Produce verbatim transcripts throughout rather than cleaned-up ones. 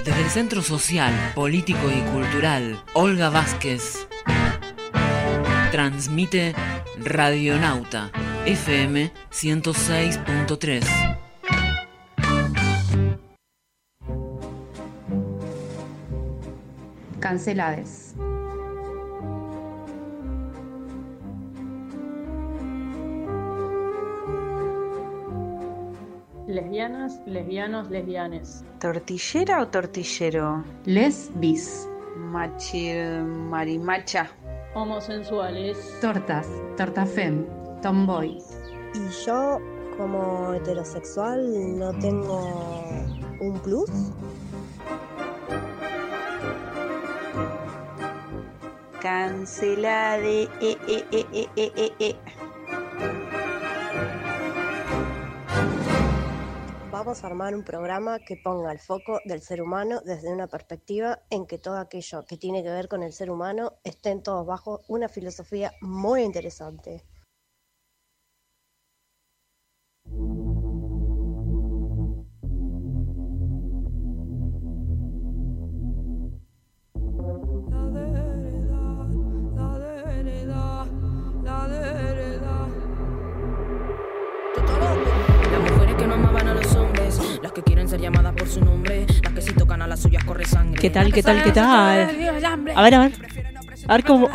Desde el Centro Social, Político y Cultural Olga Vázquez transmite Radionauta F M ciento seis punto tres. Cancelades. Lesbianas, lesbianos, lesbianes. ¿Tortillera o tortillero? Les bis. Machi, marimacha. Homosensuales. Tortas, tortafem, tomboy. Y yo, como heterosexual, no tengo un plus. Cancelade, eh, eh, eh, eh, eh, eh, eh. Vamos a armar un programa que ponga el foco del ser humano desde una perspectiva en que todo aquello que tiene que ver con el ser humano estén todos bajo una filosofía muy interesante. Las que quieren ser llamadas por su nombre, las que si tocan a las suyas corre sangre. ¿Qué tal, qué tal, qué tal? A ver, a ver. A ver cómo...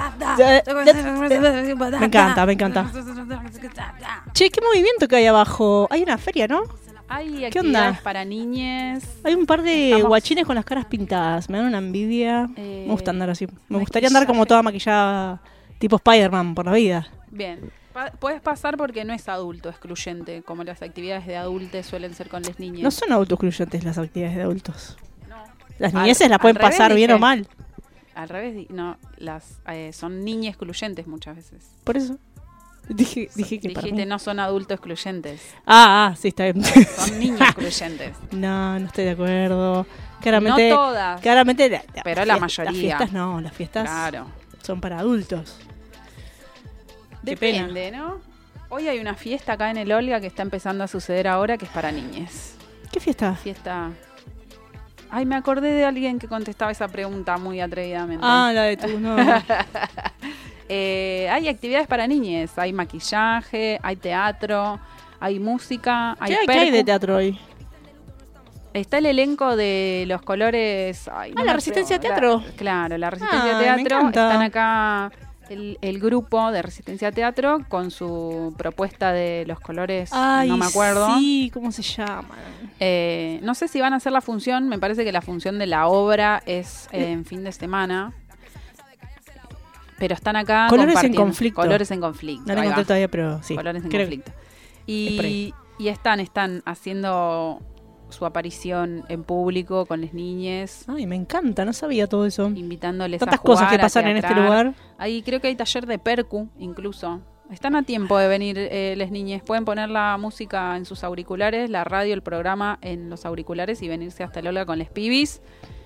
Me encanta, me encanta. Che, qué movimiento que hay abajo. Hay una feria, ¿no? Hay ¿Qué onda? actividades para niñes. Hay un par de Estamos... guachines con las caras pintadas. Me dan una envidia. Eh, Me gusta andar así. Me gustaría andar como toda maquillada tipo Spider-Man por la vida. Bien. Pa- puedes pasar porque no es adulto excluyente, como las actividades de adultos suelen ser con las niñas. No son adultos excluyentes las actividades de adultos. No. Las niñeces Al- las pueden al revés pasar bien dije. o mal. Al revés, di- no, las eh, son niñas excluyentes muchas veces. Por eso. Dije, dije que para Dijiste mí. no son adultos excluyentes. Ah, ah, sí, está bien. Son niñas excluyentes. No, no estoy de acuerdo. Claramente, No todas. Claramente, la- la Pero la fiesta- mayoría. Las fiestas no, las fiestas Claro. son para adultos. Qué Depende, ¿no? Hoy hay una fiesta acá en el Olga que está empezando a suceder ahora que es para niñes. ¿Qué fiesta? Fiesta... Ay, me acordé de alguien que contestaba esa pregunta muy atrevidamente. Ah, la de tu, no. eh, hay actividades para niñes. Hay maquillaje, hay teatro, hay música, hay ¿Qué, ¿Qué percu. hay de teatro hoy? Está el elenco de los colores... Ay, no Ah, la me Resistencia atrevo. Teatro. La- claro, la Resistencia Ay, me Teatro. encanta. Están acá el, el grupo de Resistencia Teatro con su propuesta de los colores, Ay, no me acuerdo. sí, ¿cómo se llaman? Eh, no sé si van a hacer la función, me parece que la función de la obra es eh, en fin de semana. Pero están acá Colores en compartiendo. conflicto. Colores en conflicto. No la ahí encontré va. todavía, pero sí. Colores en Creo- conflicto. es por Y, y están, están haciendo su aparición en público con las niñas, Ay, me encanta, no sabía todo eso. invitándoles Tantas a jugar, cosas que a pasan en este teatrar. lugar. Ahí creo que hay taller de percu, incluso. Están a tiempo de venir eh, las niñas. Pueden poner la música en sus auriculares, la radio, el programa en los auriculares y venirse hasta el Olga con les pibis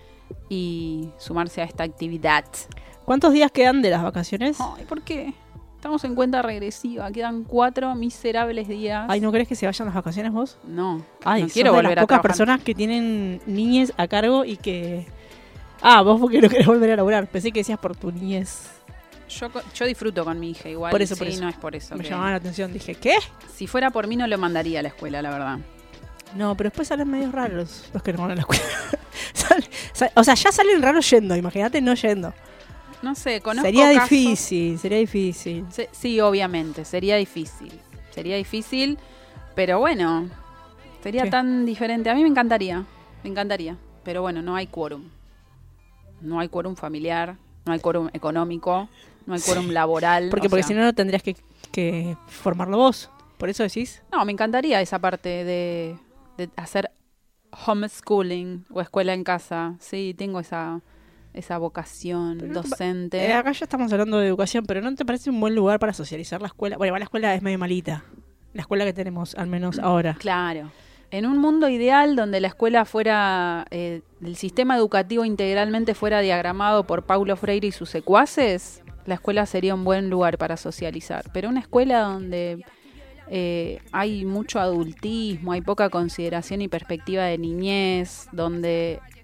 y sumarse a esta actividad. ¿Cuántos días quedan de las vacaciones? Ay, ¿por qué? Estamos en cuenta regresiva. Quedan cuatro miserables días. Ay, ¿no crees que se vayan las vacaciones vos? No, Ay, no sos quiero de volver las a pocas trabajar. personas que tienen niñez a cargo y que... Ah, vos porque no querés volver a laburar. Pensé que decías por tu niñez. Yo, co- yo disfruto con mi hija igual. Por eso, sí, por eso. no es por eso. Me que- llamaba la atención. Dije, ¿qué? Si fuera por mí no lo mandaría a la escuela, la verdad. No, pero después salen medios raros los que no van a la escuela. Sal- sal- o sea, ya salen raros yendo. Imagínate no yendo. No sé, conozco Sería casos- difícil, sería difícil. Se- Sí, obviamente, sería difícil. Sería difícil, pero bueno, sería ¿Qué? tan diferente. A mí me encantaría, me encantaría. Pero bueno, no hay quórum. No hay quórum familiar, no hay quórum económico, no hay quórum laboral. Porque, o porque sea, si no, no tendrías que, que formarlo vos. Por eso decís. No, me encantaría esa parte de, de hacer homeschooling o escuela en casa. Sí, tengo esa, esa vocación Pero no te pa- docente. Eh, acá ya estamos hablando de educación, pero ¿no te parece un buen lugar para socializar la escuela? Bueno, igual la escuela es medio malita. La escuela que tenemos, al menos ahora. Claro. En un mundo ideal donde la escuela fuera, eh, el sistema educativo integralmente fuera diagramado por Paulo Freire y sus secuaces, la escuela sería un buen lugar para socializar. Pero una escuela donde eh, hay mucho adultismo, hay poca consideración y perspectiva de niñez, donde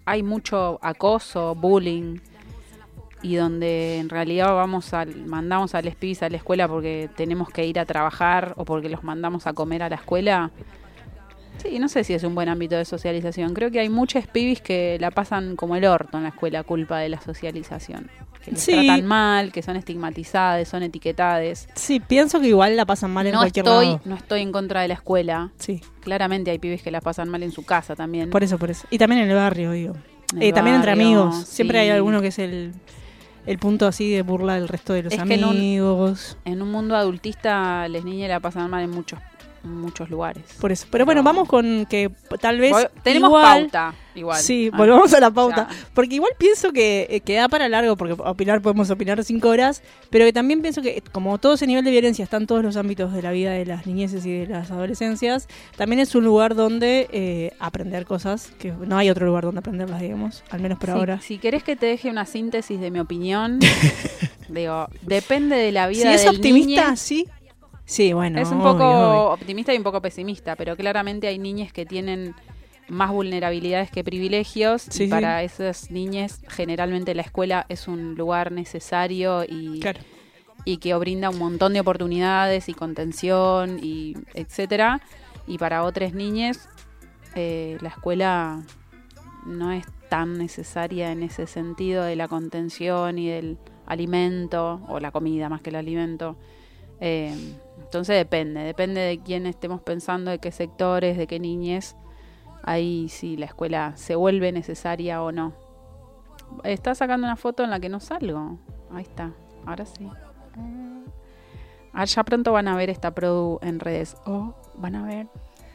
hay mucho acoso, bullying, y donde en realidad vamos al, mandamos a los pibes a la escuela porque tenemos que ir a trabajar o porque los mandamos a comer a la escuela. Sí, no sé si es un buen ámbito de socialización. Creo que hay muchos pibis que la pasan como el orto en la escuela, culpa de la socialización. Que les Sí. tratan mal, que son estigmatizadas, son etiquetadas. Sí, pienso que igual la pasan mal en No cualquier estoy, lado. no estoy en contra de la escuela. Sí, Claramente hay pibes que la pasan mal en su casa también. por eso, por eso. Y también en el barrio, digo. En el Eh, también entre barrio, amigos. Siempre sí. hay alguno que es el, el punto así de burla del resto de los Es que en un- amigos. En un mundo adultista, las niñas la pasan mal en muchos, en muchos lugares. Por eso. Pero bueno, vamos con que tal vez. Vol- Tenemos igual, pauta, igual. Sí, Ah, volvamos a la pauta. ya. Porque igual pienso que, eh, que da para largo, porque opinar podemos opinar cinco horas, pero que también pienso que como todo ese nivel de violencia está en todos los ámbitos de la vida de las niñeces y de las adolescencias, también es un lugar donde eh, aprender cosas, que no hay otro lugar donde aprenderlas, digamos, al menos por Si- ahora. Si querés que te deje una síntesis de mi opinión, digo, depende de la vida Si es del optimista, niñe. sí. Sí, bueno. Es un obvio, poco obvio. optimista y un poco pesimista, pero claramente hay niñas que tienen más vulnerabilidades que privilegios, Sí, y sí. para esas niñas generalmente la escuela es un lugar necesario y, Claro. y que brinda un montón de oportunidades y contención y etcétera. Y para otras niñas eh, la escuela no es tan necesaria en ese sentido de la contención y del alimento, o la comida más que el alimento. Eh, entonces depende, depende de quién estemos pensando, de qué sectores, de qué niñez. Ahí sí la escuela se vuelve necesaria o no. Está sacando una foto en la que no salgo. Ahí está, ahora sí. Ah, ya pronto van a ver esta produ en redes. Oh, van a ver.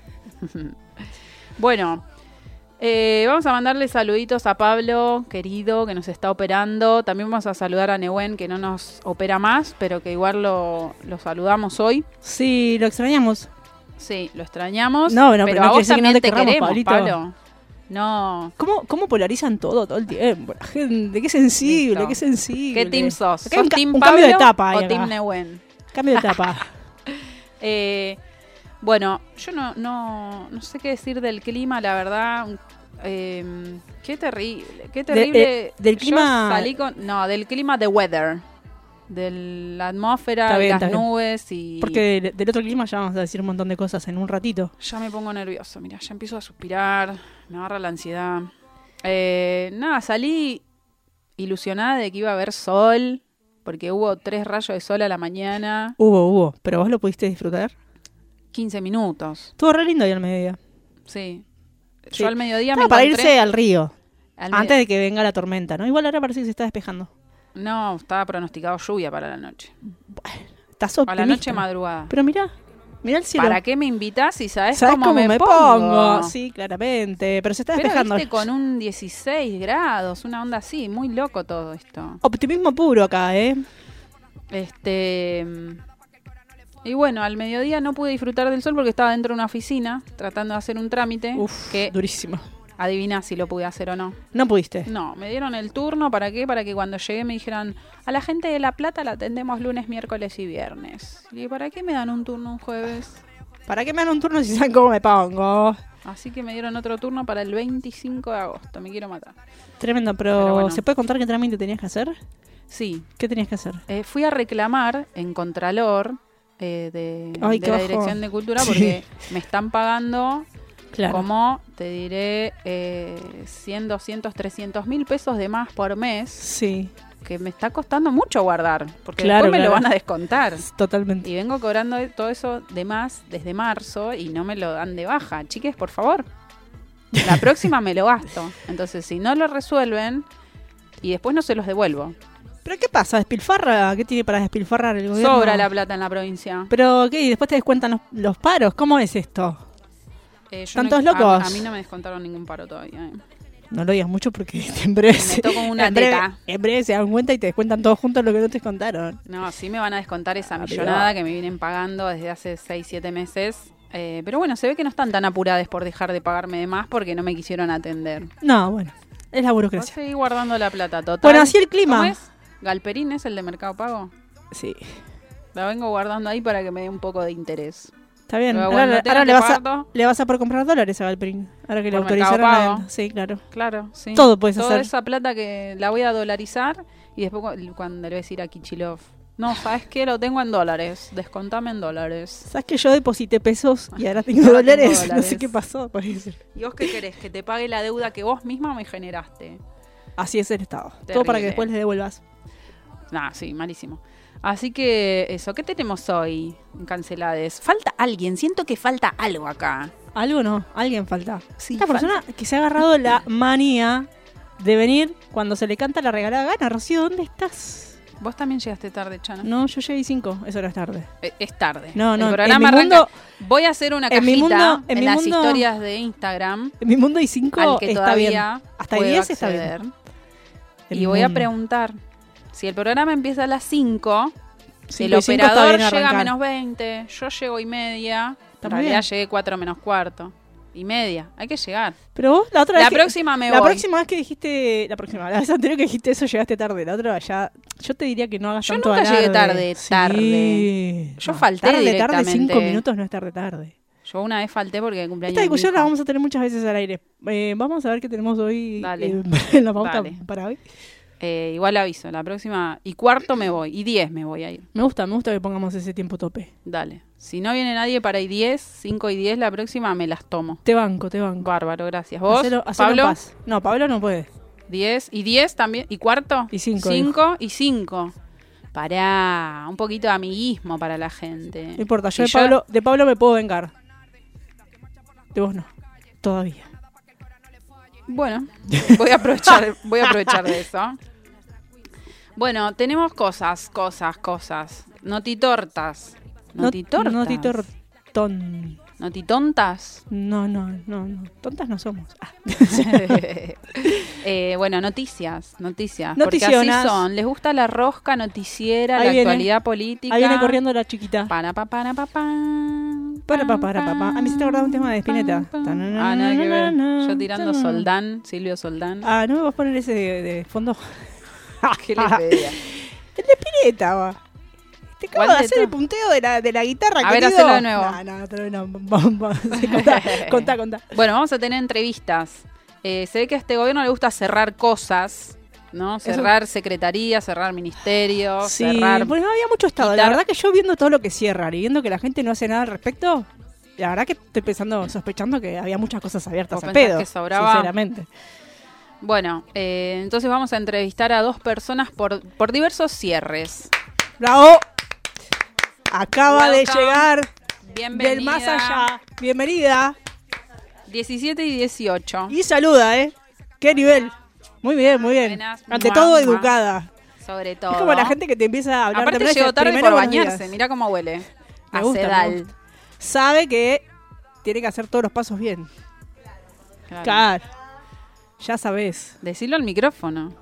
Bueno, eh, vamos a mandarle saluditos a Pablo, querido, que nos está operando. También vamos a saludar a Nehuen, que no nos opera más, pero que igual lo, lo saludamos hoy. Sí, lo extrañamos. Sí, lo extrañamos. No, no, pero, pero no a quiere vos decir que no también te te querramos, queremos, Pablito. Pablo. No. ¿Cómo, ¿Cómo polarizan todo, todo el tiempo? La gente, qué sensible, Listo. qué sensible. ¿Qué team sos? Acá hay ¿Sos un, ca- team un Pablo cambio de etapa ahí o acá. team Nehuen? Cambio de etapa. Eh, bueno, yo no, no, no sé qué decir del clima, la verdad. Eh, qué terrible, qué terrible. eh, del Yo clima- salí con, no, del clima de weather. De la atmósfera, Está bien, las está bien. nubes y... Porque del, del otro clima ya vamos a decir un montón de cosas en un ratito. Ya me pongo nervioso, mira, ya empiezo a suspirar, me agarra la ansiedad. Eh, nada, salí ilusionada de que iba a haber sol, porque hubo tres rayos de sol a la mañana, Hubo, hubo. ¿Pero vos lo pudiste disfrutar? quince minutos, Estuvo re lindo ahí al mediodía. sí. Sí. Yo al mediodía Estaba me para encontré... irse al río. al me- Antes de que venga la tormenta, ¿no? Igual ahora parece que se está despejando. No, estaba pronosticado lluvia para la noche. Estás A optimista. la noche madrugada. Pero mirá, mirá el cielo. ¿Para qué me invitas si sabes, ¿Sabes cómo, cómo me, me pongo? pongo? Sí, claramente. Pero se está Pero despejando. viste con un dieciséis grados, una onda así, muy loco todo esto. Optimismo puro acá, ¿eh? Este y bueno, al mediodía no pude disfrutar del sol porque estaba dentro de una oficina tratando de hacer un trámite Uf, que durísimo. adivina si lo pude hacer o no. No pudiste. No, me dieron el turno, ¿para qué? Para que cuando llegué me dijeran, a la gente de La Plata la atendemos lunes, miércoles y viernes. Y ¿para qué me dan un turno un jueves? ¿Para qué me dan un turno si saben cómo me pongo? Así que me dieron otro turno para el veinticinco de agosto, me quiero matar. Tremendo, pero, Pero bueno. ¿se puede contar qué trámite tenías que hacer? Sí, ¿Qué tenías que hacer? eh, fui a reclamar en Contralor eh, de, Ay, de qué la bajón. Dirección de Cultura Sí. porque me están pagando Claro. como, te diré, eh, cien, doscientos, trescientos mil pesos de más por mes, Sí, que me está costando mucho guardar, porque Claro, después me lo claro. van a descontar. totalmente. Y vengo cobrando todo eso de más desde marzo y no me lo dan de baja. Chiques, por favor. La próxima me lo gasto. Entonces, si no lo resuelven, y después no se los devuelvo. ¿Pero qué pasa? ¿Despilfarra? ¿Qué tiene para despilfarrar el gobierno? Sobra la plata en la provincia. ¿Pero qué? ¿Y después te descuentan los, los paros? ¿Cómo es esto? Eh, yo ¿Tantos no- a- locos? A, mí no me descontaron ningún paro todavía. eh. No lo digas mucho porque en breve, Me se- toco una en, breve, teta. en breve se dan cuenta y te descuentan todos juntos lo que no te contaron. No, sí me van a descontar esa Ah, millonada pero- que me vienen pagando desde hace seis, siete meses. Eh, pero bueno, se ve que no están tan apuradas por dejar de pagarme de más porque no me quisieron atender. No, bueno, es la Voy a burocracia. seguir guardando la plata total. Bueno, así el clima. ¿Cómo es? ¿Galperín es el de Mercado Pago? Sí, La vengo guardando ahí para que me dé un poco de interés. Está bien. Pero Ahora, bueno, ahora tenés le, que vas a, pagar le vas a poder comprar dólares a Galperín. Ahora que le Por autorizaron Mercado la Pago. venta. Sí, claro. Claro, sí. Todo puedes Toda hacer. esa plata que la voy a dolarizar y después cu- cuando le voy a decir a Kichilov, no, ¿sabes qué? Lo tengo en dólares. Descontame en dólares. ¿Sabes que yo deposité pesos y ahora tengo Ahora dólares? tengo No dólares. sé qué pasó. parece. ¿Y vos qué querés? Que te pague la deuda que vos misma me generaste. Así es el Estado. Todo Terrible. para que después le devuelvas. Nah, sí, malísimo. Así que eso, ¿qué tenemos hoy en Cancelades? Falta alguien, siento que falta algo acá. Algo no, alguien falta. Sí, Esta persona que se ha agarrado la manía de venir cuando se le canta la regalada gana. Rocío, ¿dónde estás? Vos también llegaste tarde, Chana. No, yo llegué cinco, eso no es tarde. Eh, Es tarde. No, no, El en programa mi arranca. mundo- Voy a hacer una en cajita mi en, mundo- en mi las mundo- historias de Instagram En mi mundo hay cinco, al que está bien. todavía Hasta puedo diez está acceder. bien. En Y mi voy a mundo. preguntar, si el programa empieza a las cinco, Cinco el y cinco está operador bien llega a arrancar. menos veinte, yo llego y media, Está en muy realidad bien. llegué cuatro menos cuarto. Y media, hay que llegar. Pero vos la otra La vez que- próxima me la voy. próxima vez que dijiste, la próxima, la vez anterior que dijiste eso llegaste tarde, la otra ya, yo te diría que no hagas Yo tanto nunca llegué alarde. tarde, Sí. tarde. Yo falté tarde, tarde, directamente. cinco minutos no es tarde, tarde. Yo una vez falté porque el cumpleaños Esta de mi discusión la hijo. vamos a tener muchas veces al aire. Eh, vamos a ver qué tenemos hoy Dale. eh, en la pauta Dale. para hoy. Eh, igual aviso, la próxima y cuarto me voy, y diez me voy a ir. Me gusta, me gusta que pongamos ese tiempo tope. Dale. Si no viene nadie para y diez, cinco y diez, la próxima me las tomo. Te banco, te banco. Bárbaro, gracias. ¿Vos, Hacelo- hacelo en Pablo? paz. No, Pablo no puede. diez y diez también. ¿Y cuarto? Y cinco, cinco y cinco. Pará, un poquito de amiguismo para la gente. No importa, yo Y de Pablo, de Pablo me puedo vengar. De vos no. Todavía. Bueno, voy a aprovechar, voy a aprovechar de eso. Bueno, tenemos cosas, cosas, cosas. Notitortas. Notitortas. Notitortón. Notitontas. No, no, no, no. Tontas no somos. Ah. Eh, bueno, noticias, noticias. Porque Noticionas. así son. Les gusta la rosca noticiera, Ahí la viene. actualidad política. Ahí viene corriendo la chiquita. Para pa para pa pa. Para pa para pa pa. A mí se te acordaba un tema de Spinetta. Ah, nada que ver. Yo tirando Soldán, Silvio Soldán. Ah, ¿no me vas a poner ese de, de fondo? ¿Qué le pedía? El de Spinetta, va. Te acabo ¿Cuál de de hacer el to- punteo de la, de la guitarra, A ver, querido. hacelo de nuevo. No, no, otra vez no. Vamos, vamos. Sí, contá, contá, contá. Bueno, vamos a tener entrevistas. Eh, se ve que a este gobierno le gusta cerrar cosas, ¿no? Cerrar secretarías, cerrar ministerios, Sí, cerrar... porque no había mucho estado. La quitar- verdad que yo viendo todo lo que cierran y viendo que la gente no hace nada al respecto, la verdad que estoy pensando, sospechando que había muchas cosas abiertas ¿Vos a pensás pedo. que sobraba? Sinceramente. Bueno, eh, entonces vamos a entrevistar a dos personas por, por diversos cierres. ¡Bravo! Acaba de Welcome. llegar Bienvenida. del más allá. Bienvenida. diecisiete y dieciocho. Y saluda, ¿eh? ¿Qué nivel? Muy bien, muy bien. Buenas. Ante Mua, todo, mua. educada. Sobre todo. Es como la gente que te empieza a hablar Aparte de verdad y llegó dice, tarde "Primero, por buenos bañarse. días". Mirá cómo huele. Me A gusta, me sedal. gusta. Sabe que tiene que hacer todos los pasos bien. Claro. Claro. Ya sabes. Decirlo al micrófono.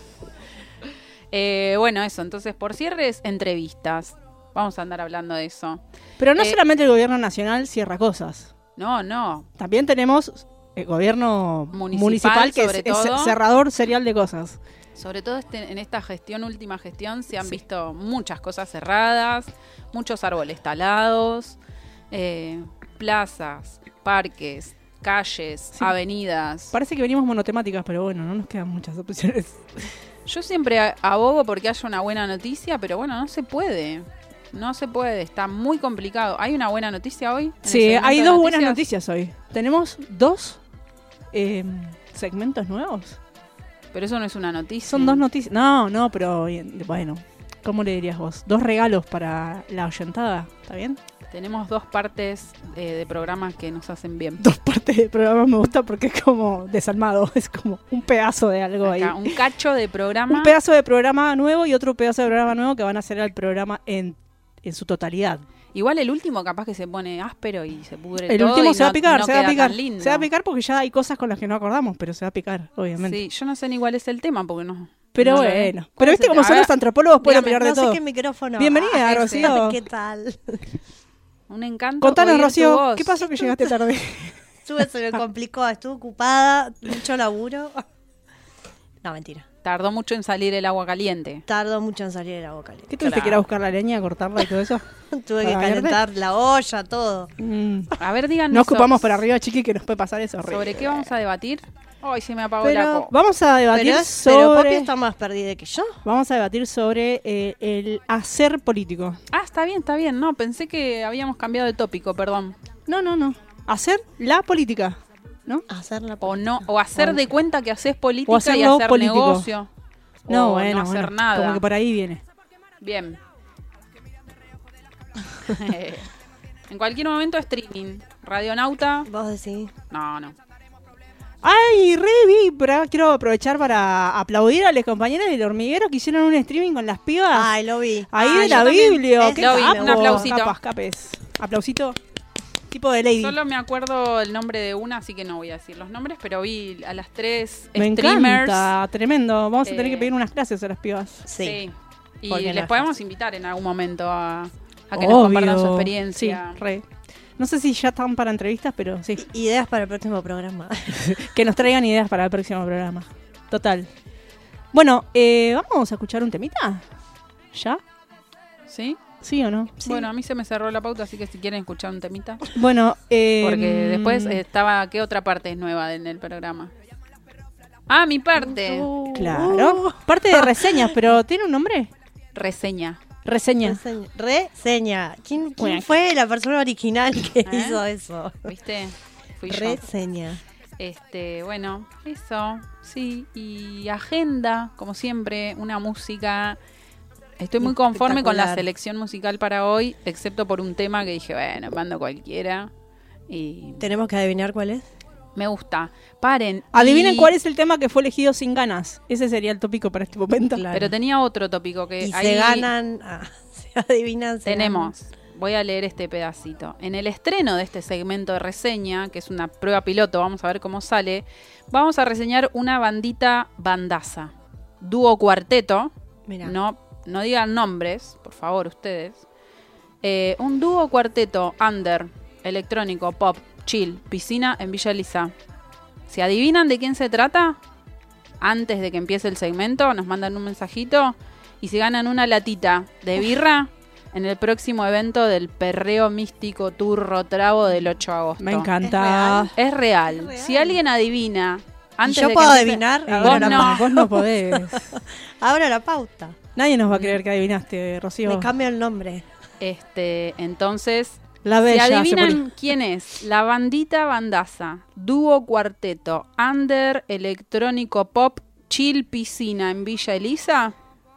Eh, bueno, eso. Entonces, por cierres, entrevistas. Vamos a andar hablando de eso. Pero no Eh, solamente el gobierno nacional cierra cosas. No, no. También tenemos el gobierno Municipal, municipal, que sobre es, es todo. cerrador serial de cosas. Sobre todo este- en esta gestión, última gestión, se han Sí. visto muchas cosas cerradas, muchos árboles talados, eh, plazas, parques, calles, Sí. avenidas. Parece que venimos monotemáticas, pero bueno, no nos quedan muchas opciones. Yo siempre a- abogo porque haya una buena noticia, pero bueno, no se puede. No se puede, está muy complicado. ¿Hay una buena noticia hoy? en el Sí, segmento hay de dos buenas noticias hoy. Tenemos dos eh, segmentos nuevos. Pero eso no es una noticia. Son dos noticias. No, no, pero bien, bueno, ¿cómo le dirías vos? Dos regalos para la oyentada, ¿está bien? Tenemos dos partes eh, de programas que nos hacen bien. Dos partes del programa me gusta porque es como desalmado, es como un pedazo de algo ahí. Acá, un cacho de programa. Un pedazo de programa nuevo y otro pedazo de programa nuevo que van a hacer al programa en, en su totalidad. Igual el último capaz que se pone áspero y se pudre El todo último y se va no- a picar, no se va a queda picar. tan lindo. Se va a picar porque ya hay cosas con las que no acordamos, pero se va a picar, obviamente. Sí, yo no sé ni cuál es el tema porque no. Pero no lo- bueno, ¿Cuál pero es viste el cómo tema? son A los ver, antropólogos, pueden dígame, opinar de no todo. sé qué micrófono. Bienvenida, Ah, Rocío. ¿Qué tal? Un encanto. Contanos, oír tu Rocío, voz. ¿qué pasó que llegaste tarde? Estuve, se me complicó, estuve ocupada, mucho laburo. No, mentira. Tardó mucho en salir el agua caliente. Tardó mucho en salir el agua caliente. ¿Qué tuviste que ir a buscar la leña, cortarla y todo eso? Tuve que ¿Para calentar la olla, todo. Mm. A ver, díganos. No ocupamos so- por arriba, chiqui, que nos puede pasar eso. ¿Sobre qué vamos a debatir? Ay, se me apagó la Pero co. vamos a debatir Pero, es- pero Poppy sobre... está más perdida que yo. Vamos a debatir sobre eh, el hacer político. Ah, está bien, está bien. No, pensé que habíamos cambiado de tópico, perdón. No, no, no. Hacer la política, ¿no? Hacer la O no, o hacer O- de cuenta que haces política o y hacerlo hacer político. negocio. No, o bueno, no hacer bueno, nada. como que por ahí viene. Bien. En cualquier momento streaming. Radionauta. Vos decís. No, no. Ay, re vi, pero quiero aprovechar para aplaudir a los compañeros del hormiguero que hicieron un streaming con las pibas. Ay, lo vi. Ahí Ah, de yo la también. Biblia. Es- Qué lo vi, capo. un aplausito. Capas, capes. Aplausito. Tipo de Lady. Solo me acuerdo el nombre de una, así que no voy a decir los nombres, pero vi a las tres Me streamers. encanta, tremendo. Vamos a tener Eh, que pedir unas clases a las pibas. Sí. Y Porque no les es podemos fácil. invitar en algún momento a, a que nos compartan su experiencia. Sí, re. No sé si ya están para entrevistas, pero sí. Ideas para el próximo programa. Que nos traigan ideas para el próximo programa. Total. Bueno, eh, ¿vamos a escuchar un temita? ¿Ya? ¿Sí? ¿Sí o no? Bueno, a mí se me cerró la pauta, así que si quieren escuchar un temita. Bueno, eh, Porque después estaba, ¿qué otra parte es nueva en el programa? Ah, mi parte. Claro. Parte de reseñas, pero ¿tiene un nombre? Reseña. Reseña. Reseña. Reseña. ¿Quién, quién Bueno. fue la persona original que ¿Eh? hizo eso? ¿Viste? Fui yo. Reseña. Este, bueno, eso, sí. Y agenda, como siempre, una música. Estoy muy conforme con la Espectacular. selección musical para hoy, excepto por un tema que dije, bueno, mando cualquiera. Y Tenemos que adivinar cuál es. me gusta. Paren. Adivinen y- cuál es el tema que fue elegido sin ganas. Ese sería el tópico para este momento. Claro. Pero tenía otro tópico que Y ahí se ganan. ah, se adivinan. se tenemos. Voy a leer este pedacito. En el estreno de este segmento de reseña, que es una prueba piloto, vamos a ver cómo sale, vamos a reseñar una bandita bandaza. Dúo cuarteto. ganan. Mirá. No, no digan nombres, por favor, ustedes. Eh, un dúo cuarteto under, electrónico, pop, chill, piscina en Villa Elisa. Si adivinan de quién se trata, antes de que empiece el segmento, nos mandan un mensajito y se ganan una latita de birra en el próximo evento del Perreo Místico Turro Trabo del ocho de agosto. Me encanta. Es real. Es real. Si alguien adivina... Antes yo de que puedo empiece- adivinar. Eh, Abro vos la no. pauta. Vos no podés. Abro la pauta. Nadie nos va a creer que adivinaste, Rocío. Me cambio el nombre. Este, entonces... La Si bella. se adivinan pone- quién es, la bandita bandaza, dúo cuarteto, under, electrónico pop, chill piscina en Villa Elisa,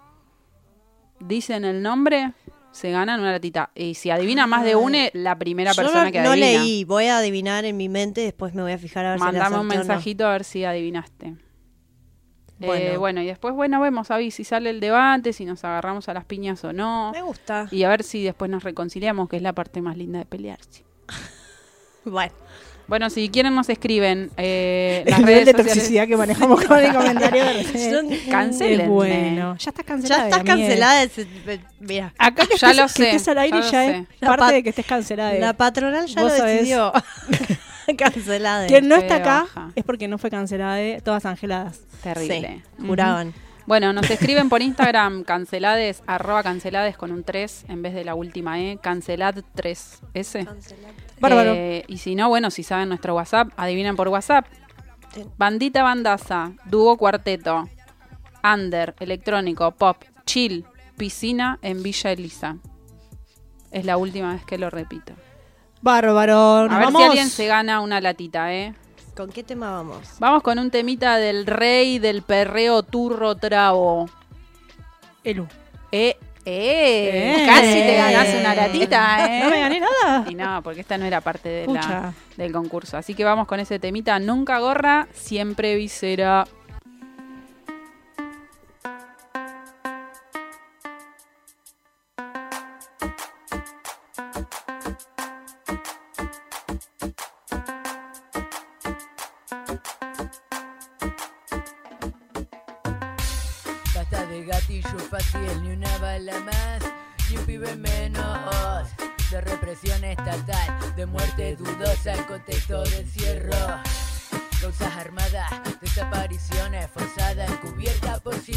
dicen el nombre, se ganan una latita. Y si adivina más de una, la primera Yo persona no, que no adivina. leí. Voy a adivinar en mi mente. Después me voy a fijar a ver Mandame si un la acerté o no. mensajito a ver si adivinaste. Bueno. Eh, bueno, y después, bueno, vemos, Avi, si sale el debate, si nos agarramos a las piñas o no. Me gusta. Y a ver si después nos reconciliamos, que es la parte más linda de pelearse. Bueno. Bueno, si quieren nos escriben eh, las El nivel redes de sociales. toxicidad que manejamos con el comentario de reseña. Yo- Cancélenme. Es bueno. Ya estás cancelada. Ya estás amiga. cancelada. ese- Mira. Acá que, Ya estés, lo que sé, estés al aire ya lo ya, sé. es La parte pat- de que estés cancelada. La patronal ya Vos lo sabés. decidió. Cancelada. Quien no Qué está acá baja. es porque no fue cancelada de todas angeladas. Terrible. Sí, juraban. Bueno, nos escriben por Instagram cancelades, arroba cancelades con un tres en vez de la última E, cancelad tres S. Bárbaro. Eh, y si no, bueno, si saben nuestro WhatsApp, adivinen por WhatsApp. Sí. Bandita bandaza, dúo cuarteto, under, electrónico, pop, chill, piscina en Villa Elisa. Es la última vez que lo repito. Bárbaro. Nos A ver vamos. si alguien se gana una latita, ¿eh? ¿Con qué tema vamos? Vamos con un temita del rey del perreo turro trabo. Elu. Eh, eh, Eh. casi te ganás una latita, ¿eh? No me gané nada. Y no, porque esta no era parte de la, Pucha. del concurso. Así que vamos con ese temita. Nunca gorra, siempre visera. Basta de gatillo fácil, ni una bala más, ni un pibe menos. De represión estatal, de muerte dudosa en contexto de encierro. Causas armadas, desapariciones forzadas, encubierta por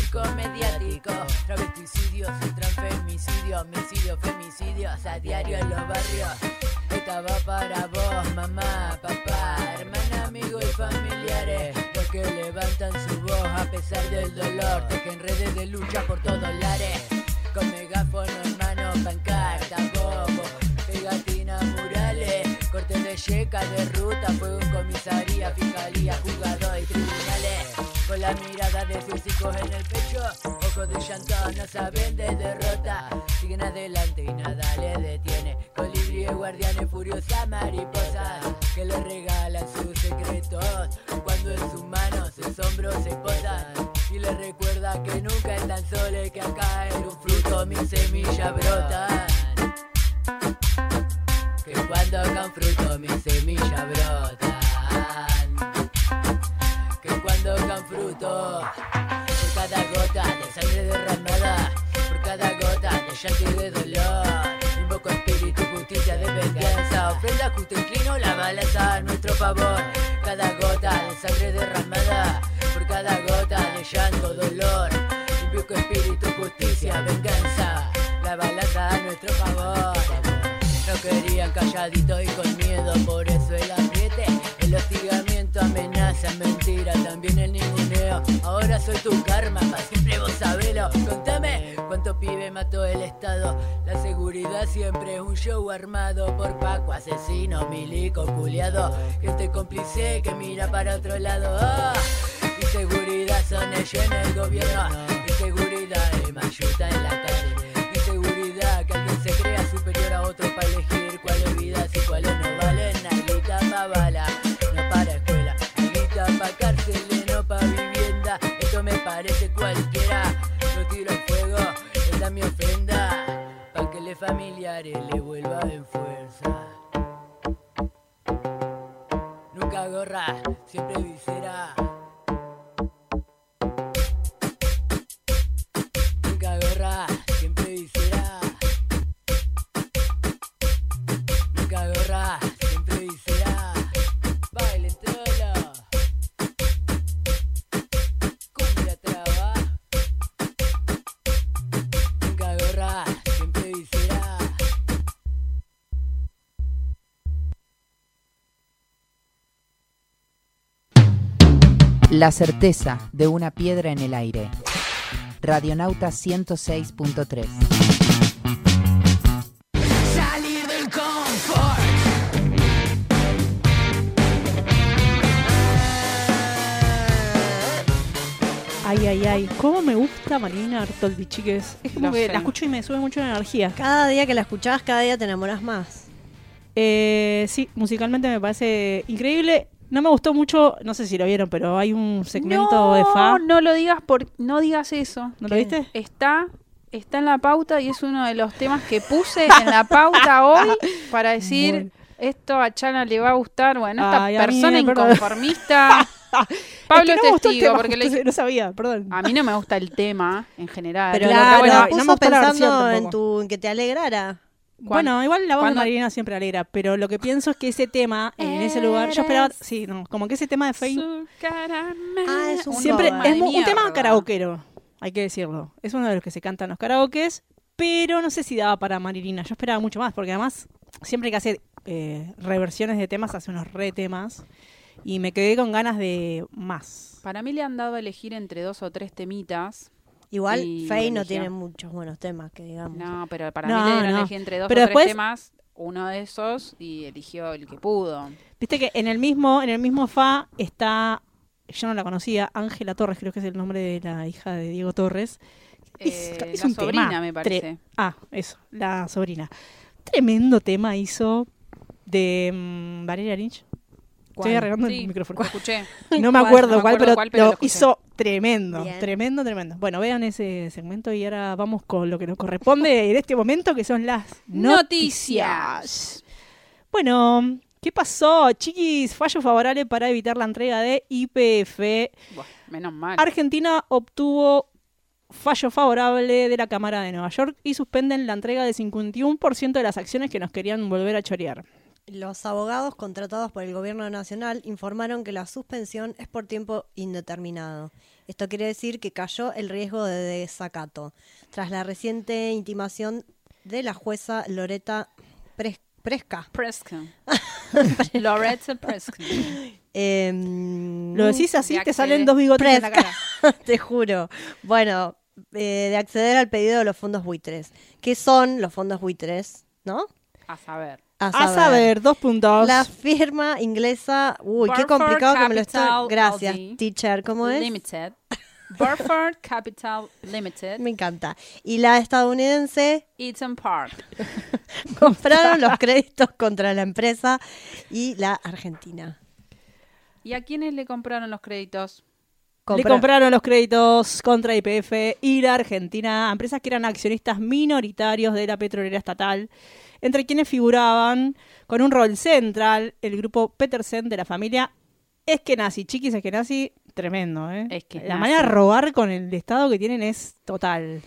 narcotráfico, travesticidios y transfemicidios, homicidios, femicidios a diario en los barrios. Esta va para vos, mamá, papá, hermana, amigos y familiares, los que levantan su voz a pesar del dolor, tejen redes de lucha por todos lares, con megáfono en mano, pancarta, bobo, pegatina, murales, cortes de yeca, de ruta, fuego en comisaría, fiscalía, juzgado y tribunales, con la mirada de sus hijos en el pecho, ojos de llanto, no saben de derrota, siguen adelante y nada les detiene, colibríes, guardianes, furiosas mariposas, que les regalan sus secretos, cuando en sus manos sus hombros se posan, y les recuerda que nunca están solos, que acá en un fruto mis semillas brotan, que cuando acá un fruto mis semillas brotan, que cuando acá un fruto, por cada gota de sangre derramada, por cada gota de llanto y de dolor, invoco espíritu, justicia, de venganza, ofrenda justo, inclino la balanza a nuestro favor, cada gota de sangre derramada, por cada gota de llanto, dolor, invoco espíritu, justicia, venganza, la balanza a nuestro favor. No querían calladito y con miedo, por eso el apriete, el hostigamiento, amenaza, mentira, también el ninguneo. Ahora soy tu karma, para siempre vos sabelo. Contame cuánto pibe mató el Estado. La seguridad siempre es un show armado por Paco, asesino, milico, culiado, gente cómplice que mira para otro lado. Oh, inseguridad son ellos en el gobierno, inseguridad es mayuta en la calle, inseguridad que alguien se crea superior a otro para elegir cuáles vidas y cuáles no valen. Naguita pa' bala, no para escuela, naguita pa' cárcel, no pa' vivienda. Esto me parece cualquiera, lo tiro al fuego, esta es mi ofrenda, pa' que los familiares le vuelvan en fuerza. Nunca gorra, siempre visera. Nunca gorra, siempre visera. Nunca gorra, siempre visera. Baile trolo, cumbia traba. Nunca gorra, siempre visera. La certeza de una piedra en el aire. Radionauta ciento seis punto tres. Salir del confort. Ay, ay, ay. ¿Cómo me gusta Marina Artoldi, chiques? Es como Lo que sé. la escucho y me sube mucho la energía. Cada día que la escuchás, cada día te enamoras más. Eh, sí, musicalmente me parece increíble. No me gustó mucho, no sé si lo vieron, pero hay un segmento no, de Fa. No, lo digas por, no digas eso. ¿No lo viste? Está, está en la pauta y es uno de los temas que puse en la pauta hoy para decir, Bueno. esto a Chana le va a gustar. Bueno, esta Ay, a mí, persona perdón. inconformista. Pablo Es que es no me gustó el testigo, tema, porque justo le- no sabía, perdón. a mí no me gusta el tema en general. Pero Claro, la, bueno, la no me puso gustó la versión pensando en, tampoco. tu, en que te alegrara. Bueno, igual la voz de cuando- Marina siempre alegra, pero lo que pienso es que ese tema, en ese lugar, yo esperaba, Eres sí, no, como que ese tema de Faye Su caramelo. Ah, es un siempre cover. es mu- un Mierda. tema karaokero, hay que decirlo. Es uno de los que se cantan los karaokes, pero no sé si daba para Marilina. Yo esperaba mucho más, porque además siempre que hace eh, reversiones de temas, hace unos re temas, y me quedé con ganas de más. Para mí le han dado a elegir entre dos o tres temitas. Igual, Y Faye no eligió. tiene muchos buenos temas, que digamos. No, pero para No, mí le dieron a no. elegir entre dos Pero o después- tres temas, uno de esos, y eligió el que pudo. Viste que en el mismo, en el mismo Fa está, yo no la conocía, Ángela Torres, creo que es el nombre de la hija de Diego Torres. Eh, Es- es la un sobrina, tema. me parece. Tre- ah, eso, la sobrina. Tremendo tema hizo de mm, Valeria Lynch. Estoy arreglando Sí, el micrófono. lo escuché. No me ¿Cuál? acuerdo No me cuál, acuerdo pero, cuál, pero lo lo escuché. hizo tremendo, Bien. tremendo, tremendo. Bueno, vean ese segmento y ahora vamos con lo que nos corresponde en este momento, que son las noticias. Noticias. Bueno, ¿qué pasó, chiquis? Fallo favorable para evitar la entrega de Y P F. Buah, menos mal. Argentina obtuvo fallo favorable de la Cámara de Nueva York y suspenden la entrega del cincuenta y uno por ciento de las acciones que nos querían volver a chorear. Los abogados contratados por el gobierno nacional informaron que la suspensión es por tiempo indeterminado. Esto quiere decir que cayó el riesgo de desacato, tras la reciente intimación de la jueza Loreta Pres- Presca. Presca. Loretta Presca. Eh, Lo decís así, de te acceder- salen dos bigotes en la cara. Te juro. Bueno, eh, de acceder al pedido de los fondos buitres. ¿Qué son los fondos buitres? ¿No? A saber. A saber, dos puntos. La firma inglesa, uy, qué Burford complicado que me lo estoy. Capital Gracias, L D. teacher, ¿cómo es? Limited. Burford Capital Limited. Me encanta. Y la estadounidense Eaton Park. compraron los créditos contra la empresa y la argentina. ¿Y a quiénes le compraron los créditos? Le Compra- compraron los créditos contra Y P F y la Argentina, a empresas que eran accionistas minoritarios de la petrolera estatal, entre quienes figuraban con un rol central el grupo Petersen de la familia Eskenazi. Chiquis Eskenazi, tremendo, ¿eh? Eskenazi. La manera de robar con el estado que tienen es total.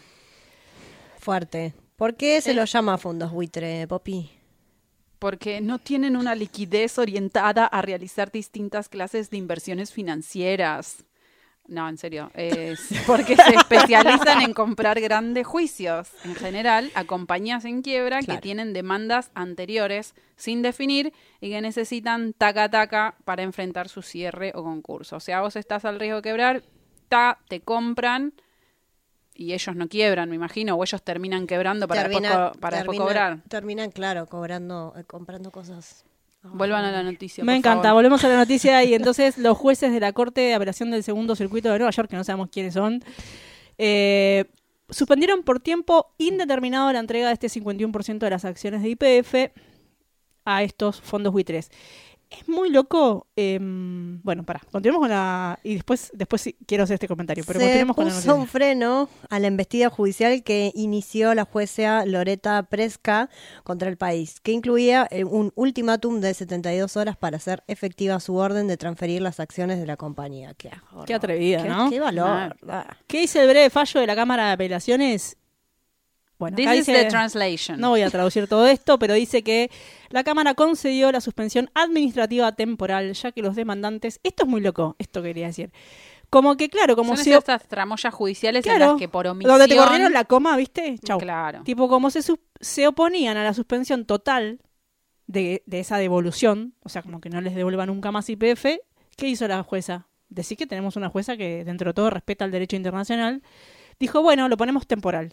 Fuerte. ¿Por qué se Eh. lo llama fondos buitre, Popi? Porque no tienen una liquidez orientada a realizar distintas clases de inversiones financieras. No, en serio. Es porque se especializan en comprar grandes juicios, en general, a compañías en quiebra Claro. que tienen demandas anteriores sin definir y que necesitan taca-taca para enfrentar su cierre o concurso. O sea, vos estás al riesgo de quebrar, ta, te compran y ellos no quiebran, me imagino, o ellos terminan quebrando para, Termina- después, co- para después termina- cobrar. Terminan, claro, cobrando, eh, comprando cosas. Vuelvan a la noticia, Me por encanta, favor. volvemos a la noticia y entonces los jueces de la Corte de Apelación del Segundo Circuito de Nueva York, que no sabemos quiénes son, eh, suspendieron por tiempo indeterminado la entrega de este cincuenta y uno por ciento de las acciones de Y P F a estos fondos buitres. Es muy loco. eh, bueno, pará, continuemos con la... Y después después sí, quiero hacer este comentario, pero Se continuemos con la puso noticia. un freno a la embestida judicial que inició la jueza Loretta Presca contra el país, que incluía eh, un ultimátum de setenta y dos horas para hacer efectiva su orden de transferir las acciones de la compañía. Qué, horror. Qué atrevida, Qué- ¿no? Qué valor. Ah. ¿Qué dice el breve fallo de la Cámara de Apelaciones? Bueno, This acá is dice- the translation. No voy a traducir todo esto, pero dice que la Cámara concedió la suspensión administrativa temporal, ya que los demandantes... Esto es muy loco, esto quería decir. Como que, claro, como Son si... estas tramoyas judiciales en Claro, las que por omisión... donde te corrieron la coma, ¿viste? Chau. Claro. Tipo, como se, sus- se oponían a la suspensión total de, de esa devolución, o sea, como que no les devuelva nunca más Y P F, ¿qué hizo la jueza? Decir que tenemos una jueza que, dentro de todo, respeta el derecho internacional. Dijo, bueno, lo ponemos temporal.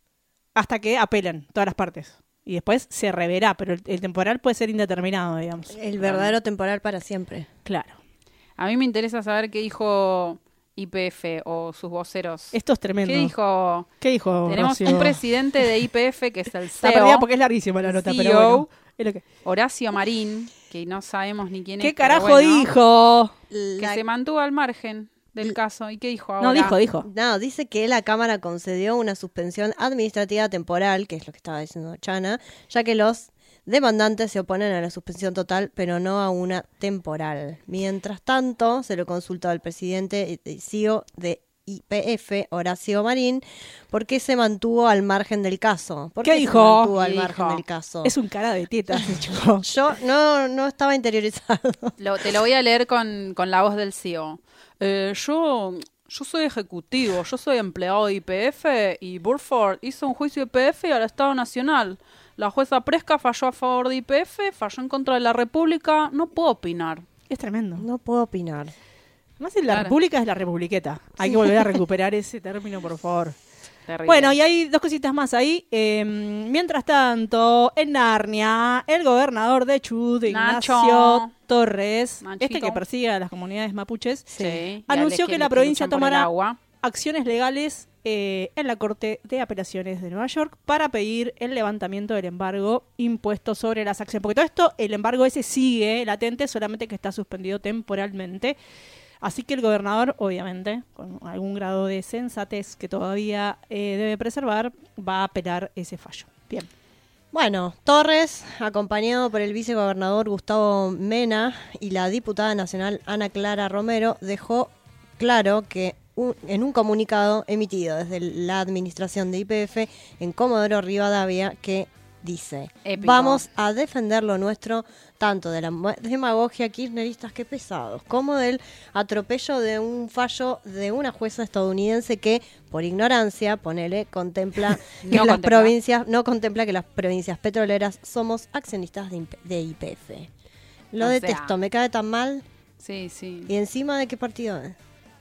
Hasta que apelen todas las partes. Y después se reverá, pero el, el temporal puede ser indeterminado, digamos. El verdadero temporal para siempre. Claro. A mí me interesa saber qué dijo Y P F o sus voceros. Esto es tremendo. ¿Qué dijo? ¿Qué dijo, Tenemos Rocío? un presidente de Y P F que es el C Está E perdida O, porque es larguísima la nota, C pero E O, bueno. Es lo que... Horacio Marín, que no sabemos ni quién es. ¿Qué pero carajo bueno, dijo? Que La- se mantuvo al margen del caso. ¿Y qué dijo ahora? No, dijo, dijo. No, dice que la Cámara concedió una suspensión administrativa temporal, que es lo que estaba diciendo Chana, ya que los demandantes se oponen a la suspensión total, pero no a una temporal. Mientras tanto, se lo consultó al presidente y C E O de Y P F, Horacio Marín, por qué se mantuvo al margen del caso. ¿Por ¿Qué se dijo? mantuvo al ¿Qué margen dijo? del caso? Es un cara de teta ese chico. Yo no, no estaba interiorizado. Lo- te lo voy a leer con, con la voz del C E O. Eh, yo, yo soy ejecutivo, yo soy empleado de Y P F y Burford hizo un juicio de Y P F y al Estado Nacional. La jueza Presca falló a favor de Y P F, falló en contra de la República. No puedo opinar. Es tremendo. No puedo opinar. Además, en la Claro. República es la Republiqueta. Hay que volver a recuperar ese término, por favor. Terrible. Bueno, y hay dos cositas más ahí. Eh, mientras tanto, en Narnia, el gobernador de Chubut, Ignacio Nacho. Torres, Nachito. este que persigue a las comunidades mapuches, Sí, y anunció a que los la provincia luchan por el tomará agua. acciones legales eh, en la Corte de Apelaciones de Nueva York para pedir el levantamiento del embargo impuesto sobre las acciones. Porque todo esto, el embargo ese sigue latente, solamente que está suspendido temporalmente. Así que el gobernador, obviamente, con algún grado de sensatez que todavía eh, debe preservar, va a apelar ese fallo. Bien. Bueno, Torres, acompañado por el vicegobernador Gustavo Mena y la diputada nacional Ana Clara Romero, dejó claro que un- en un comunicado emitido desde la administración de Y P F en Comodoro Rivadavia que dice, Épico. vamos a defender lo nuestro tanto de la mo- demagogia kirchneristas, que pesados, como del atropello de un fallo de una jueza estadounidense que, por ignorancia, ponele, contempla que No las contempla. provincias, no contempla que las provincias petroleras somos accionistas de, imp- de Y P F. Lo O sea. detesto, me cae tan mal. Sí, sí. ¿Y encima de qué partido es?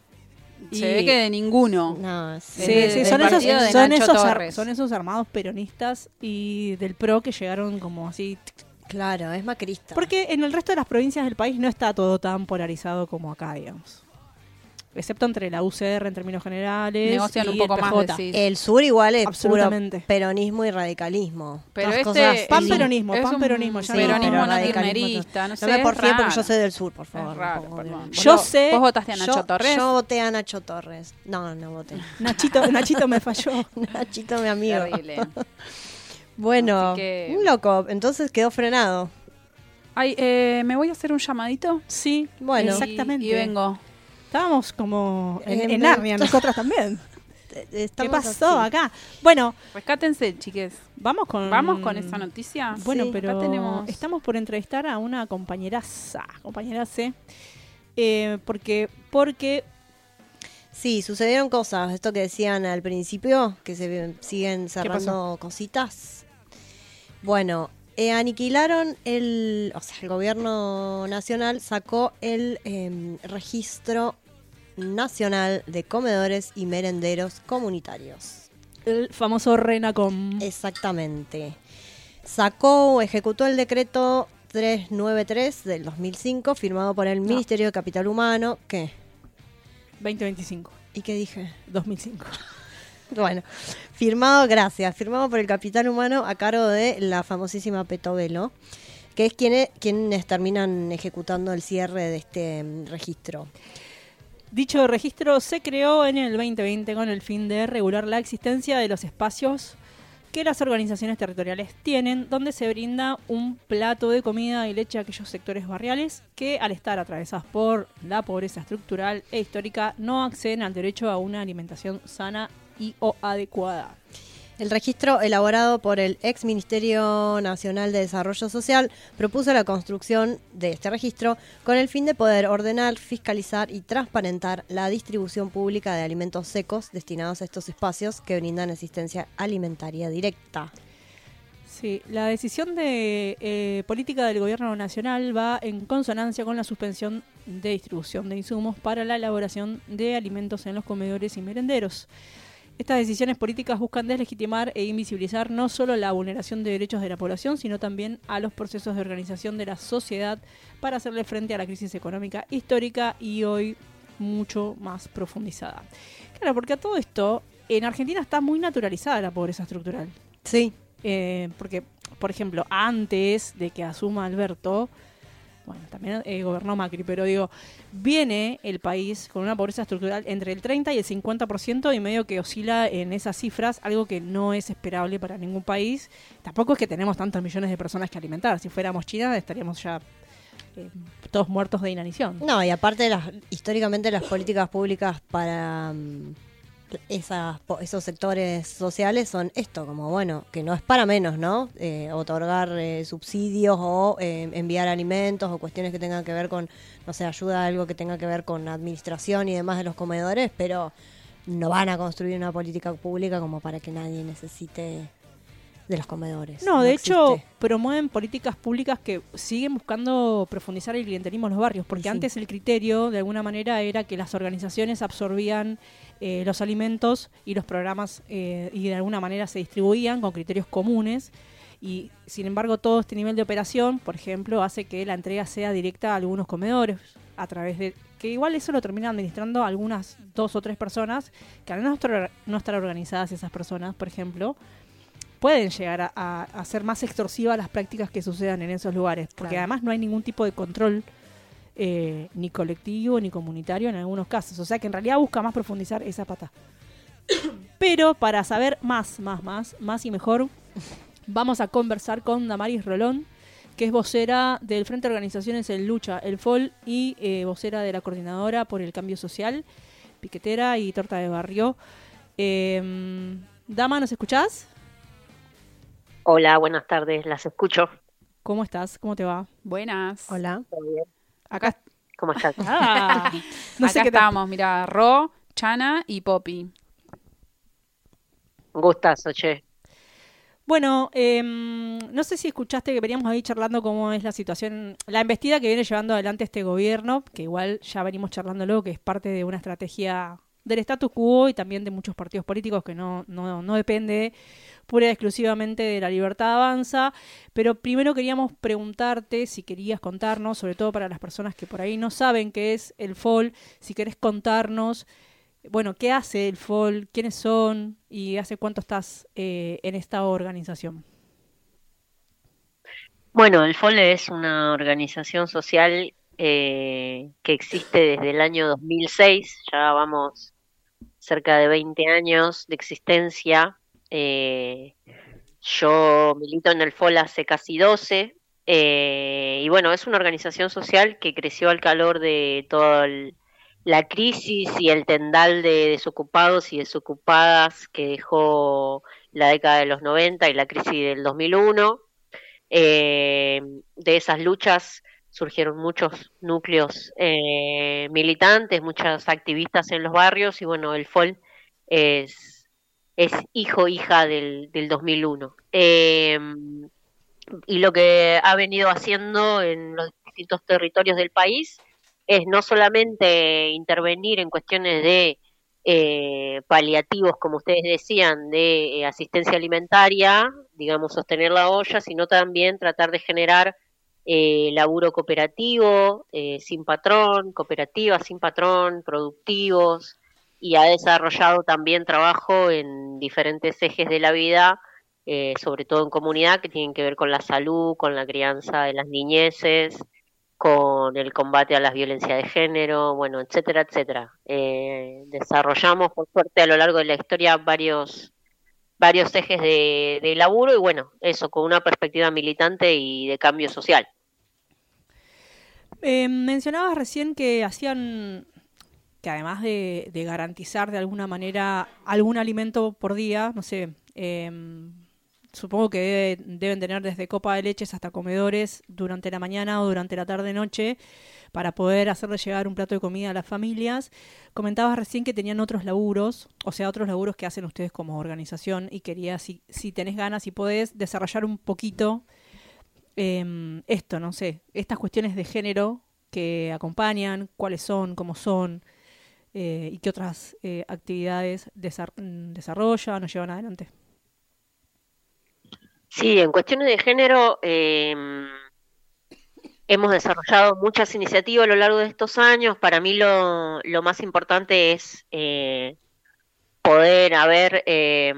Se Y- ve que de ninguno. No, Sí, Es del- sí, del son, esos, partido de son, Nacho esos ar- Torres. son esos armados peronistas y del PRO que llegaron como así. Claro, es macrista. Porque en el resto de las provincias del país no está todo tan polarizado como acá, digamos. Excepto entre la U C R en términos generales. Negocian y un poco el más, P J. decís. El sur igual es puro Absolutamente. peronismo y radicalismo. Pero Todas este cosas es Pan un- peronismo, es pan un peronismo, ya peronismo pero no radicalismo kirchnerista, no sé. No me es porfíe porque raro. yo soy del sur, por favor. Es raro, no, perdón. Yo ¿Vos- sé- ¿Vos votaste a Nacho yo, Torres? yo voté a Nacho Torres. No, no voté. Nachito, Nachito me falló. Nachito, mi amigo. Terrible. Bueno, Así que- un loco. Entonces quedó frenado. Ay, eh, ¿me voy a hacer un llamadito? Sí, Bueno. Y- exactamente. Y vengo. Estábamos como en, En- en Narnia, nosotras también. Eh, ¿Qué estamos pasó así. acá? Bueno, Rescátense, chiques. vamos con... ¿Vamos con esa noticia? Bueno, Sí, pero acá tenemos- estamos por entrevistar a una compañeraza, compañera C, eh, porque, porque Sí, sucedieron cosas. Esto que decían al principio, que se vi- siguen cerrando pasó? cositas. Bueno, eh, aniquilaron el... O sea, el gobierno nacional sacó el em, registro nacional de comedores y merenderos comunitarios. el famoso Renacom. Exactamente. Sacó o ejecutó el decreto trescientos noventa y tres del dos mil cinco, firmado por el Ministerio de Capital Humano. ¿Qué? veinte veinticinco, ¿Y qué dije? dos mil cinco. Bueno, firmado, gracias, firmado por el Capital Humano a cargo de la famosísima Petovelo, que es quienes, quienes terminan ejecutando el cierre de este mm, registro. Dicho registro se creó en el veinte veinte con el fin de regular la existencia de los espacios que las organizaciones territoriales tienen, donde se brinda un plato de comida y leche a aquellos sectores barriales que, al estar atravesados por la pobreza estructural e histórica, no acceden al derecho a una alimentación sana y o adecuada. El registro, elaborado por el ex Ministerio Nacional de Desarrollo Social, propuso la construcción de este registro con el fin de poder ordenar, fiscalizar y transparentar la distribución pública de alimentos secos destinados a estos espacios que brindan asistencia alimentaria directa. Sí, la decisión de eh, política del gobierno nacional va en consonancia con la suspensión de distribución de insumos para la elaboración de alimentos en los comedores y merenderos. Estas decisiones políticas buscan deslegitimar e invisibilizar no solo la vulneración de derechos de la población, sino también a los procesos de organización de la sociedad para hacerle frente a la crisis económica histórica y hoy mucho más profundizada. Claro, porque a todo esto, en Argentina está muy naturalizada la pobreza estructural. Sí. Eh, porque, por ejemplo, antes de que asuma Alberto, bueno, también eh, gobernó Macri, pero digo, viene el país con una pobreza estructural entre el treinta y el cincuenta por ciento y medio que oscila en esas cifras, algo que no es esperable para ningún país. Tampoco es que tenemos tantos millones de personas que alimentar. Si fuéramos China estaríamos ya eh, todos muertos de inanición. No, y aparte, las, históricamente las políticas públicas para mm, esas, po- esos sectores sociales son esto, como bueno, que no es para menos, ¿no? Eh, otorgar eh, subsidios o eh, enviar alimentos o cuestiones que tengan que ver con, no sé, ayuda a algo que tenga que ver con administración y demás de los comedores, pero no van a construir una política pública como para que nadie necesite de los comedores. No, de hecho, existe. promueven políticas públicas que siguen buscando profundizar el clientelismo en los barrios, porque Sí. antes el criterio, de alguna manera, era que las organizaciones absorbían eh, los alimentos y los programas eh, y de alguna manera se distribuían con criterios comunes. Y, sin embargo, todo este nivel de operación, por ejemplo, hace que la entrega sea directa a algunos comedores, a través de que igual eso lo terminan administrando algunas dos o tres personas, que al no estar, no estar organizadas esas personas, por ejemplo, pueden llegar a, a, a ser más extorsivas las prácticas que sucedan en esos lugares, porque Claro. además no hay ningún tipo de control eh, ni colectivo ni comunitario en algunos casos, o sea que en realidad busca más profundizar esa pata. Pero para saber más, más, más, más y mejor, vamos a conversar con Damaris Rolón, que es vocera del Frente de Organizaciones en Lucha, el F O L, y eh, vocera de la Coordinadora por el Cambio Social, piquetera y torta de barrio. Eh, Dama, ¿nos escuchás? Hola, buenas tardes, las escucho. ¿Cómo estás? ¿Cómo te va? Buenas. Hola. ¿Todo bien? Acá, ¿Cómo estás? Ah, no sé acá qué te- estamos, mira, Ro, Chana y Poppy. Un gustazo, che. Bueno, em, no sé si escuchaste que veníamos ahí charlando cómo es la situación, la embestida que viene llevando adelante este gobierno, que igual ya venimos charlándolo, que es parte de una estrategia del status quo y también de muchos partidos políticos que no, no, no depende pura y exclusivamente de la Libertad Avanza. Pero primero queríamos preguntarte si querías contarnos, sobre todo para las personas que por ahí no saben qué es el F O L, si querés contarnos, bueno, ¿qué hace el F O L? ¿Quiénes son? ¿Y hace cuánto estás eh, en esta organización? Bueno, el F O L es una organización social eh, que existe desde el año dos mil seis, ya vamos cerca de veinte años de existencia. Eh, yo milito en el F O L hace casi doce, eh, y bueno, es una organización social que creció al calor de toda el- la crisis y el tendal de desocupados y desocupadas que dejó la década de los noventa y la crisis del dos mil uno. Eh, de esas luchas surgieron muchos núcleos eh, militantes, muchas activistas en los barrios y bueno, el F O L es, es hijo, hija del, del dos mil uno. Eh, y lo que ha venido haciendo en los distintos territorios del país es no solamente intervenir en cuestiones de eh, paliativos, como ustedes decían, de eh, asistencia alimentaria, digamos, sostener la olla, sino también tratar de generar eh, laburo cooperativo, eh, sin patrón, cooperativas sin patrón, productivos, y ha desarrollado también trabajo en diferentes ejes de la vida, eh, sobre todo en comunidad, que tienen que ver con la salud, con la crianza de las niñeces, con el combate a la violencia de género, bueno, etcétera, etcétera. Eh, desarrollamos, por suerte, a lo largo de la historia varios varios ejes de, de laburo y bueno, eso, con una perspectiva militante y de cambio social. Eh, mencionabas recién que hacían, que además de, de garantizar de alguna manera algún alimento por día, no sé, eh, supongo que debe- deben tener desde copa de leches hasta comedores durante la mañana o durante la tarde-noche para poder hacerle llegar un plato de comida a las familias. Comentabas recién que tenían otros laburos, o sea, otros laburos que hacen ustedes como organización y quería, si, si tenés ganas y podés, desarrollar un poquito eh, esto, no sé, estas cuestiones de género que acompañan, cuáles son, cómo son eh, y qué otras eh, actividades desar- mm, desarrollan o llevan adelante. Sí, en cuestiones de género eh, hemos desarrollado muchas iniciativas a lo largo de estos años. Para mí lo, lo más importante es eh, poder haber eh,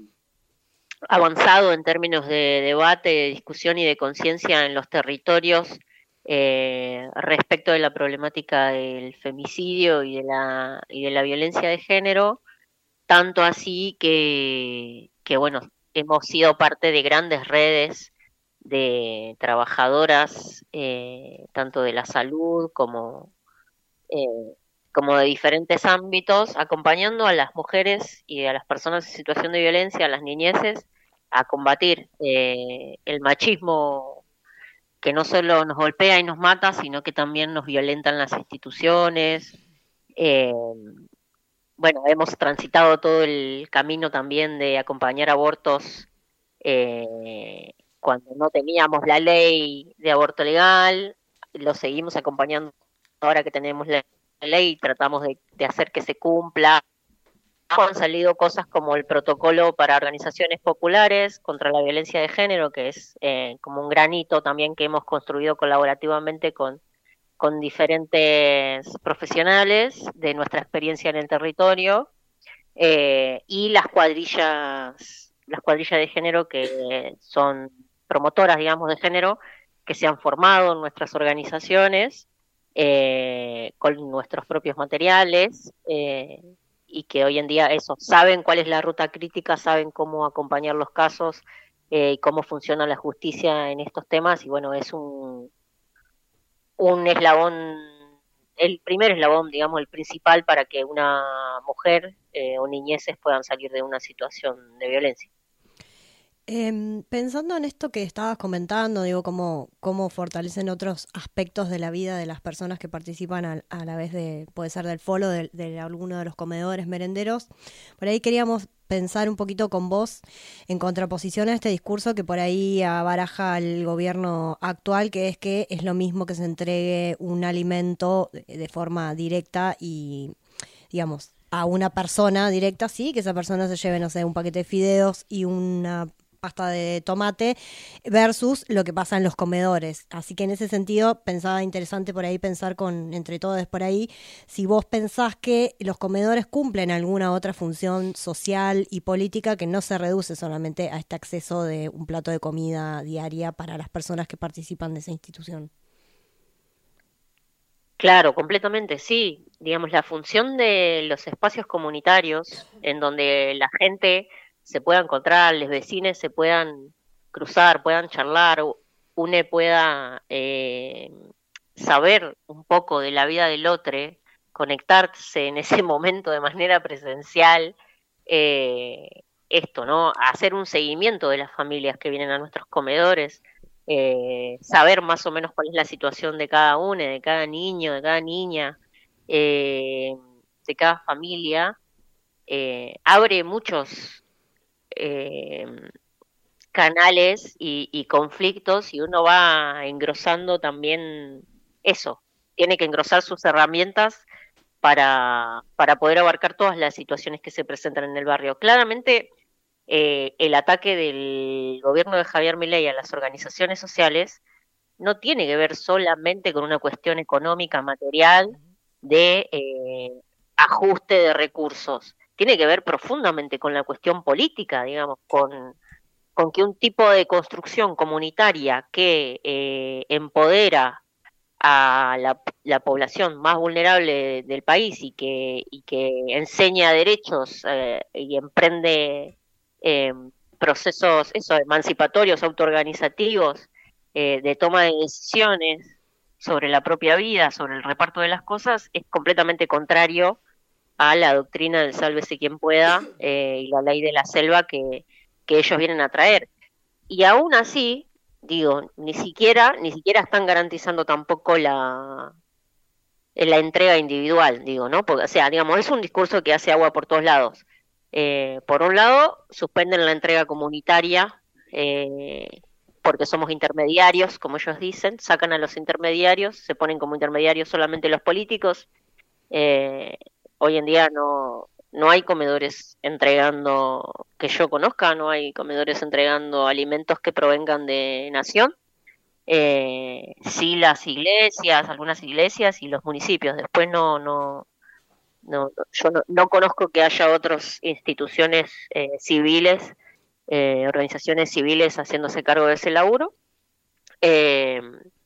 avanzado en términos de debate, de discusión y de conciencia en los territorios eh, respecto de la problemática del femicidio y de la, y de la violencia de género, tanto así que, que bueno, hemos sido parte de grandes redes de trabajadoras, eh, tanto de la salud como, eh, como de diferentes ámbitos, acompañando a las mujeres y a las personas en situación de violencia, a las niñeces, a combatir eh, el machismo que no solo nos golpea y nos mata, sino que también nos violenta en las instituciones. Eh, bueno, hemos transitado todo el camino también de acompañar abortos eh, cuando no teníamos la ley de aborto legal, lo seguimos acompañando ahora que tenemos la ley y tratamos de, de hacer que se cumpla. Han salido cosas como el protocolo para organizaciones populares contra la violencia de género, que es eh, como un granito también que hemos construido colaborativamente con, con diferentes profesionales de nuestra experiencia en el territorio, eh, y las cuadrillas, las cuadrillas de género que son promotoras, digamos, de género, que se han formado en nuestras organizaciones eh, con nuestros propios materiales, eh, y que hoy en día eso, saben cuál es la ruta crítica, saben cómo acompañar los casos eh, y cómo funciona la justicia en estos temas, y bueno, es un, un eslabón, el primer eslabón, digamos, el principal para que una mujer eh, o niñeces puedan salir de una situación de violencia. Em, pensando en esto que estabas comentando, digo, cómo, cómo fortalecen otros aspectos de la vida de las personas que participan al- a, la vez de, puede ser del folo, de, de alguno de los comedores merenderos. Por ahí queríamos pensar un poquito con vos en contraposición a este discurso que por ahí abaraja el gobierno actual, que es que es lo mismo que se entregue un alimento de, de forma directa y, digamos, a una persona directa, sí, que esa persona se lleve, no sé, un paquete de fideos y una pasta de tomate versus lo que pasa en los comedores. Así que en ese sentido pensaba interesante por ahí pensar con entre todos por ahí si vos pensás que los comedores cumplen alguna otra función social y política que no se reduce solamente a este acceso de un plato de comida diaria para las personas que participan de esa institución. Claro, completamente, sí. Digamos, la función de los espacios comunitarios en donde la gente se pueda encontrar, los vecinos se puedan cruzar, puedan charlar, une pueda eh, saber un poco de la vida del otro, conectarse en ese momento de manera presencial, eh, esto, ¿no? Hacer un seguimiento de las familias que vienen a nuestros comedores, eh, saber más o menos cuál es la situación de cada uno, de cada niño, de cada niña, eh, de cada familia, eh, abre muchos eh, canales y, y conflictos y uno va engrosando también eso, tiene que engrosar sus herramientas para, para poder abarcar todas las situaciones que se presentan en el barrio. Claramente, eh, el ataque del gobierno de Javier Milei a las organizaciones sociales no tiene que ver solamente con una cuestión económica, material, de eh, ajuste de recursos. Tiene que ver profundamente con la cuestión política, digamos, con, con que un tipo de construcción comunitaria que eh, empodera a la, la población más vulnerable del país y que, y que enseña derechos eh, y emprende eh, procesos eso, emancipatorios, autoorganizativos, eh, de toma de decisiones sobre la propia vida, sobre el reparto de las cosas, es completamente contrario a la doctrina del sálvese quien pueda eh, y la ley de la selva que, que ellos vienen a traer. Y aún así, digo, ni siquiera, ni siquiera están garantizando tampoco la, la entrega individual, digo, ¿no? Porque, o sea, digamos, es un discurso que hace agua por todos lados. Eh, por un lado, suspenden la entrega comunitaria, eh, porque somos intermediarios, como ellos dicen, sacan a los intermediarios, se ponen como intermediarios solamente los políticos. Eh, hoy en día no, no hay comedores entregando, que yo conozca, no hay comedores entregando alimentos que provengan de nación. Eh, sí las iglesias, algunas iglesias y los municipios. Después no, no, no, yo no, no conozco que haya otras instituciones eh, civiles, eh, organizaciones civiles haciéndose cargo de ese laburo. Eh,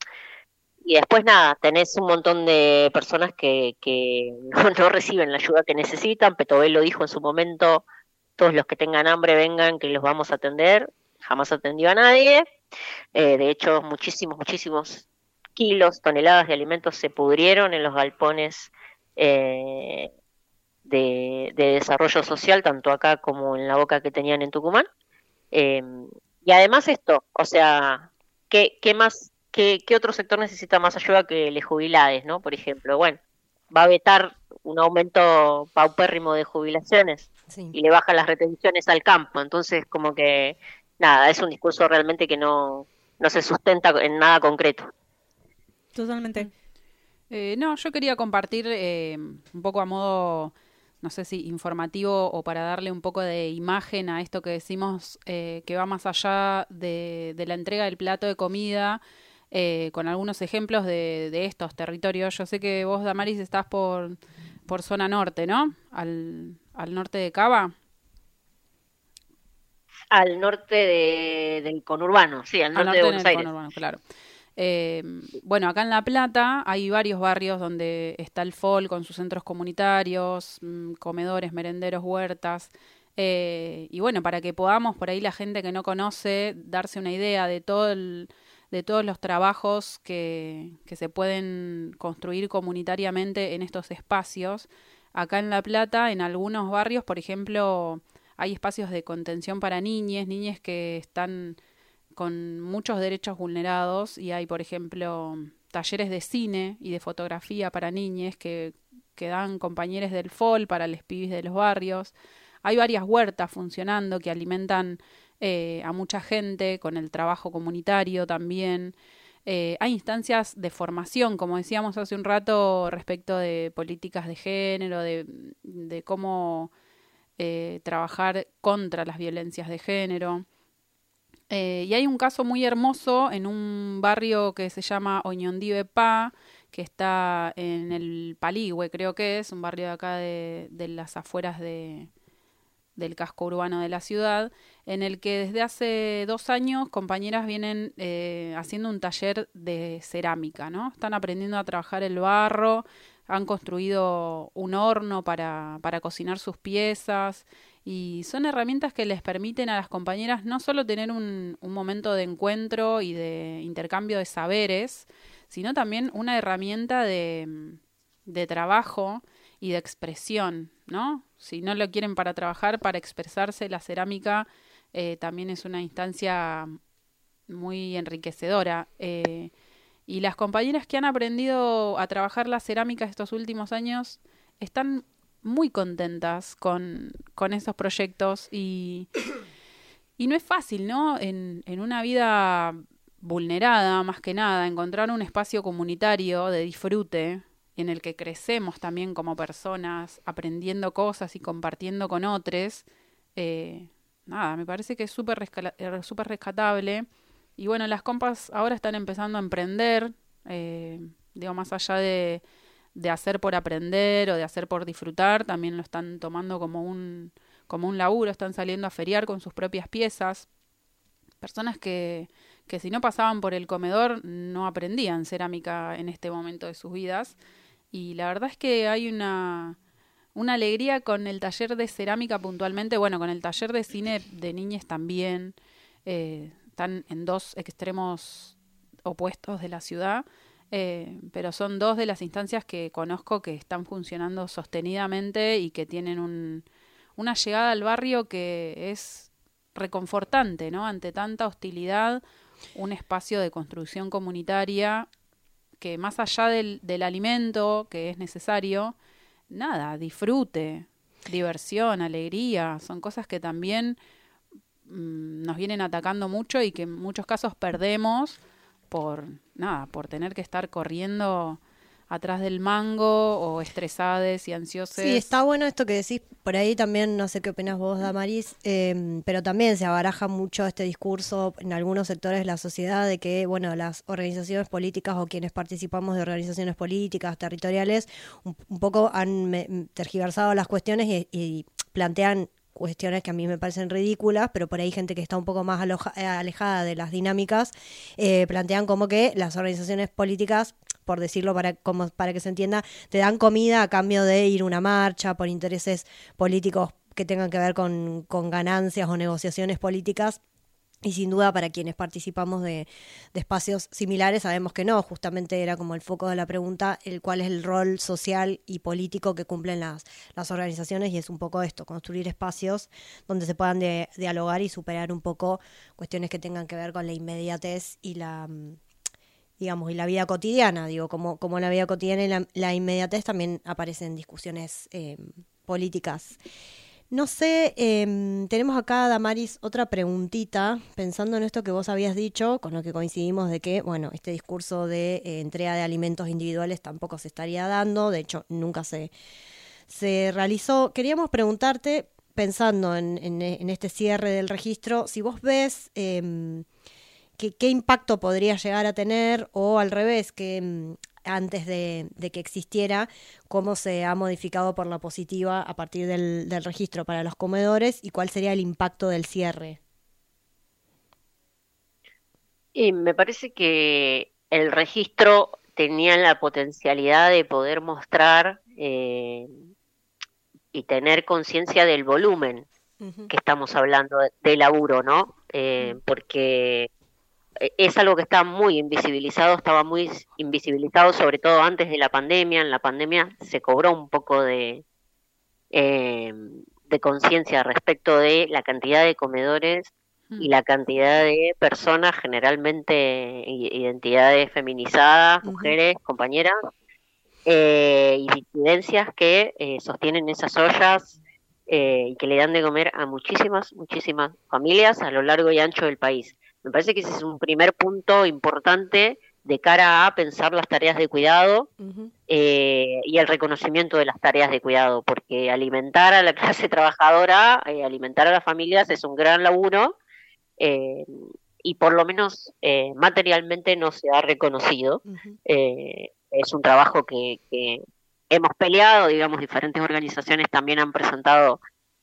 y después nada, tenés un montón de personas que, que no, no reciben la ayuda que necesitan. Petobel lo dijo en su momento, todos los que tengan hambre vengan, que los vamos a atender. Jamás atendió a nadie. Eh, de hecho, muchísimos, muchísimos kilos, toneladas de alimentos se pudrieron en los galpones eh, de, de desarrollo social, tanto acá como en la Boca que tenían en Tucumán. Eh, y además esto, o sea, ¿qué, qué más, qué, qué otro sector necesita más ayuda que los jubilados, ¿no? Por ejemplo, bueno, va a vetar un aumento paupérrimo de jubilaciones Sí. y le baja las retenciones al campo, entonces como que nada, es un discurso realmente que no, no se sustenta en nada concreto. Totalmente. Eh, no, yo quería compartir eh, un poco a modo, no sé si informativo o para darle un poco de imagen a esto que decimos, eh, que va más allá de, de la entrega del plato de comida, eh, con algunos ejemplos de, de estos territorios. Yo sé que vos, Damaris, estás por, por zona norte, ¿no? Al, al norte de Cava. Al norte de, del conurbano, sí, al norte, Al norte de Buenos del Aires. conurbano, claro. Eh, bueno, acá en La Plata hay varios barrios donde está el F O L con sus centros comunitarios, mmm, comedores, merenderos, huertas. Eh, y bueno, para que podamos, por ahí la gente que no conoce, darse una idea de todo el, de todos los trabajos que, que se pueden construir comunitariamente en estos espacios. Acá en La Plata, en algunos barrios, por ejemplo, hay espacios de contención para niñas, niñas que están con muchos derechos vulnerados, y hay, por ejemplo, talleres de cine y de fotografía para niñas que, que dan compañeros del F O L para los pibis de los barrios. Hay varias huertas funcionando que alimentan eh, a mucha gente con el trabajo comunitario también. Eh, hay instancias de formación, como decíamos hace un rato, respecto de políticas de género, de, de cómo eh, trabajar contra las violencias de género. Eh, y hay un caso muy hermoso en un barrio que se llama Oñondive Pa, que está en el Paligüe, creo que es, un barrio de acá de, de las afueras de, del casco urbano de la ciudad, en el que desde hace dos años compañeras vienen eh, haciendo un taller de cerámica, ¿no? Están aprendiendo a trabajar el barro, han construido un horno para, para cocinar sus piezas, y son herramientas que les permiten a las compañeras no solo tener un, un momento de encuentro y de intercambio de saberes, sino también una herramienta de, de trabajo y de expresión, ¿no? Si no lo quieren para trabajar, para expresarse, la cerámica eh, también es una instancia muy enriquecedora. Eh, y las compañeras que han aprendido a trabajar la cerámica estos últimos años están muy contentas con, con esos proyectos, y, y no es fácil, ¿no? En, en una vida vulnerada, más que nada, encontrar un espacio comunitario de disfrute en el que crecemos también como personas, aprendiendo cosas y compartiendo con otros. Eh, nada, me parece que es súper resca- súper rescatable. Y bueno, las compas ahora están empezando a emprender, eh, digo, más allá de de hacer por aprender o de hacer por disfrutar, también lo están tomando como un, como un laburo, están saliendo a feriar con sus propias piezas. Personas que, que si no pasaban por el comedor no aprendían cerámica en este momento de sus vidas. Y la verdad es que hay una, una alegría con el taller de cerámica puntualmente, bueno, con el taller de cine de niñas también. Eh, están en dos extremos opuestos de la ciudad. Eh, pero son dos de las instancias que conozco que están funcionando sostenidamente y que tienen un, una llegada al barrio que es reconfortante, ¿no? Ante tanta hostilidad, un espacio de construcción comunitaria que, más allá del, del alimento que es necesario, nada, disfrute, diversión, alegría, son cosas que también mmm, nos vienen atacando mucho y que en muchos casos perdemos por nada, por tener que estar corriendo atrás del mango o estresades y ansiosas. Sí, está bueno esto que decís, por ahí también, no sé qué opinas vos, Damaris, eh, pero también se abaraja mucho este discurso en algunos sectores de la sociedad de que, bueno, las organizaciones políticas o quienes participamos de organizaciones políticas, territoriales, un, un poco han me, tergiversado las cuestiones y, y plantean cuestiones que a mí me parecen ridículas, pero por ahí gente que está un poco más aloja, alejada de las dinámicas, eh, plantean como que las organizaciones políticas, por decirlo para, como, para que se entienda, te dan comida a cambio de ir a una marcha por intereses políticos que tengan que ver con, con ganancias o negociaciones políticas. Y sin duda para quienes participamos de, de espacios similares sabemos que no, justamente era como el foco de la pregunta, el cuál es el rol social y político que cumplen las, las organizaciones, y es un poco esto, construir espacios donde se puedan de, dialogar y superar un poco cuestiones que tengan que ver con la inmediatez y la, digamos, y la vida cotidiana. Digo, como, como la vida cotidiana y la, la inmediatez también aparecen discusiones eh, políticas. No sé, eh, tenemos acá, Damaris, otra preguntita, pensando en esto que vos habías dicho, con lo que coincidimos de que, bueno, este discurso de eh, entrega de alimentos individuales tampoco se estaría dando, de hecho, nunca se, se realizó. Queríamos preguntarte, pensando en, en, en este cierre del registro, si vos ves eh, que, qué impacto podría llegar a tener, o al revés, que antes de, de que existiera, cómo se ha modificado por la positiva a partir del, del registro para los comedores, y cuál sería el impacto del cierre. Y me parece que el registro tenía la potencialidad de poder mostrar eh, y tener conciencia del volumen uh-huh. que estamos hablando de, de laburo, ¿no? Eh, uh-huh. Porque es algo que está muy invisibilizado, estaba muy invisibilizado sobre todo antes de la pandemia. En la pandemia se cobró un poco de, eh, de conciencia respecto de la cantidad de comedores y la cantidad de personas, generalmente identidades feminizadas, mujeres, compañeras, eh, y disidencias que eh, sostienen esas ollas eh, y que le dan de comer a muchísimas, muchísimas familias a lo largo y ancho del país. Me parece que ese es un primer punto importante de cara a pensar las tareas de cuidado uh-huh. eh, y el reconocimiento de las tareas de cuidado, porque alimentar a la clase trabajadora, eh, alimentar a las familias es un gran laburo, eh, y por lo menos eh, materialmente no se ha reconocido. Uh-huh. Eh, es un trabajo que, que hemos peleado, digamos, diferentes organizaciones también han presentado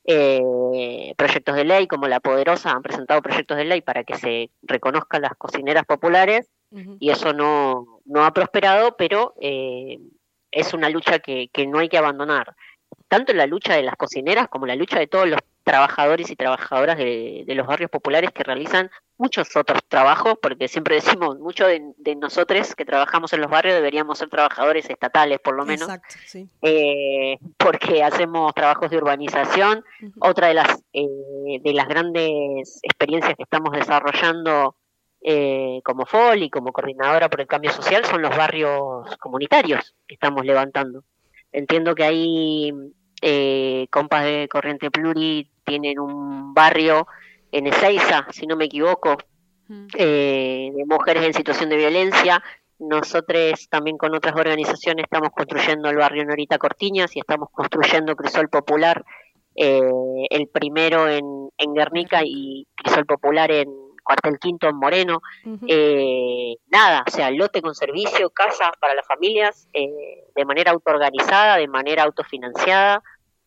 eh, proyectos de ley, como La Poderosa han presentado proyectos de ley para que se reconozcan las cocineras populares, uh-huh. y eso no, no ha prosperado, pero eh, es una lucha que, que no hay que abandonar. Tanto la lucha de las cocineras como la lucha de todos los trabajadores y trabajadoras de, de los barrios populares que realizan muchos otros trabajos, porque siempre decimos, muchos de, de nosotros que trabajamos en los barrios deberíamos ser trabajadores estatales, por lo menos. Exacto, sí. eh, porque hacemos trabajos de urbanización. Uh-huh. Otra de las, eh, de las grandes experiencias que estamos desarrollando eh, como F O L y como coordinadora por el cambio social son los barrios comunitarios que estamos levantando. Entiendo que hay eh, compas de Corriente Pluri tienen un barrio en Ezeiza, si no me equivoco, mm. eh, de mujeres en situación de violencia. Nosotros también con otras organizaciones estamos construyendo el barrio Norita Cortiñas y estamos construyendo Crisol Popular, eh, el primero en, en Guernica y Crisol Popular en Cuartel Quinto en Moreno. Uh-huh. Eh, nada, o sea, lote con servicio, casas para las familias, eh, de manera autoorganizada, de manera autofinanciada.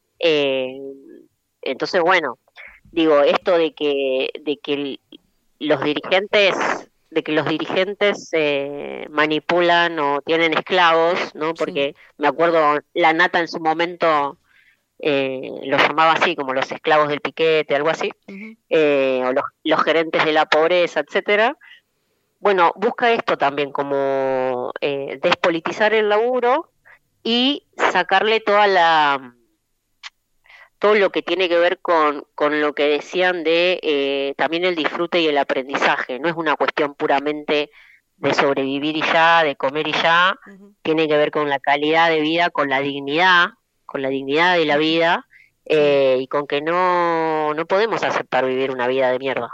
Eh, entonces, bueno, digo, esto de que, de que los dirigentes, de que los dirigentes eh, manipulan o tienen esclavos, ¿no? Porque sí. Me acuerdo, la Nata en su momento Eh, lo llamaba así, como los esclavos del piquete, algo así, uh-huh. eh, o los, los gerentes de la pobreza, etcétera. Bueno, busca esto también, como eh, despolitizar el laburo y sacarle toda la todo lo que tiene que ver con, con lo que decían de eh, también el disfrute y el aprendizaje. No es una cuestión puramente de sobrevivir y ya, de comer y ya, uh-huh. tiene que ver con la calidad de vida, con la dignidad, con la dignidad de la vida, eh, y con que no, no podemos aceptar vivir una vida de mierda.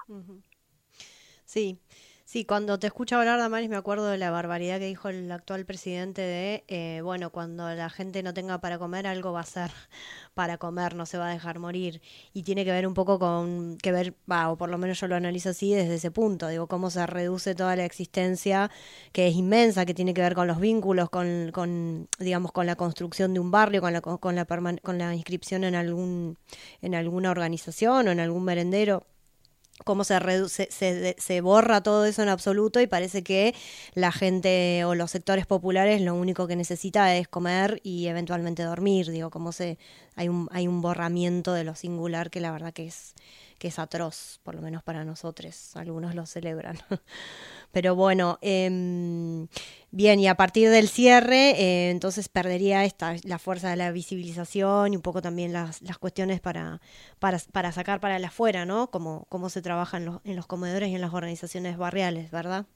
Sí, sí, cuando te escucho hablar, Damaris, me acuerdo de la barbaridad que dijo el actual presidente de, eh, bueno, cuando la gente no tenga para comer, algo va a ser para comer, no se va a dejar morir. Y tiene que ver un poco con, que ver, bah, o por lo menos yo lo analizo así desde ese punto, digo, cómo se reduce toda la existencia, que es inmensa, que tiene que ver con los vínculos, con, con digamos, con la construcción de un barrio, con la, con la, perman- con la inscripción en algún, en alguna organización o en algún merendero. Cómo se, reduce, se, se borra todo eso en absoluto y parece que la gente o los sectores populares lo único que necesita es comer y eventualmente dormir. Digo, cómo se hay un hay un borramiento de lo singular que la verdad que es que es atroz, por lo menos para nosotros. Algunos lo celebran. Pero bueno, eh, bien, y a partir del cierre, eh, entonces perdería esta la fuerza de la visibilización y un poco también las, las cuestiones para, para, para sacar para el afuera, ¿no? Como cómo se trabaja en los, en los comedores y en las organizaciones barriales, ¿verdad?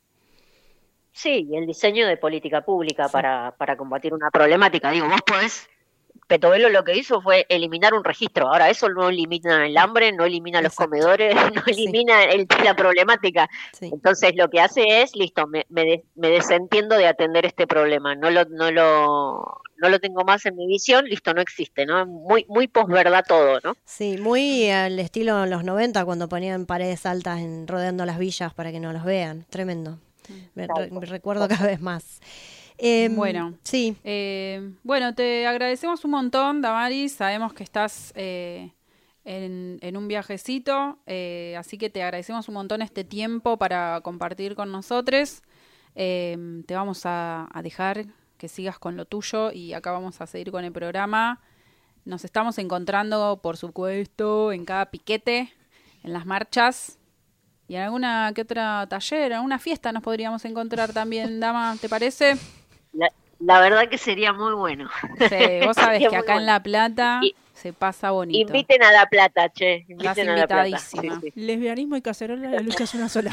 Sí, y el diseño de política pública sí. para, para combatir una problemática. Digo, vos podés... Petovelo lo que hizo fue eliminar un registro. Ahora, eso no elimina el hambre, no elimina los Exacto. comedores, no elimina sí. el, la problemática. Sí. Entonces, lo que hace es, listo, me, me, de, me desentiendo de atender este problema. No lo, no lo, no lo tengo más en mi visión, listo, no existe, ¿no? Muy, muy posverdad todo, ¿no? Sí, muy al estilo en los noventa, cuando ponían paredes altas en, rodeando las villas para que no los vean. Tremendo. Me, re, me recuerdo cada vez más. Eh, bueno, sí. Eh, bueno, te agradecemos un montón, Damaris. Sabemos que estás eh, en, en un viajecito, eh, así que te agradecemos un montón este tiempo para compartir con nosotros. Eh, te vamos a, a dejar que sigas con lo tuyo y acá vamos a seguir con el programa. Nos estamos encontrando, por supuesto, en cada piquete, en las marchas y en alguna que otra taller, en alguna fiesta nos podríamos encontrar también, Dama, ¿te parece? La, La verdad que sería muy bueno. Sí, vos sabés Sería que muy acá en bueno. La Plata Y- se pasa bonito. Inviten a La Plata, che. Estás Inviten a La Plata. Sí, invitadísima. sí. Lesbianismo y cacerola, la lucha es una sola.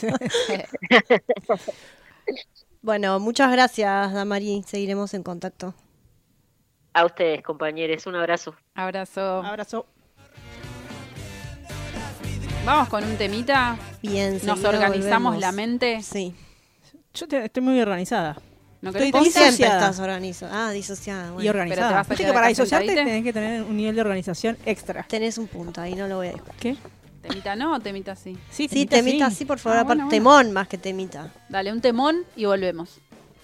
Bueno, muchas gracias, Damari. Seguiremos en contacto. A ustedes, compañeros. Un abrazo. Abrazo. Abrazo. Vamos con un temita. Bien, Nos seguido organizamos volvemos. la mente. Sí. Yo te- estoy muy organizada. ¿No Estoy querés? Vos siempre disociada. estás organizada. Ah, disociada. Y Bueno. Pero te organizada. vas a Viste quedar que para acá disociarte sentadita. tenés que tener un nivel de organización extra. Tenés un punto ahí, no lo voy a discutir. ¿Qué? ¿Temita no o temita sí? Sí, temita, sí, por favor. Ah, aparte, bueno, bueno. temón más que temita. Dale, un temón y volvemos.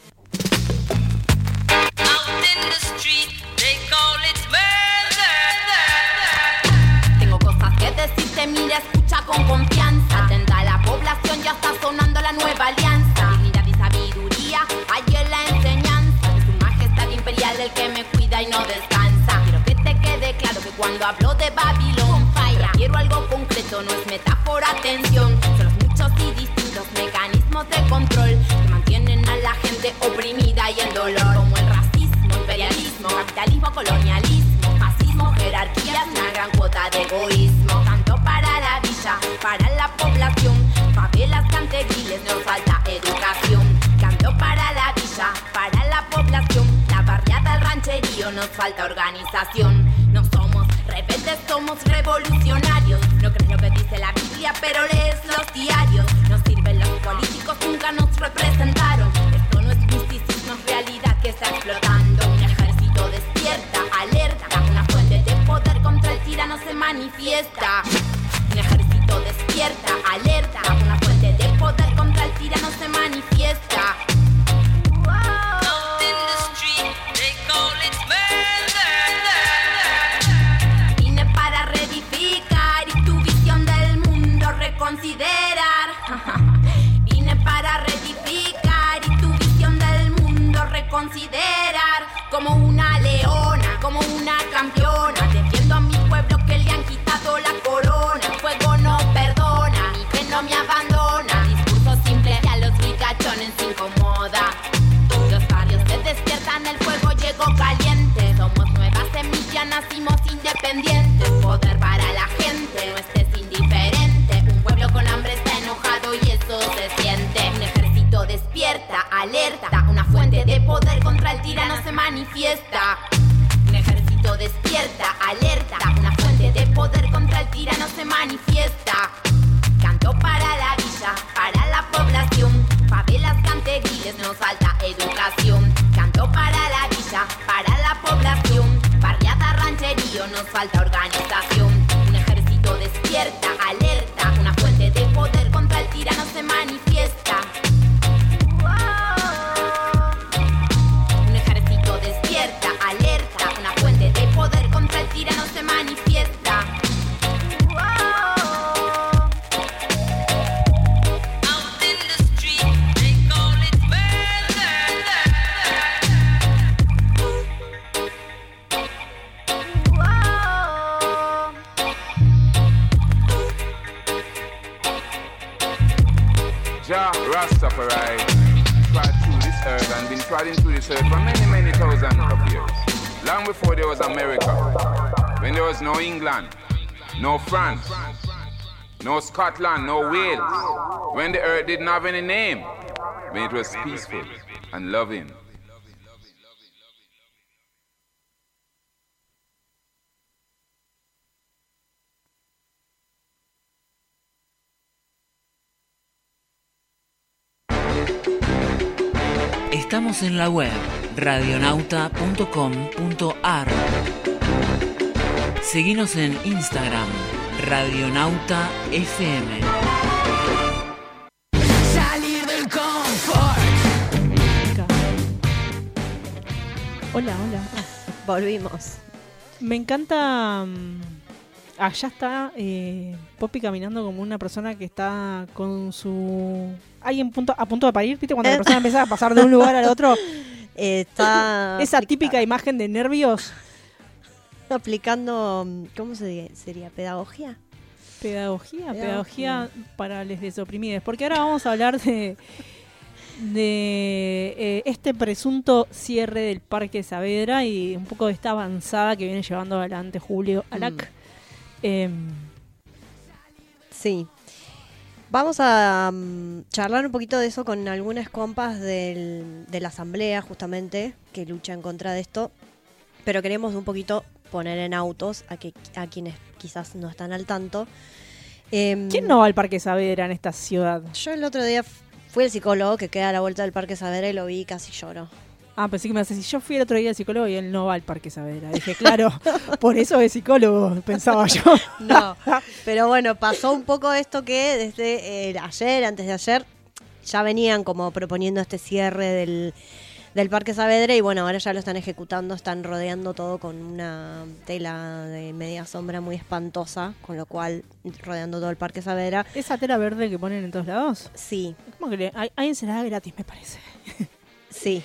Tengo cosas que decirte, mira, escucha con confianza. Atenta a la población, ya está sonando la nueva alianza. Dignidad y sabiduría, hay en la enseñanza de su majestad imperial, el que me cuida y no descansa. Quiero que te quede claro que cuando hablo de Babilón, falla. Quiero algo concreto, no es metáfora, atención. Son los muchos y distintos mecanismos de control que mantienen a la gente oprimida y en dolor, como el racismo, imperialismo, capitalismo, colonialismo, fascismo, jerarquías, una gran cuota de egoísmo. Tanto para la villa, para la población, favelas, canteguiles, nos falta educación. Canto para la villa, para la población, la barriada, el rancherío, nos falta organización. No somos rebeldes, somos revolucionarios. No crees lo que dice la Biblia, pero lees los diarios. Nos sirven los políticos, nunca nos representaron. Esto no es misticismo, es realidad que está explotando. Un ejército despierta, alerta, una fuente de poder contra el tirano se manifiesta. Un ejército despierta, alerta, una fuente de poder contra el tirano se manifiesta. Vine para reedificar y tu visión del mundo reconsiderar. Vine para reedificar y tu visión del mundo reconsiderar. Como una leona, como una campeona, defiendo a mi pueblo que le han quitado la corona. El fuego no perdona, mi fe no me abandona. Discurso simple que a los ricachones incomoda. Los barrios se despiertan, el fuego llegó caliente. Somos nuevas semillas, nacimos independientes. Poder para la gente, no estés indiferente. Un pueblo con hambre está enojado y eso se siente. Un ejército despierta, alerta, una fuente de poder contra el tirano se manifiesta. Un ejército despierta, alerta, una fuente de poder contra el tirano se manifiesta. Canto para la villa, para la población, favelas, canteguiles, nos falta educación. Canto para la villa, para la población, barriada, rancherío, nos falta organización. Un ejército despierta, alerta, una fuente de poder contra el tirano se manifiesta. Un ejército despierta, alerta, una fuente de poder contra el tirano se manifiesta. Jah Rastafari trod through this earth and been trotting through this earth for many, many thousands of years. Long before there was America, when there was no England, no France, no Scotland, no Wales, when the earth didn't have any name, when it was peaceful and loving. Estamos en la web radionauta punto com punto ar. Seguinos en Instagram, Radionauta F M. Salir del confort. Hola, hola. Volvimos. Me encanta. mm, Allá está eh, Poppy caminando como una persona que está con su. Alguien punto, a punto de parir, ¿viste? Cuando la persona empieza a pasar de un lugar al otro. Eh, está Esa aplica- típica imagen de nervios. aplicando, ¿cómo se diría? sería? ¿Pedagogía? Pedagogía, Pedagogía. pedagogía para les desoprimidos. Porque ahora vamos a hablar de de eh, este presunto cierre del Parque Saavedra y un poco de esta avanzada que viene llevando adelante Julio Alac. Mm. Eh, sí. Vamos a um, charlar un poquito de eso con algunas compas del, de la asamblea, justamente, que lucha en contra de esto. Pero queremos un poquito poner en autos a, que, a quienes quizás no están al tanto. Eh, ¿Quién no va al Parque Saavedra en esta ciudad? Yo el otro día fui al psicólogo que queda a la vuelta del Parque Saavedra y lo vi y casi lloro. Ah, pensé que me hace decir, yo fui el otro día al psicólogo y él no va al Parque Saavedra. Dije, claro, por eso es psicólogo, pensaba yo. No, pero bueno, pasó un poco esto que desde eh, ayer, antes de ayer, ya venían como proponiendo este cierre del, del Parque Saavedra y bueno, ahora ya lo están ejecutando, están rodeando todo con una tela de media sombra muy espantosa, con lo cual rodeando todo el Parque Saavedra. ¿Esa tela verde que ponen en todos lados? Sí. Como que le, hay, hay ensalada gratis, me parece. Sí.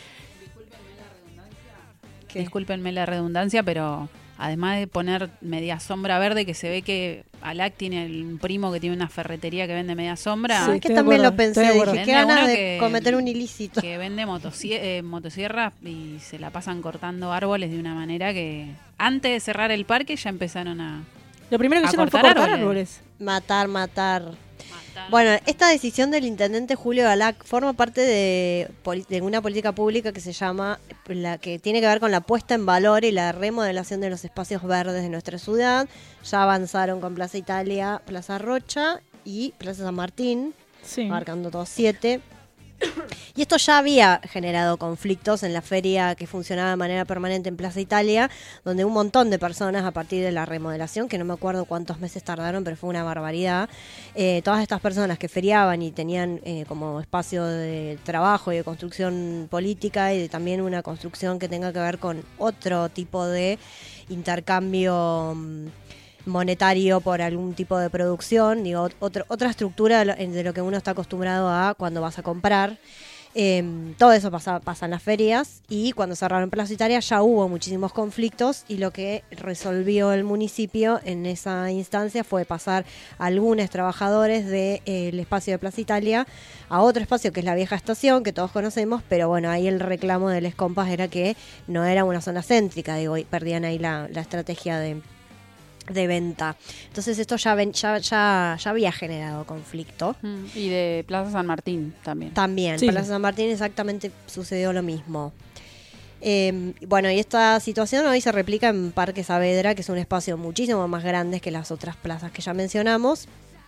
¿Qué? Discúlpenme la redundancia, pero además de poner media sombra verde, que se ve que Alac tiene un primo que tiene una ferretería que vende media sombra. Sí, que también lo pensé, dije, qué ganas de que, cometer un ilícito. Que vende motosie- eh, motosierras y se la pasan cortando árboles de una manera que antes de cerrar el parque ya empezaron a Lo primero que a hicieron fue cortar cortar árboles. árboles. Matar, matar. Bueno, esta decisión del intendente Julio Alac forma parte de, de una política pública que se llama, la que tiene que ver con la puesta en valor y la remodelación de los espacios verdes de nuestra ciudad. Ya avanzaron con Plaza Italia, Plaza Rocha y Plaza San Martín, sí. marcando todos siete. Y esto ya había generado conflictos en la feria que funcionaba de manera permanente en Plaza Italia, donde un montón de personas a partir de la remodelación, que no me acuerdo cuántos meses tardaron, pero fue una barbaridad, eh, todas estas personas que feriaban y tenían eh, como espacio de trabajo y de construcción política y de también una construcción que tenga que ver con otro tipo de intercambio monetario por algún tipo de producción, digo, otro, otra estructura de lo, de lo que uno está acostumbrado a cuando vas a comprar. Eh, todo eso pasa, pasa en las ferias y cuando cerraron Plaza Italia ya hubo muchísimos conflictos y lo que resolvió el municipio en esa instancia fue pasar a algunos trabajadores del de, eh, espacio de Plaza Italia a otro espacio que es la vieja estación que todos conocemos, pero bueno, ahí el reclamo de Les Compas era que no era una zona céntrica, digo, y perdían ahí la, la estrategia de de venta. Entonces esto ya, ven, ya, ya, ya había generado conflicto. Mm, y de Plaza San Martín también. También, sí. Plaza San Martín exactamente sucedió lo mismo. Eh, bueno, y esta situación hoy se replica en Parque Saavedra, que es un espacio muchísimo más grande que las otras plazas que ya mencionamos,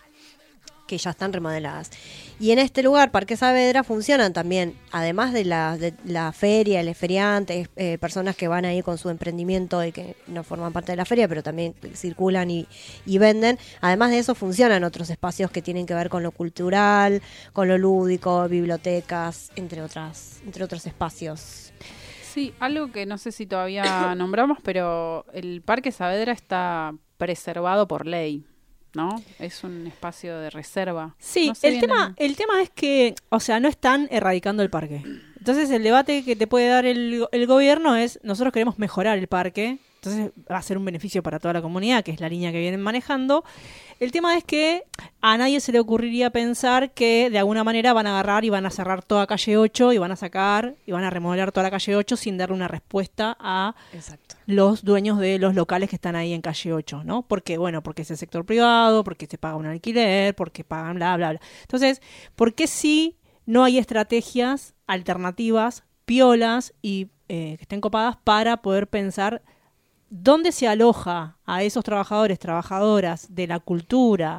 que ya están remodeladas. Y en este lugar, Parque Saavedra, funcionan también, además de la, de la feria, los feriantes, eh, personas que van ahí con su emprendimiento y que no forman parte de la feria, pero también circulan y, y venden. Además de eso, funcionan otros espacios que tienen que ver con lo cultural, con lo lúdico, bibliotecas, entre otras, entre otros espacios. Sí, algo que no sé si todavía nombramos, pero el Parque Saavedra está preservado por ley, ¿no? Es un espacio de reserva. Sí, no sé el tema, el... el tema es que, o sea, no están erradicando el parque. Entonces el debate que te puede dar el, el gobierno es, nosotros queremos mejorar el parque, entonces va a ser un beneficio para toda la comunidad, que es la línea que vienen manejando. El tema es que a nadie se le ocurriría pensar que de alguna manera van a agarrar y van a cerrar toda calle ocho y van a sacar y van a remodelar toda la calle ocho sin darle una respuesta a Exacto. los dueños de los locales que están ahí en calle ocho, ¿no? Porque, bueno, porque es el sector privado, porque se paga un alquiler, porque pagan bla, bla, bla. Entonces, ¿por qué si no hay estrategias alternativas, piolas y eh, que estén copadas para poder pensar dónde se aloja a esos trabajadores, trabajadoras de la cultura,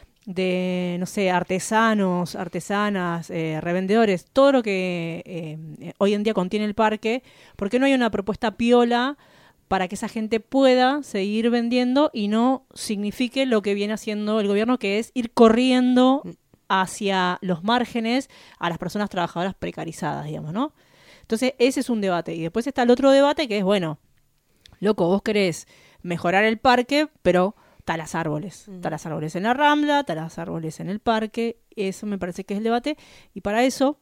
de, no sé, artesanos, artesanas, eh, revendedores, todo lo que eh, hoy en día contiene el parque? ¿Por qué no hay una propuesta piola para que esa gente pueda seguir vendiendo y no signifique lo que viene haciendo el gobierno, que es ir corriendo hacia los márgenes a las personas trabajadoras precarizadas, digamos, ¿no? Entonces, ese es un debate. Y después está el otro debate que es, bueno, loco, vos querés mejorar el parque, pero talas árboles. Mm. Talas árboles en la Rambla, talas árboles en el parque. Eso me parece que es el debate. Y para eso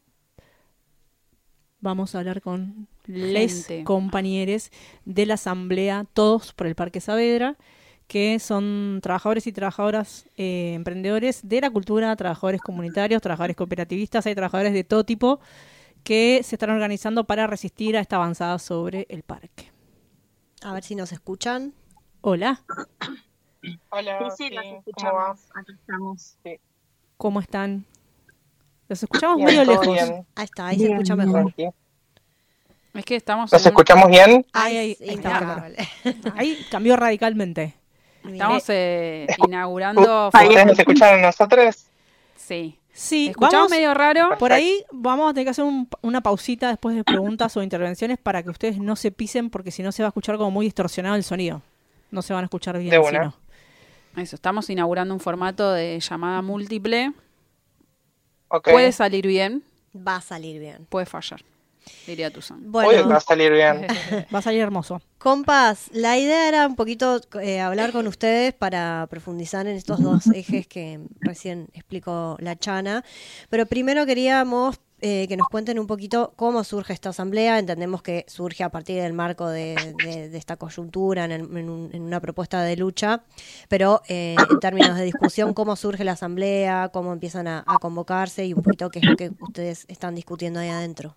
vamos a hablar con les compañeros de la asamblea Todos por el Parque Saavedra, que son trabajadores y trabajadoras eh, emprendedores de la cultura, trabajadores comunitarios, trabajadores cooperativistas, hay trabajadores de todo tipo que se están organizando para resistir a esta avanzada sobre el parque. A ver si nos escuchan. Hola. Hola, Sí, sí, sí, los ¿cómo escuchamos. va? Acá estamos. Sí. ¿Cómo están? Los escuchamos Bien, medio todo lejos. bien. Ahí está, ahí se Bien, escucha bien. mejor. Tranqui. Es que estamos ¿Nos en un- escuchamos bien? Ahí, ahí, Es ahí está, impecable. ahí cambió radicalmente. estamos eh, Escu- inaugurando... Ahí ¿Ustedes nos escuchan a nosotros? Sí. Sí, Escuchamos vamos, medio raro. por ahí vamos a tener que hacer un- una pausita después de preguntas o intervenciones para que ustedes no se pisen porque si no se va a escuchar como muy distorsionado el sonido. No se van a escuchar bien. De si una. no. Eso, estamos inaugurando un formato de llamada múltiple. Ok. Puede salir bien, Va a salir bien. puede fallar, diría Tuzán. Obvio que va Bueno, a salir bien. Va a salir hermoso. compas, la idea era un poquito eh, hablar con ustedes para profundizar en estos dos ejes que recién explicó la Chana, pero primero queríamos eh, que nos cuenten un poquito cómo surge esta asamblea. Entendemos que surge a partir del marco de, de- de esta coyuntura, en, el- en un- en una propuesta de lucha, pero eh, en términos de discusión, cómo surge la asamblea, cómo empiezan a, a convocarse y un poquito qué es lo que ustedes están discutiendo ahí adentro.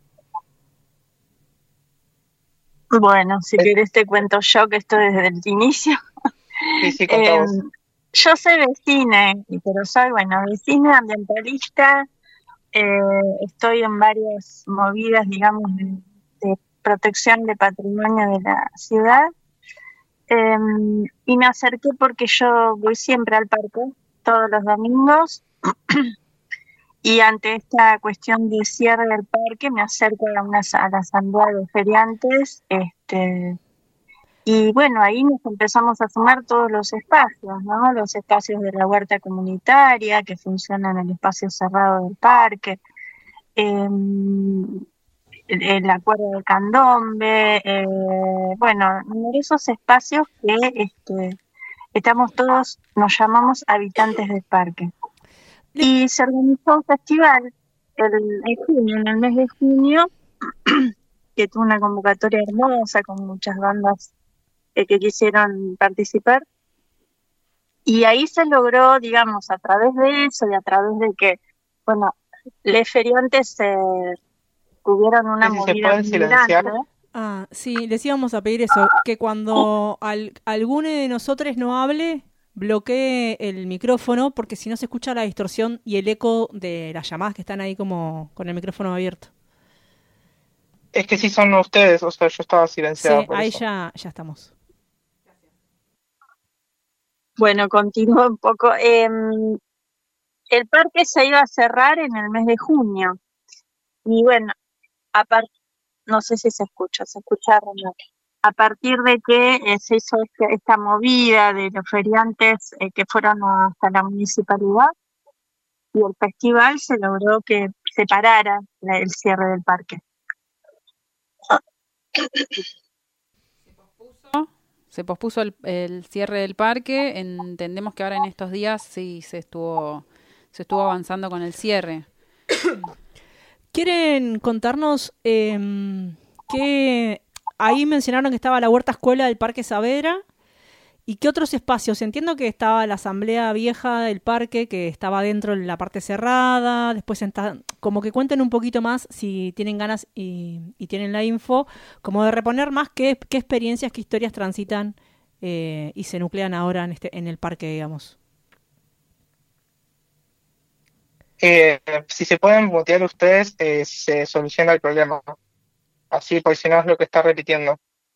Bueno, si Eh. querés te cuento yo que esto desde el inicio. Sí, sí, contamos. Eh, yo soy vecina, y- pero soy, bueno, vecina ambientalista. eh, estoy en varias movidas, digamos, de, de protección de patrimonio de la ciudad. Eh, y me acerqué porque yo voy siempre al parque, todos los domingos. Y ante esta cuestión de cierre del parque, me acerco a, una, a la asamblea de feriantes. Este, y bueno, ahí nos empezamos a sumar todos los espacios, ¿no? Los espacios de la huerta comunitaria que funcionan en el espacio cerrado del parque, eh, el, el acuerdo de candombe, eh, bueno, numerosos espacios que este, estamos todos, nos llamamos habitantes del parque. Y se organizó un festival el, en junio, en el mes de junio, que tuvo una convocatoria hermosa con muchas bandas eh, que quisieron participar. Y ahí se logró, digamos, a través de eso y a través de que, bueno, les feriantes eh, tuvieron una Sí, sí, ¿se movida pueden muy silenciar? grande. Ah, sí, les íbamos a pedir eso, que cuando al, alguno de nosotros no hable, bloquee el micrófono, porque si no se escucha la distorsión y el eco de las llamadas que están ahí como con el micrófono abierto. Es que sí son ustedes, o sea, yo estaba silenciado Sí, por ahí eso. ya, ya estamos. Bueno, continúo un poco. Eh, el parque se iba a cerrar en el mes de junio. Y bueno, a par- no sé si se escucha, se escucha Renato. A partir de que eh, se hizo este- esta movida de los feriantes eh, que fueron hasta la municipalidad y el festival, se logró que se parara la- el cierre del parque. Se pospuso el, el cierre del parque. Entendemos que ahora en estos días sí se estuvo, se estuvo avanzando con el cierre. ¿Quieren contarnos eh, qué... Ahí mencionaron que estaba la huerta escuela del Parque Saavedra. ¿Y qué otros espacios? Entiendo que estaba la asamblea vieja del parque, que estaba dentro en la parte cerrada. Después, está, como que cuenten un poquito más, si tienen ganas y, y tienen la info, como de reponer más qué, qué experiencias, qué historias transitan eh, y se nuclean ahora en, este, en el parque, digamos. Eh, si se pueden mutear ustedes, eh, se soluciona el problema. Así, porque si no es lo que está repitiendo.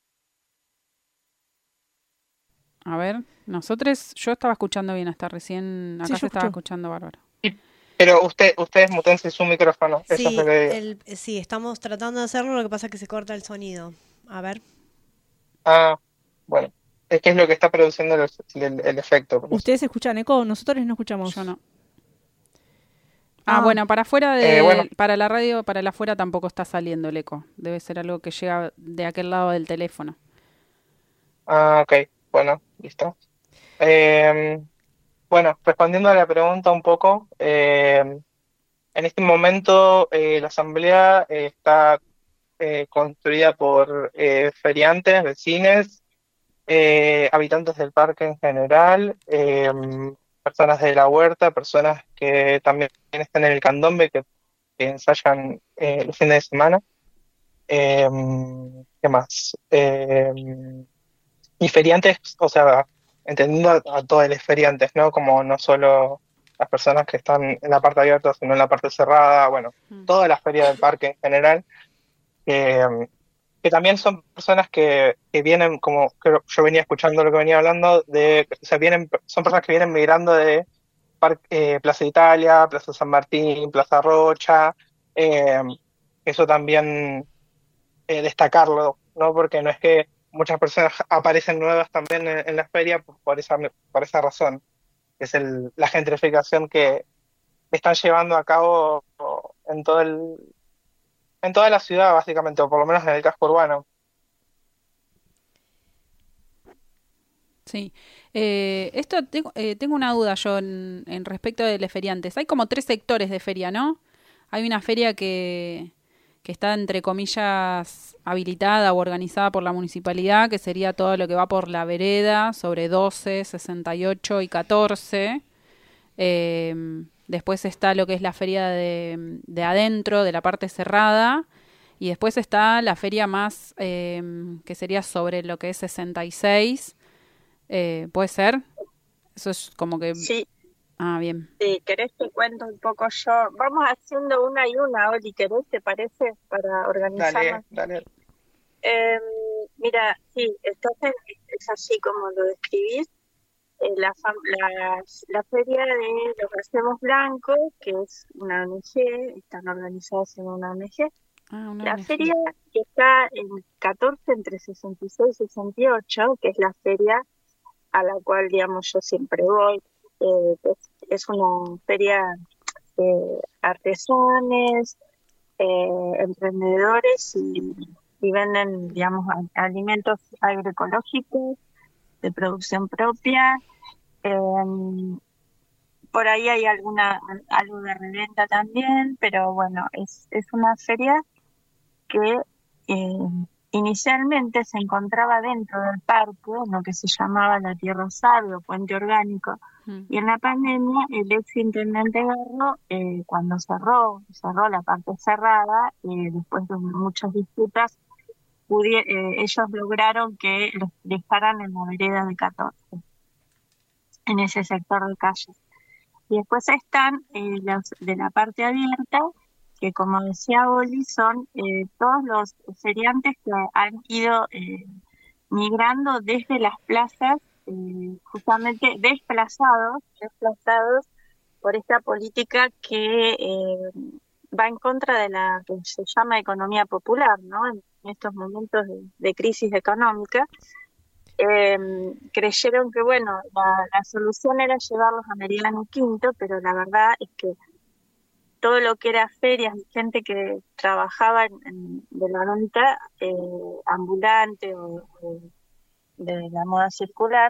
A ver, nosotros, yo estaba escuchando bien hasta recién, acá Sí, yo se estaba escucho. escuchando bárbaro. Pero usted, ustedes mutense su micrófono, eso es Sí, lo que digo. el- sí, estamos tratando de hacerlo, lo que pasa es que se corta el sonido. A ver. Ah, bueno, es que es lo que está produciendo el, el- el efecto. por eso. ¿Ustedes escuchan eco? Nosotros no escuchamos. Yo no. Ah, Ah. bueno, para afuera de, Eh, bueno. para la radio, para la afuera tampoco está saliendo el eco. Debe ser algo que llega de aquel lado del teléfono. Ah, ok, bueno, listo. Eh, bueno, respondiendo a la pregunta un poco, eh, en este momento eh, la asamblea eh, está eh, construida por eh, feriantes, vecines, eh, habitantes del parque en general, eh, personas de la huerta, personas que también están en el candombe, que, que ensayan eh, los fines de semana. Eh, ¿Qué más? Eh, y feriantes, o sea, entendiendo a, a todos los feriantes, ¿no? Como no solo las personas que están en la parte abierta, sino en la parte cerrada, bueno, toda la feria del parque en general, eh, que también son personas que, que vienen, como creo, yo venía escuchando lo que venía hablando, de, o sea, vienen, son personas que vienen migrando de Par- eh, Plaza Italia, Plaza San Martín, Plaza Rocha, eh, eso también eh, destacarlo, ¿no? Porque no es que muchas personas aparecen nuevas también en, en la feria por, por esa, por esa razón, que es el, la gentrificación que están llevando a cabo en todo el, en toda la ciudad, básicamente, o por lo menos en el casco urbano. Sí. Eh, esto tengo, eh, tengo una duda yo en, en respecto de los feriantes. Hay como tres sectores de feria, ¿no? Hay una feria que, que está, entre comillas, habilitada o organizada por la municipalidad, que sería todo lo que va por la vereda, sobre doce, sesenta y ocho y catorce. Eh, después está lo que es la feria de, de adentro, de la parte cerrada. Y después está la feria más, eh, que sería sobre lo que es sesenta y seis. Eh, ¿Puede ser? Eso es como que... Sí. Ah, bien. Si querés te cuento un poco yo. Vamos haciendo una y una, Oli, ¿querés? ¿Te parece? Para organizarnos. Dale, dale. Eh, mira, sí, entonces es así como lo describís. Eh, la, fam- la, la feria de los Racemos Blancos, que es una O N G, están organizados en una O N G. Ah, una La O N G. feria que está en catorce entre sesenta y seis y sesenta y ocho, que es la feria a la cual, digamos, yo siempre voy. Eh, es, es una feria de artesanes, eh, emprendedores y, y venden, digamos, a- alimentos agroecológicos de producción propia. Eh, por ahí hay alguna algo de reventa también, pero bueno, es, es una feria que eh, inicialmente se encontraba dentro del parque, en lo que se llamaba la Tierra Salvo, Puente Orgánico, Mm. y en la pandemia el ex intendente Garro, eh, cuando cerró, cerró la parte cerrada, eh, después de muchas disputas, pudi- eh, ellos lograron que los dejaran en la vereda de catorce, en ese sector de calles. Y después están eh, los de la parte abierta, que como decía Oli, son eh, todos los feriantes que han ido eh, migrando desde las plazas, eh, justamente desplazados, desplazados por esta política que eh, va en contra de la que se llama economía popular, ¿no? En estos momentos de, de crisis económica. Eh, creyeron que, bueno, la, la solución era llevarlos a Meridiano Quinto, pero la verdad es que todo lo que era ferias y gente que trabajaba en, en- de la venta eh, ambulante o, o de la moda circular,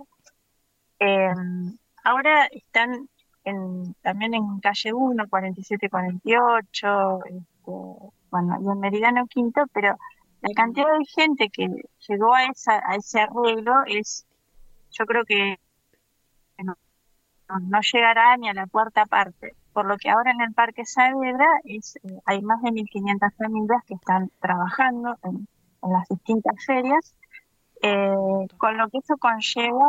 eh, ahora están en, también en calle uno, cuarenta y siete, cuarenta y ocho, este, bueno, y en Meridiano Quinto, pero la cantidad de gente que llegó a, esa, a ese arreglo es, yo creo que no, no- no llegará ni a la cuarta parte. Por lo que ahora en el Parque Saavedra es, eh, hay más de mil quinientas familias que están trabajando en, en las distintas ferias, eh, con lo que eso conlleva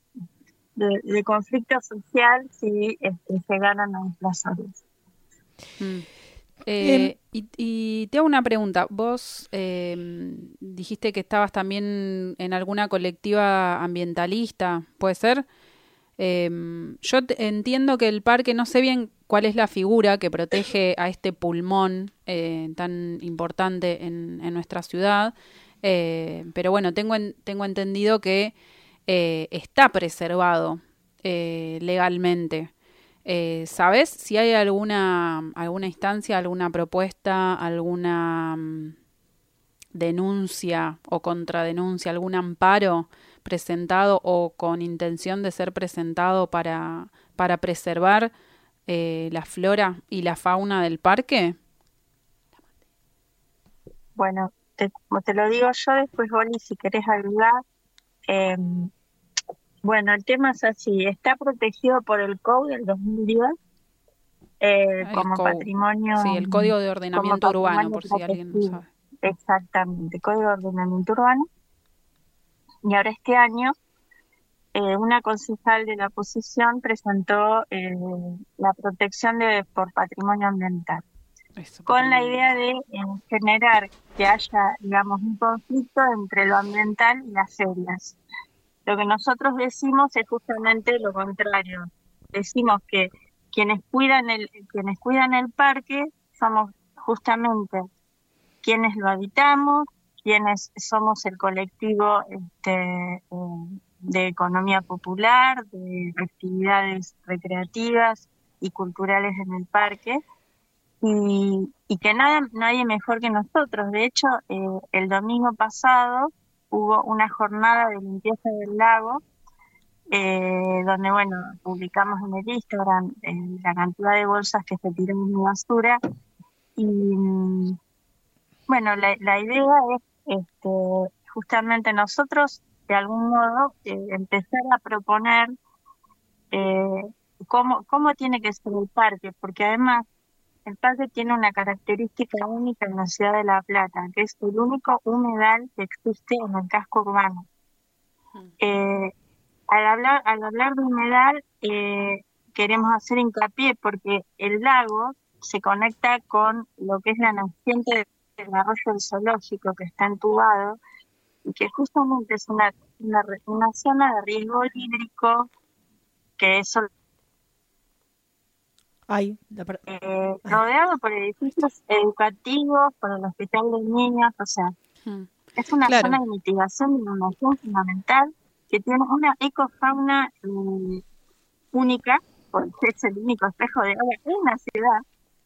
de, de conflicto social si este, llegaran a desplazarlos. Mm. Eh, y, y te hago una pregunta. Vos eh, dijiste que estabas también en alguna colectiva ambientalista, ¿puede ser? Eh, yo te- entiendo que el parque, no sé bien cuál es la figura que protege a este pulmón eh, tan importante en, en nuestra ciudad, eh, pero bueno, tengo, en- tengo entendido que eh, está preservado eh, legalmente. Eh, ¿sabes si hay alguna, alguna instancia, alguna propuesta, alguna mm, denuncia o contradenuncia, algún amparo presentado o con intención de ser presentado para, para preservar eh, la flora y la fauna del parque? Bueno, te, como te lo digo yo, después Oli, si querés ayudar, Eh, bueno, el tema es así, está protegido por el Code del dos mil diez eh, El como code. patrimonio. Sí, el Código de como Ordenamiento Urbano, patrimonio por si alguien no protegido. sabe. Exactamente, Código de Ordenamiento Urbano. Y ahora este año, eh, una concejal de la oposición presentó eh, la protección de, por patrimonio ambiental, Eso, con la patrimonio. idea de eh, generar que haya, digamos, un conflicto entre lo ambiental y las ferias. Lo que nosotros decimos es justamente lo contrario. Decimos que quienes cuidan el, quienes cuidan el parque somos justamente quienes lo habitamos, quienes somos el colectivo este, eh, de economía popular, de actividades recreativas y culturales en el parque, y, y que nada, nadie mejor que nosotros. De hecho, eh, el domingo pasado hubo una jornada de limpieza del lago, eh, donde, bueno, publicamos en el Instagram eh, la cantidad de bolsas que se tiraron de basura, y mm, bueno, la, la idea es este, justamente nosotros, de algún modo, eh, empezar a proponer eh, cómo, cómo tiene que ser el parque, porque además el parque tiene una característica única en la ciudad de La Plata, que es el único humedal que existe en el casco urbano. Eh, al hablar, al hablar de humedal, eh, queremos hacer hincapié porque el lago se conecta con lo que es la naciente del arroyo del zoológico, que está entubado, y que justamente es una, una, una zona de riesgo hídrico, que es Ay, la par- eh, rodeado por edificios educativos, por el hospital de niños, o sea, Hmm. es una Claro. zona de mitigación de inundación fundamental que tiene una ecofauna eh, única, porque es el único espejo de agua en una ciudad,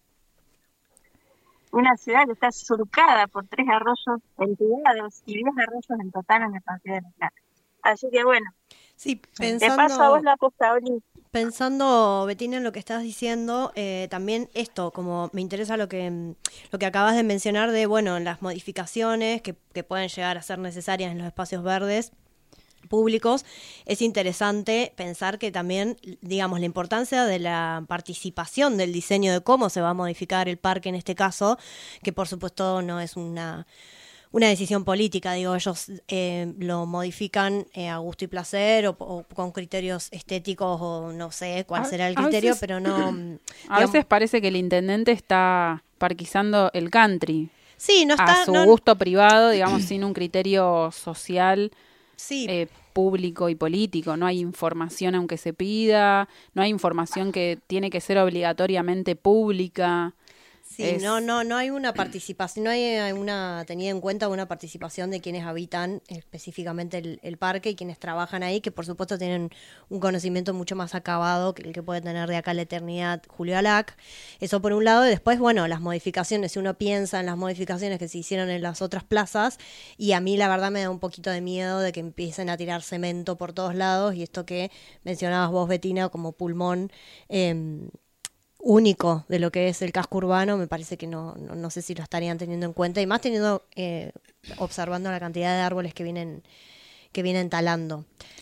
una ciudad que está surcada por tres arroyos entubados y diez arroyos en total en el Partido de La Plata. Así que bueno, Sí, te paso a vos pensando, la posta, Oli. pensando, Betina, en lo que estás diciendo, eh, también esto, como me interesa lo que, mm, lo que acabas de mencionar de, bueno, las modificaciones que, que pueden llegar a ser necesarias en los espacios verdes públicos, es interesante pensar que también, digamos, la importancia de la participación del diseño de cómo se va a modificar el parque en este caso, que por supuesto no es una una decisión política, digo, ellos eh, lo modifican eh, a gusto y placer o, o con criterios estéticos o no sé cuál A- será el a criterio, veces- pero no... mm, A digamos- veces parece que el intendente está parquizando el country Sí, no está... a su no- gusto privado, digamos, sin un criterio social, Sí. eh, público y político. No hay información aunque se pida, no hay información que tiene que ser obligatoriamente pública. Sí, Es- no, no, no hay una participación, no hay eh, una tenida en cuenta una participación de quienes habitan específicamente el, el parque y quienes trabajan ahí, que por supuesto tienen un conocimiento mucho más acabado que el que puede tener de acá a la eternidad Julio Alac. Eso por un lado, y después, bueno, las modificaciones, si uno piensa en las modificaciones que se hicieron en las otras plazas, y a mí la verdad me da un poquito de miedo de que empiecen a tirar cemento por todos lados, y esto que mencionabas vos, Betina, como pulmón eh, único de lo que es el casco urbano, me parece que no, no, no sé si lo estarían teniendo en cuenta, y más teniendo, eh, observando la cantidad de árboles que vienen, que vienen talando.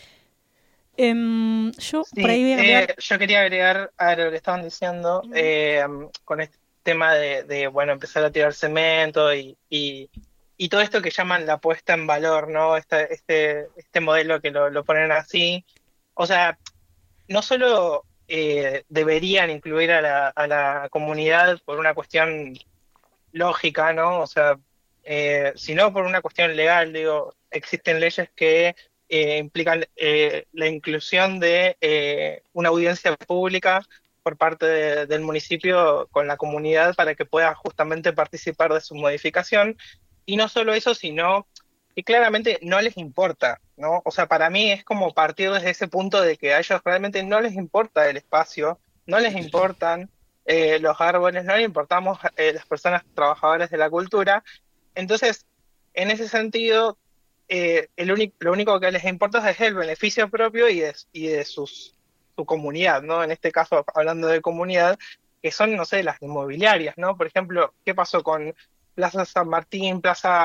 Em, yo Sí, por ahí voy a agregar- eh, yo quería agregar a lo que estaban diciendo eh, con este tema de, de, bueno, empezar a tirar cemento y, y, y todo esto que llaman la puesta en valor, ¿no? Este, este, este modelo que lo, lo ponen así. O sea, no solo eh, deberían incluir a la, a la comunidad por una cuestión lógica, ¿no? O sea, eh, sino por una cuestión legal, digo, existen leyes que eh, implican eh, la inclusión de eh, una audiencia pública por parte de- del municipio con la comunidad para que pueda justamente participar de su modificación. Y no solo eso, sino que claramente no les importa, ¿no? O sea, para mí es como partir desde ese punto de que a ellos realmente no les importa el espacio, no les importan eh, los árboles, no les importamos eh, las personas trabajadoras de la cultura. Entonces, en ese sentido, eh, el único, lo único que les importa es el beneficio propio y de, y de sus, su comunidad, ¿no? En este caso, hablando de comunidad, que son, no sé, las inmobiliarias, ¿no? Por ejemplo, ¿qué pasó con Plaza San Martín, Plaza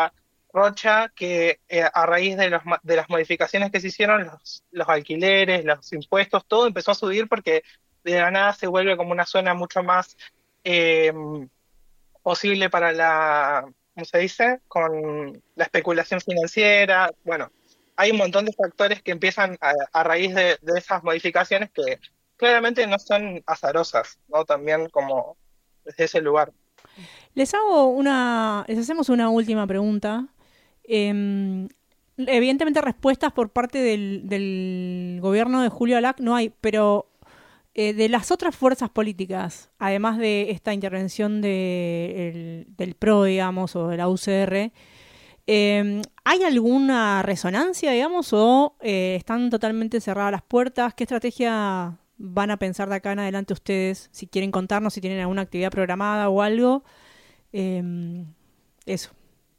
Rocha, que eh, a raíz de, los, ma- de las modificaciones que se hicieron, los, los alquileres, los impuestos, todo empezó a subir porque de la nada se vuelve como una zona mucho más eh, posible para la, ¿cómo se dice? Con la especulación financiera. Bueno, hay un montón de factores que empiezan a, a raíz de, de esas modificaciones que claramente no son azarosas, ¿no? También como desde ese lugar. Les hago una, les hacemos una última pregunta. Eh, evidentemente respuestas por parte del, del gobierno de Julio Alac no hay, pero eh, de las otras fuerzas políticas, además de esta intervención de, el- del P R O, digamos, o de la U C R, eh, ¿hay alguna resonancia, digamos, o eh, están totalmente cerradas las puertas? ¿Qué estrategia van a pensar de acá en adelante ustedes? Si quieren contarnos, si tienen alguna actividad programada o algo. Eh, eso.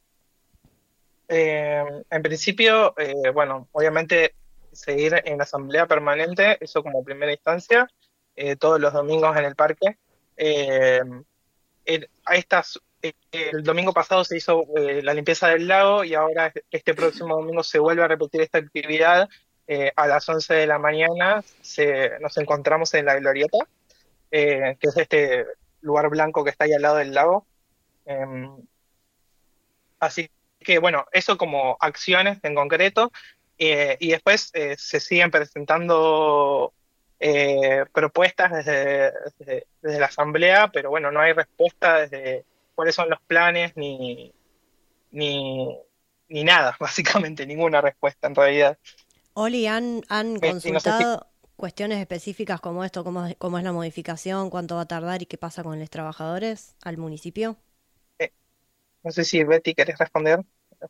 Eh, en principio, eh, bueno, obviamente seguir en la asamblea permanente, eso como primera instancia, eh, todos los domingos en el parque. Eh, el, a estas, eh, el domingo pasado se hizo eh, la limpieza del lago y ahora este próximo domingo se vuelve a repetir esta actividad. Eh, a las once de la mañana se, nos encontramos en la Glorieta, eh, que es este lugar blanco que está ahí al lado del lago. Eh, así que bueno, eso como acciones en concreto, eh, y después eh, se siguen presentando eh, propuestas desde, desde, desde la asamblea, pero bueno, no hay respuesta desde cuáles son los planes ni, ni, ni nada, básicamente ninguna respuesta en realidad. Oli, ¿han, han Eh, y no sé si- consultado cuestiones específicas como esto, cómo, es- cómo es la modificación, cuánto va a tardar y qué pasa con los trabajadores al municipio? no sé si Betty querés responder.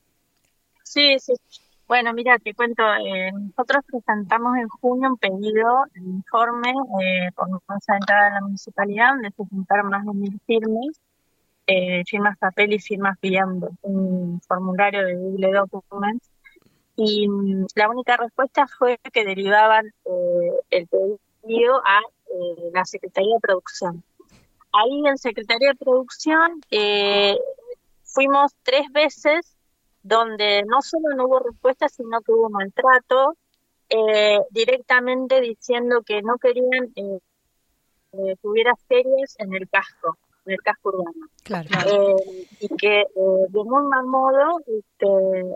Sí, sí. Bueno, mira, te cuento, eh, nosotros presentamos en junio un pedido de informe eh, por nuestra entrada a la municipalidad, donde se juntaron más de mil firmas, eh, firmas papel y firmas vía un, un formulario de Google Documents. Y mm, la única respuesta fue que derivaban eh, el pedido a eh, la Secretaría de Producción. Ahí en Secretaría de Producción eh, fuimos tres veces donde no solo no hubo respuesta, sino que hubo maltrato, eh, directamente diciendo que no querían eh, eh, que hubiera ferias en el casco, en el casco urbano. Claro. Eh, y que eh, de muy mal modo, este,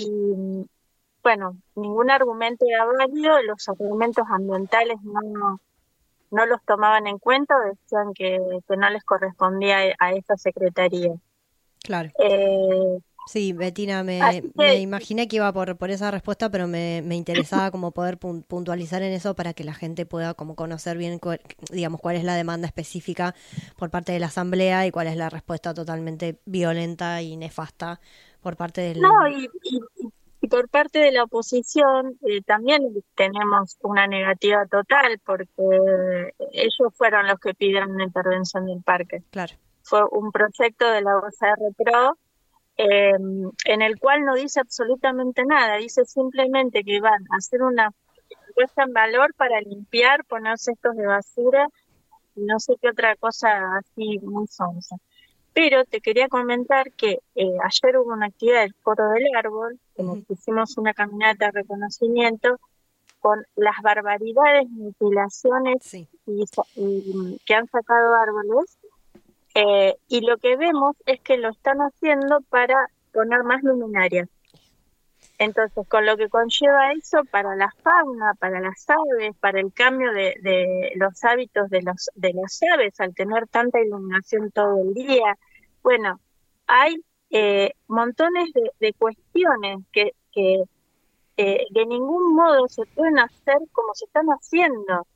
y bueno, ningún argumento era válido, los argumentos ambientales no, no los tomaban en cuenta, decían que, que no les correspondía a esta secretaría. Claro. Eh, Sí, Betina, me, Así que- me imaginé que iba por, por esa respuesta, pero me, me interesaba como poder pun- puntualizar en eso para que la gente pueda como conocer bien, cu- digamos, cuál es la demanda específica por parte de la asamblea y cuál es la respuesta totalmente violenta y nefasta por parte del... No, y, y- y por parte de la oposición eh, también tenemos una negativa total porque ellos fueron los que pidieron una intervención del parque. Claro. Fue un proyecto de la U C R P R O eh, en el cual no dice absolutamente nada, dice simplemente que van a hacer una puesta en valor para limpiar, poner cestos de basura y no sé qué otra cosa así muy sonsa. Pero te quería comentar que eh, ayer hubo una actividad del Foro del Árbol, en el que hicimos una caminata de reconocimiento con las barbaridades, mutilaciones y, y que han sacado árboles, eh, y lo que vemos es que lo están haciendo para poner más luminarias. Entonces, con lo que conlleva eso para la fauna, para las aves, para el cambio de, de los hábitos de los de las aves al tener tanta iluminación todo el día. Bueno, hay eh, montones de, de cuestiones que, que eh, de ningún modo se pueden hacer como se están haciendo,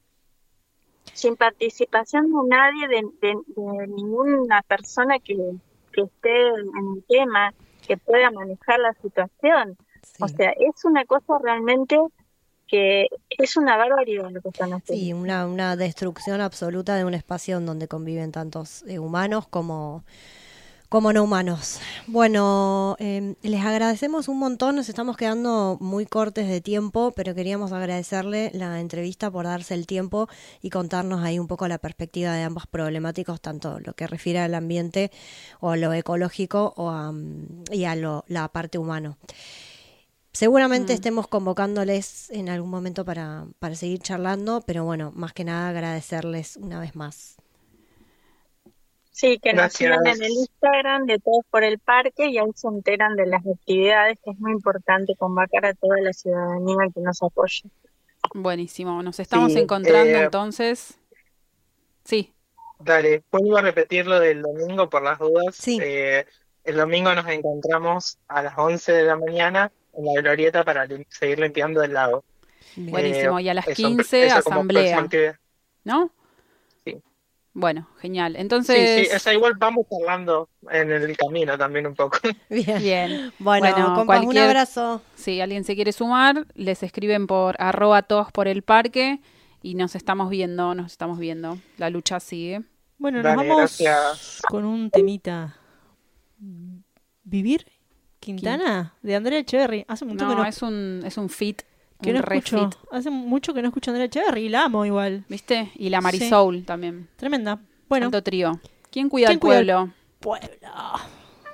sin participación de nadie, de, de, de ninguna persona que, que esté en el tema, que pueda manejar la situación. O sea, es una cosa realmente que es una barbaridad lo que están haciendo. Sí, una, una destrucción absoluta de un espacio en donde conviven tantos eh, humanos como, como no humanos. Bueno, eh, les agradecemos un montón, nos estamos quedando muy cortes de tiempo, pero queríamos agradecerle la entrevista por darse el tiempo y contarnos ahí un poco la perspectiva de ambas problemáticas, tanto lo que refiere al ambiente o a lo ecológico o a, y a lo, la parte humana. Seguramente mm. estemos convocándoles en algún momento para, para seguir charlando, pero bueno, más que nada agradecerles una vez más. Sí, que nos Gracias. sigan en el Instagram de Todos por el Parque y ahí se enteran de las actividades, que es muy importante convocar a toda la ciudadanía que nos apoye. Buenísimo, nos estamos Sí, encontrando eh, entonces. Sí. Dale, vuelvo a repetir lo del domingo por las dudas. Sí. Eh, el domingo nos encontramos a las once de la mañana en la glorieta para lim- seguir limpiando el lago. Buenísimo, y a las eso- quince eso como asamblea, próxima actividad. ¿no? Sí. Bueno, genial. Sí, Entonces, sí, o sea, igual vamos hablando en el camino también un poco. Bien. bien. Bueno, compas, un cualquier- abrazo. Si alguien se quiere sumar, les escriben por arroba todos por el parque y nos estamos viendo, nos estamos viendo. La lucha sigue. Bueno, nos Dale, vamos gracias. con un temita. ¿Vivir? ¿Quintana? De Andrea Echeverry. Hace un montón que No, no, es un, es un fit, que un no re escucho. fit, Hace mucho que no escucho a Andrea Echeverry y la amo igual. ¿viste? Y la Sí. Marisol también. Tremenda. Bueno, Alto trío. ¿Quién cuida ¿Quién al cuida al pueblo? pueblo.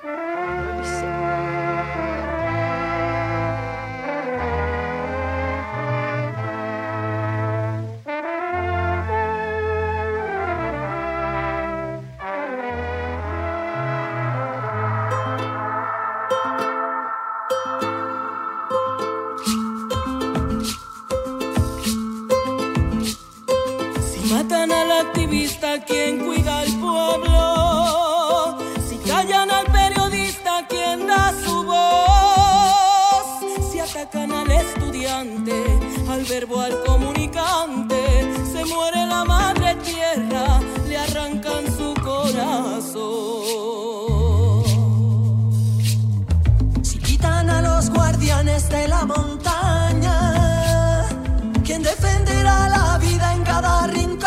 Si matan al activista, ¿quién cuida al pueblo? Si callan al periodista, ¿quién da su voz? Si atacan al estudiante, al verbo, al comunicante, se muere la madre tierra, le arrancan su corazón. Si quitan a los guardianes de la montaña, ¿quién defenderá la vida en cada rincón?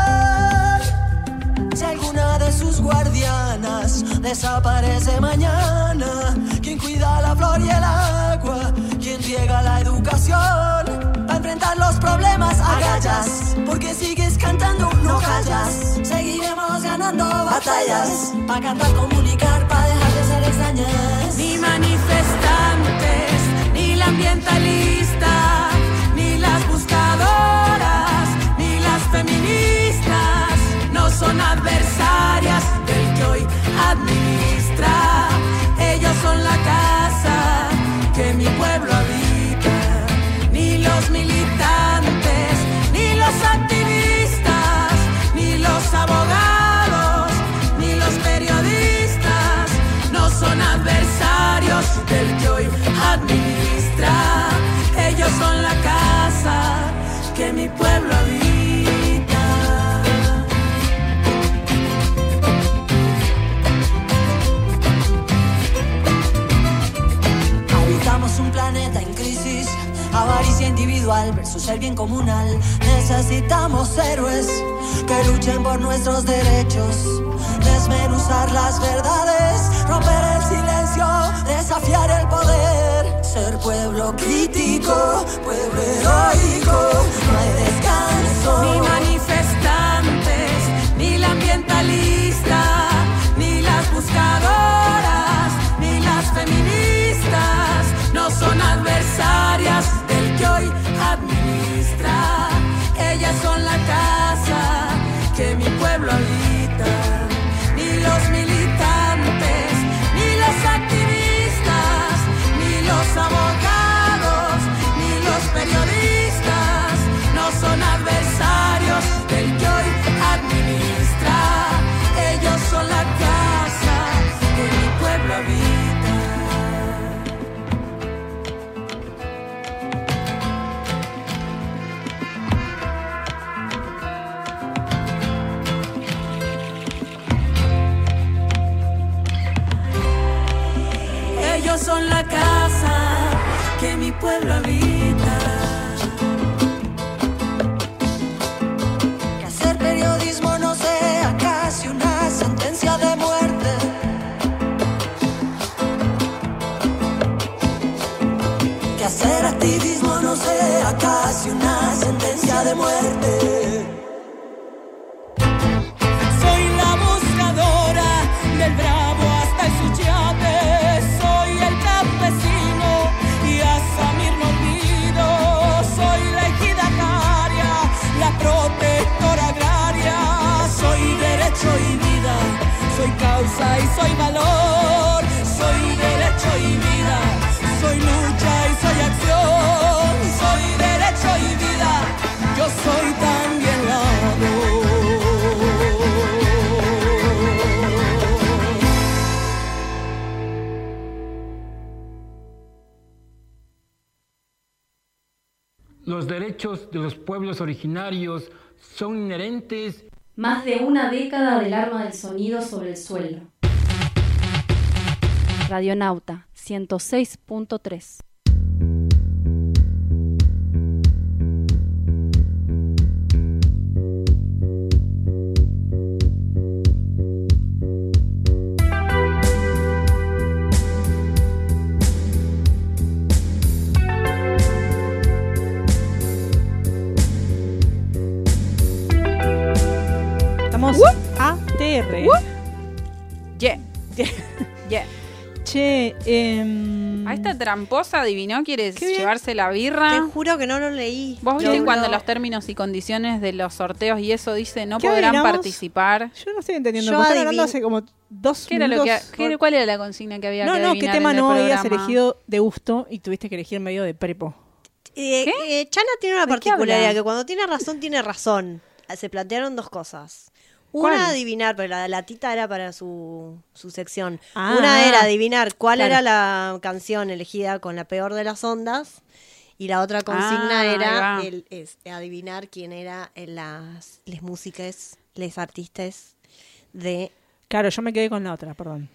Si alguna de sus guardianas desaparece mañana, ¿quién cuida la flor y el agua? ¿Quién riega la educación? Para enfrentar los problemas agallas, porque sigues cantando, no callas. Seguiremos ganando batallas, para cantar, comunicar, para dejar de ser extrañas. Ni manifestantes, ni la ambientalista, ni las buscadoras, ni las feministas, no son adversarias del que hoy administra. Ellos son la casa que mi pueblo habita. Ni los militantes, ni los activistas, ni los abogados, ni los periodistas, no son adversarios del que hoy administra. Ellos son la casa que mi pueblo habita. Habitamos un planeta en crisis, avaricia individual versus el bien comunal. Necesitamos héroes que luchen por nuestros derechos, desmenuzar las verdades, romper el silencio, desafiar el poder. Ser pueblo crítico, pueblo heroico, no hay descanso. Ni manifestantes, ni la ambientalista, ni las buscadoras, ni las feministas, no son adversarias del que hoy administra. Ellas son la casa que mi pueblo habita. Ni los militantes, ni los activistas, ni los abogados, ni los periodistas, no son adversarios del que hoy administra. Ellos son la casa que mi pueblo habita. Ellos son la casa que mi pueblo habita. Que hacer periodismo no sea casi una sentencia de muerte. y soy valor, soy derecho y vida, soy lucha y soy acción, soy derecho y vida, yo soy también la voz. Los derechos de los pueblos originarios son inherentes. Más de una década del arma del sonido sobre el suelo. Radionauta ciento seis punto tres. A T R. Yeah. Yeah. Che, eh, a esta tramposa adivinó, ¿quieres Qué bien. llevarse la birra? Te juro que no lo leí. ¿Vos viste Lo- cuando lo- los términos y condiciones de los sorteos y eso dice no ¿Qué podrán adivinamos? participar? Yo no estoy entendiendo. Yo Vos estás hablando adivin- hace como dos ¿Qué era lo minutos. que, qué- ¿Cuál era la consigna que había No, que no, ¿qué adivinar tema en el no habías programa? elegido de gusto y tuviste que elegir medio de prepo? Eh, eh, Chana tiene una ¿De qué particularidad, habla? que cuando tiene razón, tiene razón. Se plantearon dos cosas. ¿Cuál? Una, adivinar, pero la, la tita era para su, su sección. Ah, Una era adivinar cuál claro. era la canción elegida con la peor de las ondas. Y la otra consigna Ah, ahí era va. el, es, adivinar quién era en las les músicas, les artistas de... Claro, yo me quedé con la otra, perdón.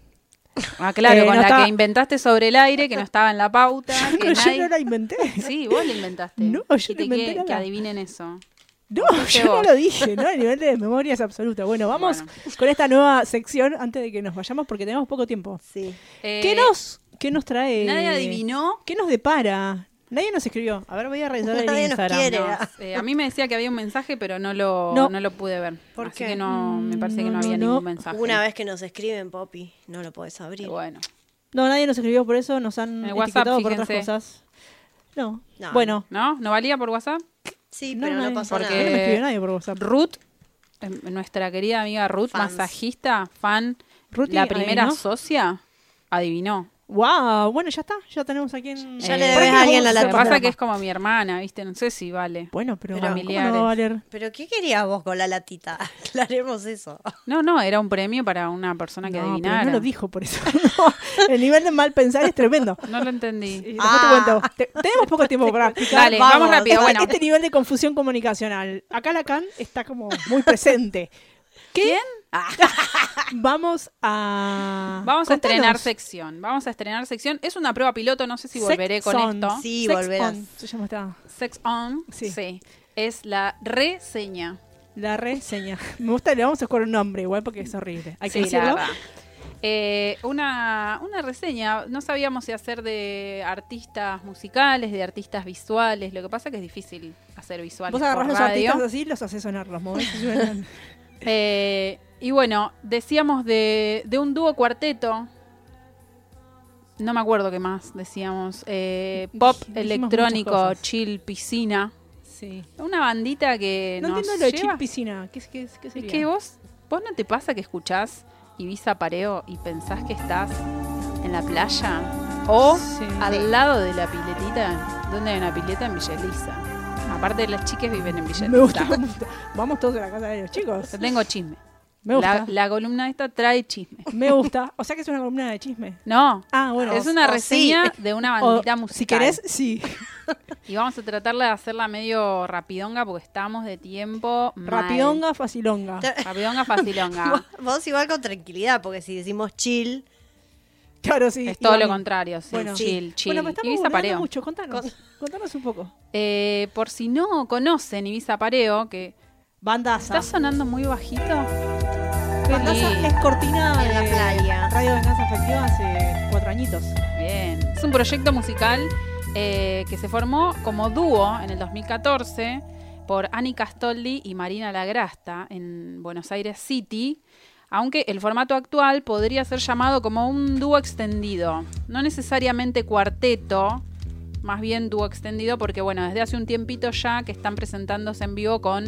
Ah, claro, Eh, con no la estaba- que inventaste sobre el aire, que no estaba en la pauta. que Pero yo nadie- no la inventé. Sí, vos la inventaste. No, yo Y no te inventé que, nada. que adivinen eso. No, Fuiste yo no vos. lo dije, ¿no? El nivel de memoria es absoluta. Bueno, vamos con esta nueva sección antes de que nos vayamos porque tenemos poco tiempo. Sí. Eh, ¿Qué nos, qué nos trae? Nadie adivinó. ¿Qué nos depara? Nadie nos escribió. A ver, voy a revisar el Nadie nos Instagram. quiere. No, eh, a mí me decía que había un mensaje, pero no lo, No. no. lo pude ver. ¿Por Así qué? que no, me parece que No, no, no, había no. ningún mensaje. Una vez que nos escriben, Poppy, no lo podés abrir. Bueno. No, nadie nos escribió por eso, nos han En el WhatsApp, etiquetado por otras fíjense. cosas. No. No. Bueno, ¿No? ¿No valía por WhatsApp? Sí, No, pero no, nadie- pasó porque- nada. no me escribió nadie por WhatsApp. Ruth, eh, nuestra querida amiga Ruth, Fans. masajista, fan, Ruti, la primera ¿adivinó? socia, adivinó. Wow, bueno, ya está, ya tenemos aquí en... Ya Eh, le ¿por debes qué a alguien vos- la Lo que lata. pasa que es como mi hermana, ¿viste? No sé si vale. Bueno, pero, Pero- ¿cómo no familiares. va a valer? ¿Pero qué querías vos con la latita? Aclaremos eso. No, no, era un premio para una persona que No, adivinara. pero no lo dijo por eso. No, el nivel de mal pensar es tremendo. No lo entendí. Y después Ah. te cuento. Te- tenemos poco tiempo para explicar. Dale, vamos rápido. Bueno, Este nivel de confusión comunicacional. Acá Lacan está como muy presente. ¿Quién? Vamos a... vamos a Contanos. estrenar sección. Vamos a estrenar sección. Es una prueba piloto, no sé si volveré Sex con on. esto. Sí, Sex volverás. on, se llama esta. Sex on. Sí. Sí. Es la reseña. La reseña. Me gusta, le vamos a escoger un nombre igual porque es horrible. Hay que Sí, la decirlo. verdad. Eh, una, una reseña. No sabíamos si hacer de artistas musicales, de artistas visuales. Lo que pasa es que es difícil hacer visuales. Vos agarrás por los radio. artistas así y los haces sonar, los movés y suenan. Eh, y bueno, decíamos de, de un dúo cuarteto. No me acuerdo qué más decíamos. Eh, pop Dijimos electrónico, muchas cosas. chill, piscina. Sí. Una bandita que No nos entiendo lo de lleva- chill piscina. ¿Qué, es- qué, es- qué Es sería? que vos, vos no te pasa que escuchás Ibiza Pareo y pensás que estás en la playa o Sí. al lado de la piletita. ¿Dónde hay una pileta? En Villa Elisa. Aparte, las chicas viven en Villa Me gusta, Elisa. me gusta. Vamos todos a la casa de los chicos. Yo tengo chisme. Me gusta. La, la columna esta trae chisme. Me gusta. O sea que es una columna de chisme. No, Ah, bueno. es una o reseña sí. de una O, bandita musical. si querés, sí. Y vamos a tratarla de hacerla medio rapidonga porque estamos de tiempo mal. Rapidonga, facilonga. Rapidonga, facilonga. Vos igual con tranquilidad, porque si decimos chill, Claro, sí. Es todo Iván. lo contrario, sí, Bueno, chill, chill. Bueno, pero estamos Ibiza hablando Pareo. mucho. Contanos. Contanos un poco. Eh, por si no conocen Ibiza Pareo, que Bandaza. está sonando muy bajito. Qué Bandaza lindo. es cortina En la de playa. Radio Venganza Afectiva hace cuatro añitos. Bien. Es un proyecto musical eh, que se formó como dúo en el dos mil catorce por Ani Castoldi y Marina Lagrasta en Buenos Aires City, aunque el formato actual podría ser llamado como un dúo extendido. No necesariamente cuarteto, más bien dúo extendido, porque bueno, desde hace un tiempito ya que están presentándose en vivo con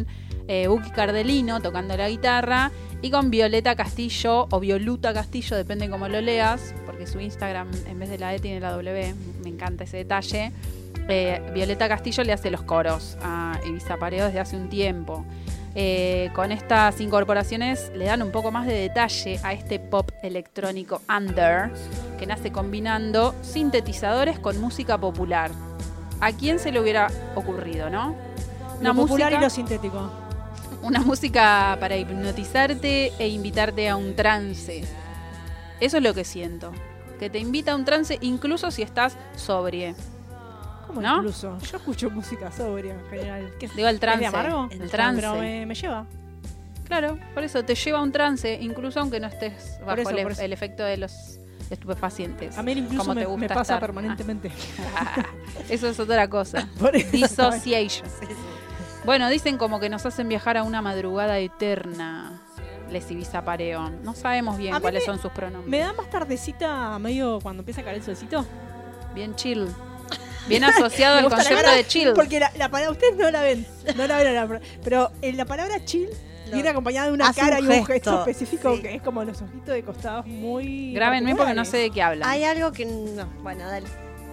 eh, Buki Cardelino tocando la guitarra y con Violeta Castillo o Violuta Castillo, depende cómo lo leas, porque su Instagram en vez de la E tiene la W, me encanta ese detalle. Eh, Violeta Castillo le hace los coros a Ibiza Pareo desde hace un tiempo. Eh, con estas incorporaciones le dan un poco más de detalle a este pop electrónico under que nace combinando sintetizadores con música popular. ¿A quién se le hubiera ocurrido, no? Una Lo popular música, y lo sintético. Una música para hipnotizarte e invitarte a un trance. Eso es lo que siento. Que te invita a un trance incluso si estás sobrie. ¿Cómo ¿No? incluso? Yo escucho música sobria en general. ¿Qué es? Digo, el trance. ¿Es de amargo? El trance. Pero me, me lleva. Claro, por eso te lleva a un trance, incluso aunque no estés bajo Por eso, el, por eso. el efecto de los estupefacientes. A mí incluso como me, te gusta me pasa estar. permanentemente. Ah, eso es otra cosa. Por eso. Dissociation. Bueno, dicen como que nos hacen viajar a una madrugada eterna. Les Ibiza Pareo. No sabemos bien A mí cuáles me- son sus pronombres. ¿Me da más tardecita medio cuando empieza a caer el solcito? Bien chill. Bien asociado Me al gusta la concepto cara, de chill. Porque la, la palabra, ustedes no la ven, no la ven, la- pero en la palabra chill viene acompañada de una Hace cara un y un gesto, gesto específico sí. que es como los ojitos de costados muy. Grábenme porque no sé de qué hablan. Hay algo que no. Bueno, dale.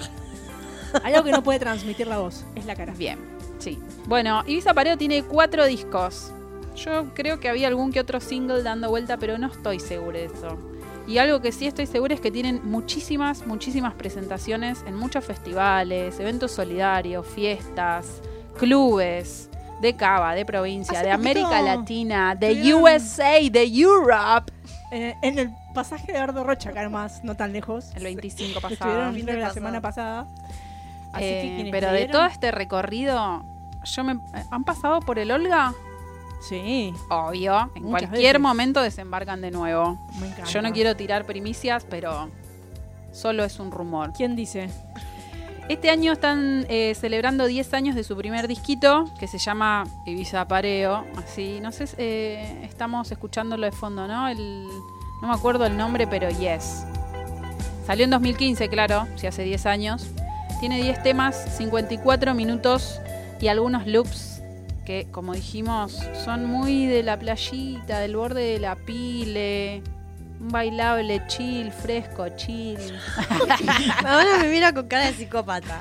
Hay algo que no puede transmitir la voz, es la cara. Bien, sí. Bueno, Ibiza Pareo tiene cuatro discos. Yo creo que había algún que otro single dando vuelta, pero no estoy segura de eso. Y algo que sí estoy segura es que tienen muchísimas, muchísimas presentaciones en muchos festivales, eventos solidarios, fiestas, clubes de Cava, de provincia, Hace de América poquito Latina, de tuvieron- U S A, de Europe. En, en el pasaje de Eduardo Rocha, acá nomás, no tan lejos. El veinticinco pasado. Estuvieron Fin creo de que la pasado. semana pasada. Así Eh, que quienes pero de pudieron- todo este recorrido, yo me ¿han pasado por el Olga? Sí. Obvio. En Muchas cualquier veces. momento desembarcan de nuevo. Me encanta. Yo no quiero tirar primicias, pero solo es un rumor. ¿Quién dice? Este año están eh, celebrando diez años de su primer disquito, que se llama Ibiza Pareo. Así, no sé, eh, estamos escuchándolo de fondo, ¿no? El, no me acuerdo el nombre, pero yes. Salió en dos mil quince, claro, si hace diez años. Tiene diez temas, cincuenta y cuatro minutos y algunos loops que, como dijimos, son muy de la playita, del borde de la pile. Un bailable chill, fresco, chill. Ahora me mira con cara de psicópata.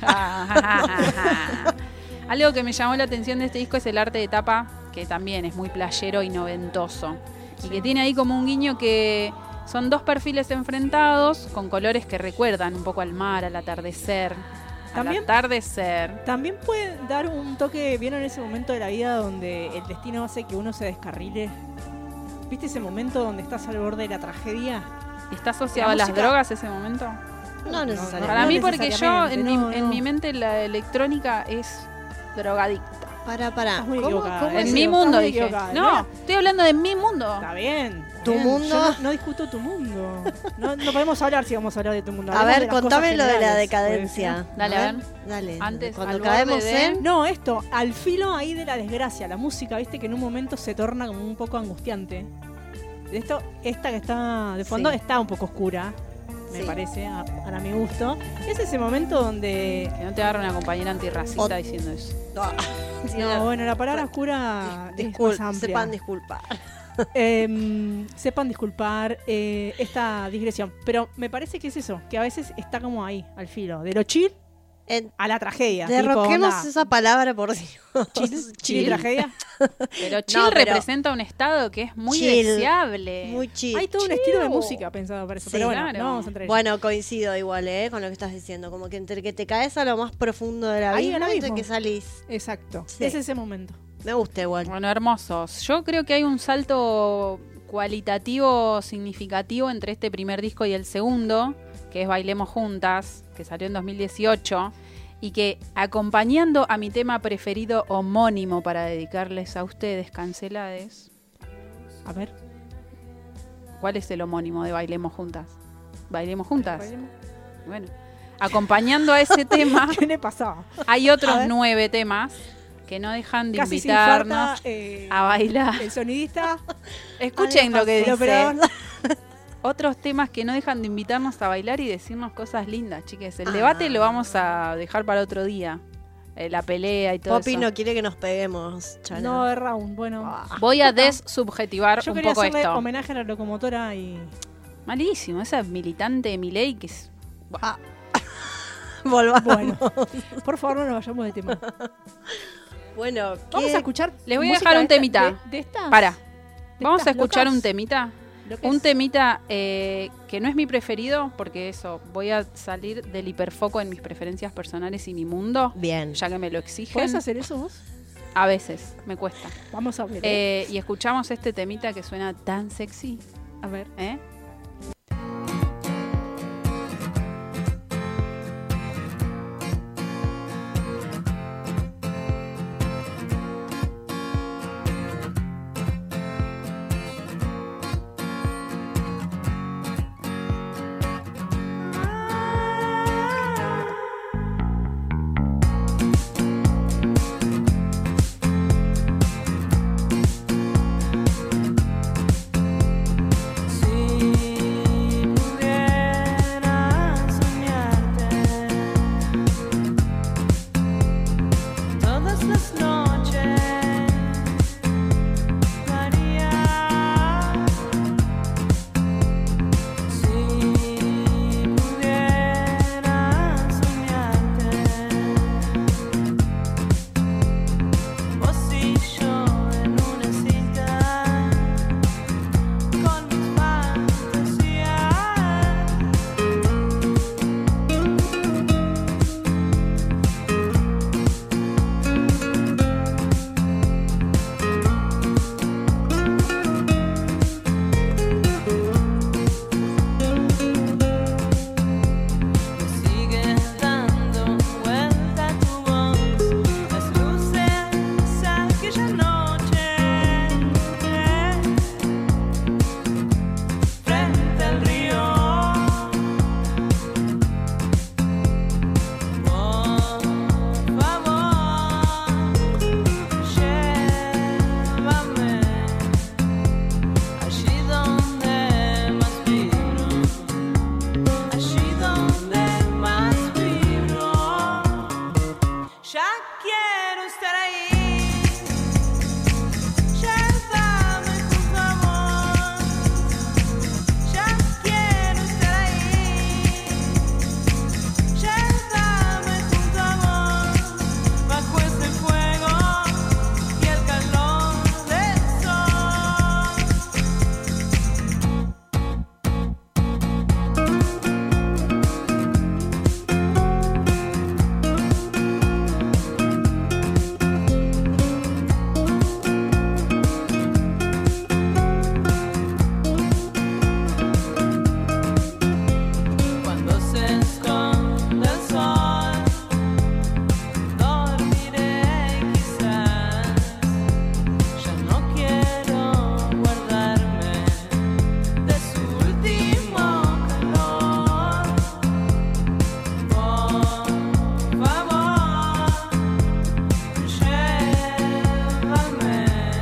Algo que me llamó la atención de este disco es el arte de tapa, que también es muy playero y noventoso. Y que tiene ahí como un guiño que son dos perfiles enfrentados con colores que recuerdan un poco al mar, al atardecer. También- al atardecer. También puede dar un toque, ¿vieron ese momento de la vida donde el destino hace que uno se descarrile? ¿Viste ese momento donde estás al borde de la tragedia? ¿Está asociado La a las música- drogas ese momento? No necesariamente. Para mí, porque yo necesariamente, en, mi, no, en no. mi mente la electrónica es drogadicta. Para, para. Estás muy ¿Cómo, equivocada, cómo eh. es En mi eso? mundo muy dije. equivocada. No, Mira. estoy hablando de mi mundo. Está bien. está Tu bien. mundo. Yo no, no discuto tu mundo. No, no podemos hablar si vamos a hablar de tu mundo. A Hablemos ver, de las contame cosas lo de la generales, decadencia. ¿puede ser? Dale, a ver. Dale. Antes, Cuando al caemos borde de- en. No, esto, al filo ahí de la desgracia, la música, viste que en un momento se torna como un poco angustiante. Esto, esta que está de fondo Sí. está un poco oscura, me Sí. parece, a- para mi gusto. Es ese momento donde... Que no te agarre una compañera antirracista O- diciendo eso. Sí, No, no. bueno, la palabra oscura es Discul- más amplia. sepan disculpar. Em, sepan disculpar eh, esta digresión. Pero me parece que es eso, que a veces está como ahí, al filo, de lo chill En- a la tragedia. tipo, Derroquemos onda, esa palabra, por Dios. chill, chill y tragedia. Pero chill No, pero- representa un estado que es muy Chill. deseable. Muy chill. Hay todo un estilo de música pensado para eso. Sí, pero bueno, claro. no vamos a entrar en eso. Bueno, coincido igual, ¿eh? Con lo que estás diciendo. Como que entre que te caes a lo más profundo de la Ahí, vida al y entre abismo. que salís. Exacto. Sí. Es ese momento. Me gusta igual. Bueno, hermosos. Yo creo que hay un salto cualitativo significativo entre este primer disco y el segundo, que es Bailemos Juntas, que salió en dos mil dieciocho, y que acompañando a mi tema preferido homónimo para dedicarles a ustedes, cancelades. A ver. ¿Cuál es el homónimo de Bailemos Juntas? Bailemos Juntas. Bailemos. Bueno, acompañando a ese tema, ¿Qué le pasaba? hay A otros ver. nueve temas que no dejan de Casi se invitarnos infarta eh, a bailar. el sonidista. Escuchen lo que Lo dice. peor. Otros temas que no dejan de invitarnos a bailar y decirnos cosas lindas, chiques. El Ah. debate lo vamos a dejar para otro día. eh, la pelea y todo Poppy eso. no quiere que nos peguemos, Chana. No, de round, bueno. Voy a dessubjetivar Yo un quería poco hacerle esto. homenaje a la locomotora y... Malísimo, esa militante de Milei que es... Ah. Volvamos. Bueno, por favor no nos vayamos de tema. Bueno, vamos a escuchar. Les voy a música dejar un de esta- temita. De, de estas- Para. de Vamos a estas escuchar locas. un temita. Lo que Un es- temita eh, que no es mi preferido, porque eso, voy a salir del hiperfoco en mis preferencias personales y mi mundo. Bien. Ya que me lo exigen. ¿Puedes hacer eso vos? A veces, me cuesta. Vamos a ver. ¿eh? Eh, y escuchamos este temita que suena tan sexy. A ver. ¿Eh? Todas las noches, María, si pudiera soñarte, vos y yo en una cita con mis sigue dando vuelta tu voz, las luces aquella noche, frente al río. Por favor, llévame allí donde más vibro. Allí donde más vibro, ya quiero estar ahí. Llévame junto a vos, ya quiero estar ahí. Llévame junto a vos, bajo ese fuego y el calor del sol. Cuando se esconde el sol, dormiré quizás. Ya no quiero guardarme de su último calor. Por favor, llévame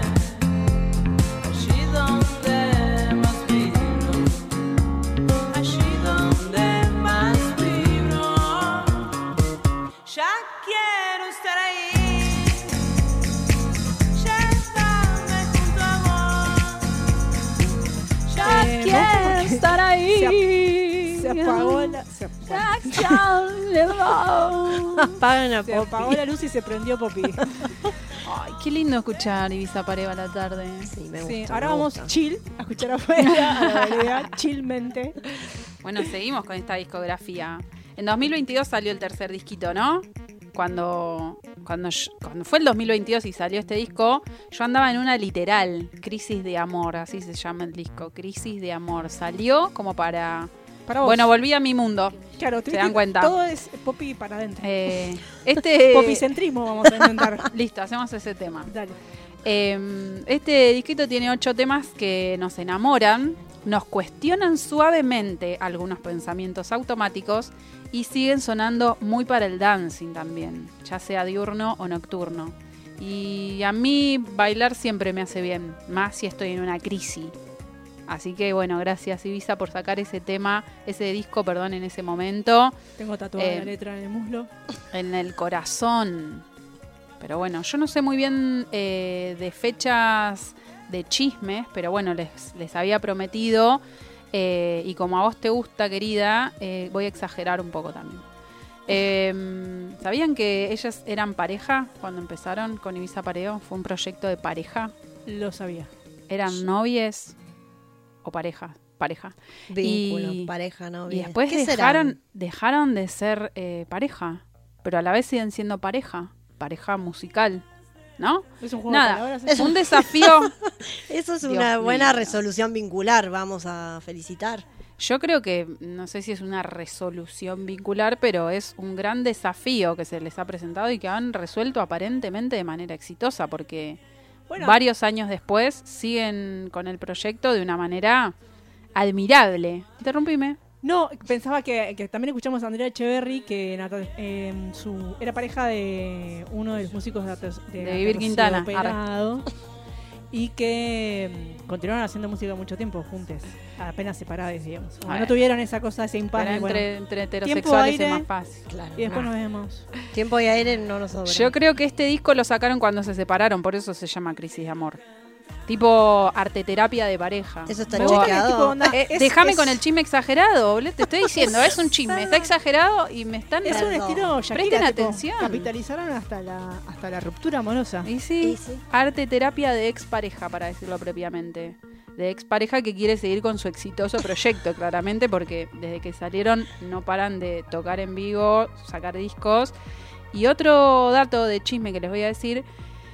allí donde más vibro. Allí donde más vibro, ya quiero estar ahí. Llévame junto a vos, ya Eh, quiero porque estar ahí. Se, ap- se apagó la... Se, Ya quiero. Apagan a se Poppy. apagó la luz y se prendió Poppy. Ay, qué lindo escuchar Ibiza Pareva a la tarde. Sí, me Sí, gusta, ahora me vamos gusta. chill a escuchar afuera, a la vereda, chillmente. Bueno, seguimos con esta discografía. En dos mil veintidós salió el tercer disquito, ¿no? Cuando, cuando, yo- cuando fue el dos mil veintidós y salió este disco, yo andaba en una literal crisis de amor, así se llama el disco, crisis de amor. Salió como para... Para vos. Bueno, volví a mi mundo. Claro, ¿Se dan cuenta? Todo es Poppy para adentro. Eh, este... Popicentrismo vamos a intentar. Listo, hacemos ese tema. Dale. Eh, este disquito tiene ocho temas que nos enamoran, nos cuestionan suavemente algunos pensamientos automáticos y siguen sonando muy para el dancing también, ya sea diurno o nocturno. Y a mí bailar siempre me hace bien, más si estoy en una crisis. Así que bueno, gracias Ibiza por sacar ese tema, ese disco, perdón, en ese momento. Tengo tatuada Eh, la letra en el muslo. En el corazón. Pero bueno, yo no sé muy bien eh, de fechas de chismes, pero bueno, les, les había prometido. Eh, y como a vos te gusta, querida, eh, voy a exagerar un poco también. Eh, ¿Sabían que ellas eran pareja cuando empezaron con Ibiza Pareo? Fue un proyecto de pareja. Lo sabía. ¿Eran novies o pareja? Pareja. Vínculo, y, pareja, novia. Y después ¿Qué dejaron, serán? dejaron de ser eh, pareja, pero a la vez siguen siendo pareja. Pareja musical, ¿no? Es un juego de Nada, palabras, es ¿eso? un desafío. Eso es Dios una buena mío. resolución vincular, vamos a felicitar. Yo creo que, no sé si es una resolución vincular, pero es un gran desafío que se les ha presentado y que han resuelto aparentemente de manera exitosa, porque Bueno. varios años después siguen con el proyecto de una manera admirable. Interrumpime. No, pensaba que, que también escuchamos a Andrea Echeverry, que Nata- eh, su, era pareja de uno de los músicos de, Ater- de, De Vivir Quintana, Aterciopelado, y que mm, continuaron haciendo música mucho tiempo juntos, apenas separadas, digamos. Como A no ver. tuvieron esa cosa, ese impasse. Pero bueno, entre, entre tiempo, heterosexuales aire, es más fácil. Claro. y después No. nos vemos. Tiempo y aire no nos sobra. Yo creo que este disco lo sacaron cuando se separaron, por eso se llama Crisis de Amor. Tipo arteterapia de pareja. Eso está Me Tipo, chequeado. onda, Eh, es- Déjame es- con el chisme exagerado, boludo. Te estoy diciendo, es un chisme, está exagerado y me están... Es un Perdón. estilo Shakira, Presten tipo, atención. capitalizaron hasta la, hasta la ruptura amorosa. Y sí, Y sí. arte terapia de expareja, para decirlo propiamente. De expareja que quiere seguir con su exitoso proyecto, claramente, porque desde que salieron no paran de tocar en vivo, sacar discos. Y otro dato de chisme que les voy a decir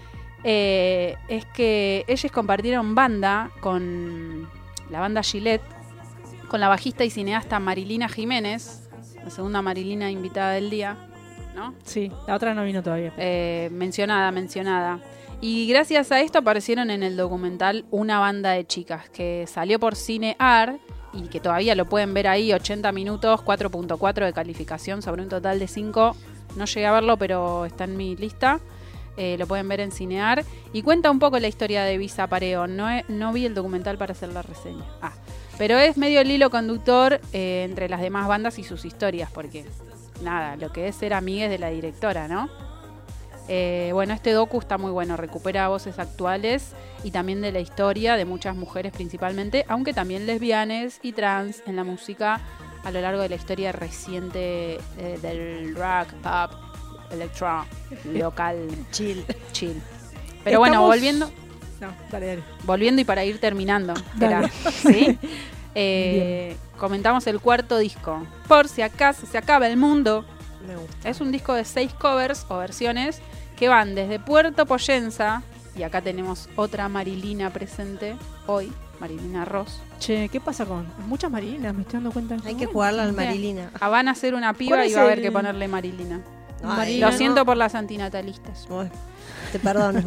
eh, es que ellos compartieron banda con la banda Gillette, con la bajista y cineasta Marilina Jiménez, la segunda Marilina invitada del día, ¿no? Sí, la otra no vino todavía. Eh, mencionada, mencionada. Y gracias a esto aparecieron en el documental Una banda de chicas, que salió por Cinear y que todavía lo pueden ver ahí, ochenta minutos, cuatro punto cuatro de calificación sobre un total de cinco. No llegué a verlo, pero está en mi lista. Eh, lo pueden ver en Cinear. Y cuenta un poco la historia de Ibiza Pareo. No, he- no vi el documental para hacer la reseña. Ah, pero es medio el hilo conductor eh, entre las demás bandas y sus historias, porque nada, lo que es ser amigues de la directora, ¿no? Eh, bueno, este docu está muy bueno, recupera voces actuales y también de la historia de muchas mujeres principalmente, aunque también lesbianes y trans en la música a lo largo de la historia reciente eh, del rock, pop, electro, local, Chill. chill. Pero bueno, Estamos- volviendo, No, dale, dale. volviendo y para ir terminando, Dale. espera, ¿sí? Eh, comentamos el cuarto disco, Por si acaso se acaba el mundo. Me gusta. Es un disco de seis covers o versiones que van desde Puerto Poyensa, y acá tenemos otra Marilina presente hoy, Marilina Ross. Che, ¿qué pasa con muchas Marinas? Me estoy dando cuenta. Hay que jugarla al Sí. Marilina. Ah, van a hacer una piba ¿Cuál y es va a haber el- que ponerle Marilina. Ay, Marina, Lo siento por las antinatalistas. Uy, te perdono.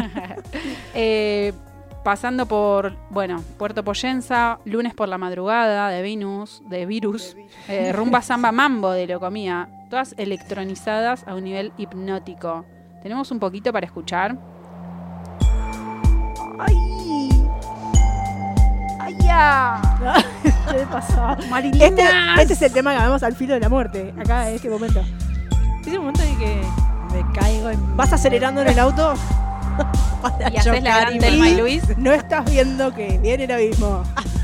Eh, pasando por, bueno, Puerto Poyensa, Lunes por la madrugada de Venus, de Virus, eh, Rumba Samba Mambo de Locomía, todas electronizadas a un nivel hipnótico. Tenemos un poquito para escuchar. ¡Ay! ¡Ay, ya! ¿Qué pasó? Marilina. Este, este es el tema que vamos al filo de la muerte, acá en este momento. Ese momento en que Me caigo en... vas acelerando en el auto para Y haces la chocar gran y Telma y me- Luis. no estás viendo que viene el abismo.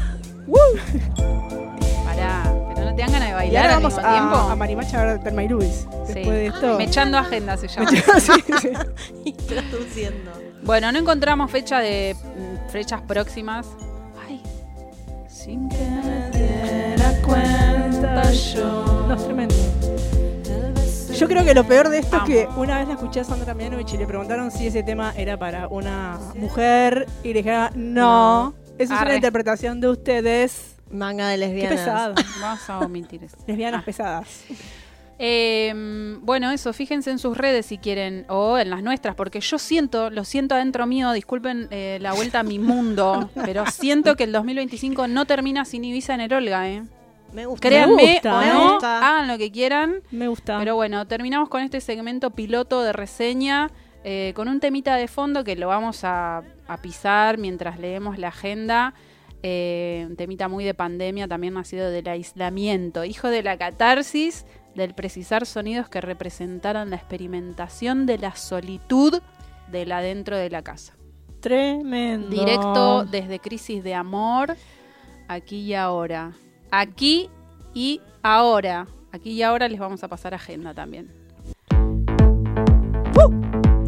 Pará, pero no te dan ganas de Y bailar ahora al vamos mismo a, tiempo. a Marimacha a ver Telma y Luis. Sí. Después de esto. Mechando agenda se llama. Sí, sí. Traduciendo. Bueno, no encontramos fecha de mm, fechas próximas. Ay. Sin que me diera cuenta yo. No, es tremendo. Yo creo que lo peor de esto Amo. es que una vez la escuché a Sandra Mianovich y le preguntaron si ese tema era para una mujer y le dijeron no, eso es Arre. una interpretación de ustedes. Manga de Qué lesbianas. pesado. Vamos a omitir eso. Lesbianas Ah. pesadas. Eh, bueno, eso, fíjense en sus redes si quieren, o en las nuestras, porque yo siento, lo siento adentro mío, disculpen eh, la vuelta a mi mundo, pero siento que el dos mil veinticinco no termina sin Ibiza en el Olga, ¿eh? Me gusta. Créanme Me gusta, o me no, gusta. hagan lo que quieran. Me gusta. Pero bueno, terminamos con este segmento piloto de reseña, eh, con un temita de fondo que lo vamos a, a pisar mientras leemos la agenda. Eh, un temita muy de pandemia, también nacido del aislamiento, hijo de la catarsis, del precisar sonidos que representaran la experimentación de la solitud del adentro de la casa. Tremendo. Directo desde Crisis de Amor, aquí y ahora. Aquí y ahora. Aquí y ahora les vamos a pasar agenda también. ¡Uh!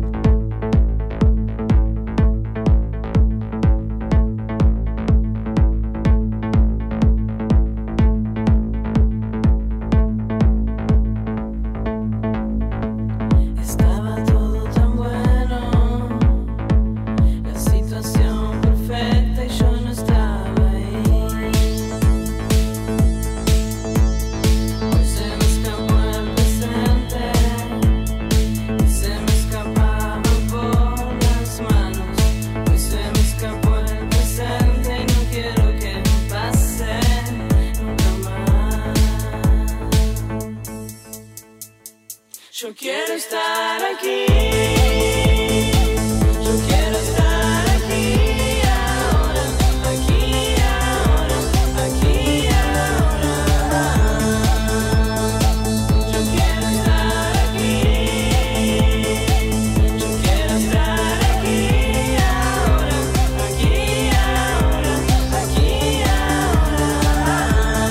Yo quiero estar aquí. Yo quiero estar aquí ahora, aquí ahora, aquí ahora. Yo quiero estar aquí. Yo quiero estar aquí ahora, aquí ahora, aquí ahora.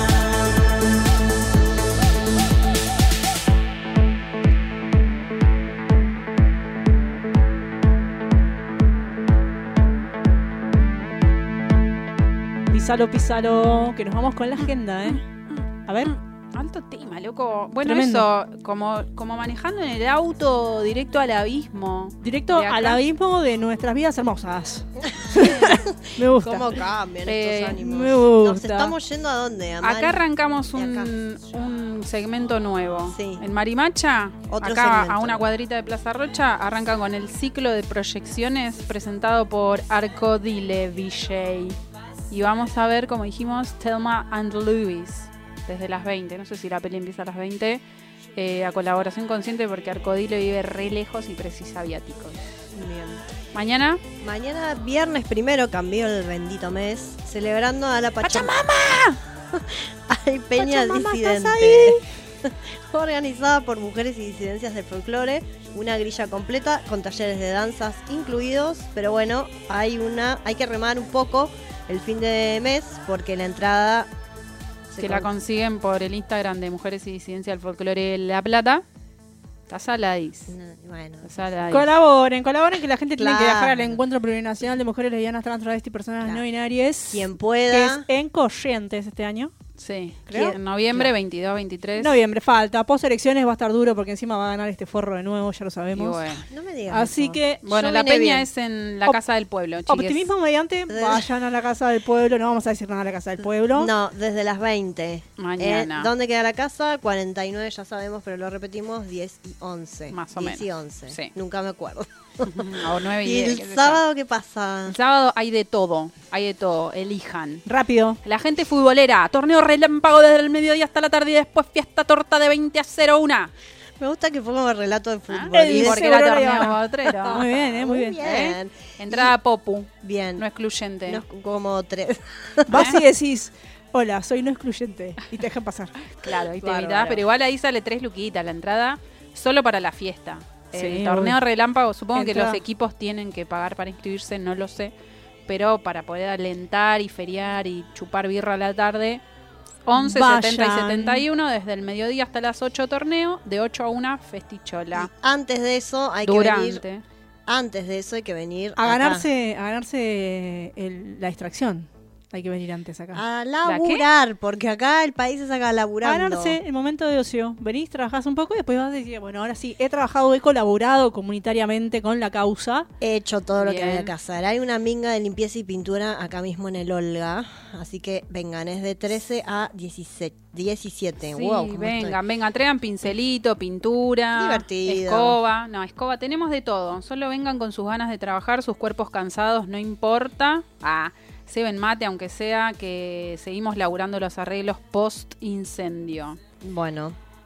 Pisalo, pisalo, que nos vamos con la agenda, ¿eh? A ver. Alto tema, loco. Bueno, Tremendo. eso, como, como manejando en el auto directo al abismo. Directo De acá. al abismo de nuestras vidas hermosas. Me gusta. ¿Cómo cambian Eh, estos ánimos? me gusta. Nos estamos yendo a dónde, Amal? Acá arrancamos De acá. un, un segmento nuevo. Sí. En Marimacha, Otro acá segmento. a una cuadrita de Plaza Rocha, arrancan con el ciclo de proyecciones presentado por Arcodile V J. Y vamos a ver, como dijimos, Thelma and Louise desde las veinte. No sé si la peli empieza a las veinte. Eh, a colaboración consciente porque Arcodile vive re lejos y precisa viáticos. Bien. Mañana, Mañana, viernes primero, cambió el bendito mes, celebrando a la Pachamama. Hay Peña Pachamama, Disidente. ¿estás Organizada por mujeres y disidencias del folclore, una grilla completa con talleres de danzas incluidos, pero bueno, hay una, hay que remar un poco el fin de mes porque la entrada se que la con- consiguen por el Instagram de Mujeres y Disidencia del Folclore La Plata. Está saladís. Bueno, Está saladís. Colaboren, colaboren que la gente tiene que Claro. viajar al Encuentro Plurinacional de Mujeres Lesbianas, Trans, Travestis y Personas Claro. No Binarias. Quien Que pueda. es en Corrientes este año. Sí, Creo. en noviembre veintidós, veintitrés. Noviembre, falta. Post elecciones va a estar duro porque encima va a ganar este forro de nuevo, ya lo Y sabemos. bueno. No me digas Así eso. que Bueno, Yo la vine peña bien. es en la Op- Casa del Pueblo, chiques. optimismo mediante, vayan a la Casa del Pueblo. No vamos a decir nada a la Casa del Pueblo. No, desde las veinte. Mañana. Eh, ¿Dónde queda la casa? cuarenta y nueve, ya sabemos, pero lo repetimos, diez y once. Más o diez y menos. once. Sí. Nunca me acuerdo. O nueve y ¿Y diez, el qué sé yo. sábado qué pasa? El sábado hay de todo, hay de todo, elijan. Rápido. La gente futbolera, torneo relámpago desde el mediodía hasta la tarde y después fiesta torta de veinte a cero una. Me gusta que fue como relato de fútbol. El Y de- Porque era seguro le torneo gana. botrero. Muy bien, eh, muy bien. bien. Entrada Popu, Bien. no excluyente. No es como tres. Vas y decís, hola, soy no excluyente. Y te dejan pasar. Claro, ahí te Bárbaro. invitás, pero igual ahí sale tres luquitas la entrada, solo para la fiesta. El Sí, torneo obvio. relámpago, supongo que Entrada. los equipos tienen que pagar para inscribirse, no lo sé, pero para poder alentar y feriar y chupar birra a la tarde, once, setenta y Vayan. setenta y uno, desde el mediodía hasta las ocho torneo, de ocho a una festichola. Antes de eso hay que venir. Durante. Antes de eso hay que venir A acá. ganarse, a ganarse el- la extracción. Hay que venir antes acá. A laburar, porque acá el país se saca A laburando. ganarse el momento de ocio. Venís, trabajás un poco y después vas a decir, bueno, ahora sí, he trabajado, he colaborado comunitariamente con la causa. He hecho todo lo que Bien. había que hacer. Hay una minga de limpieza y pintura acá mismo en el Olga. Así que vengan, es de trece a diecisiete. diecisiete. Sí, Wow, ¿cómo vengan, estoy? vengan, traigan pincelito, pintura, Divertido. escoba. No, escoba, tenemos de todo. Solo vengan con sus ganas de trabajar, sus cuerpos cansados, no importa. Ah, se ven mate, aunque sea que seguimos laburando los arreglos post incendio. Bueno,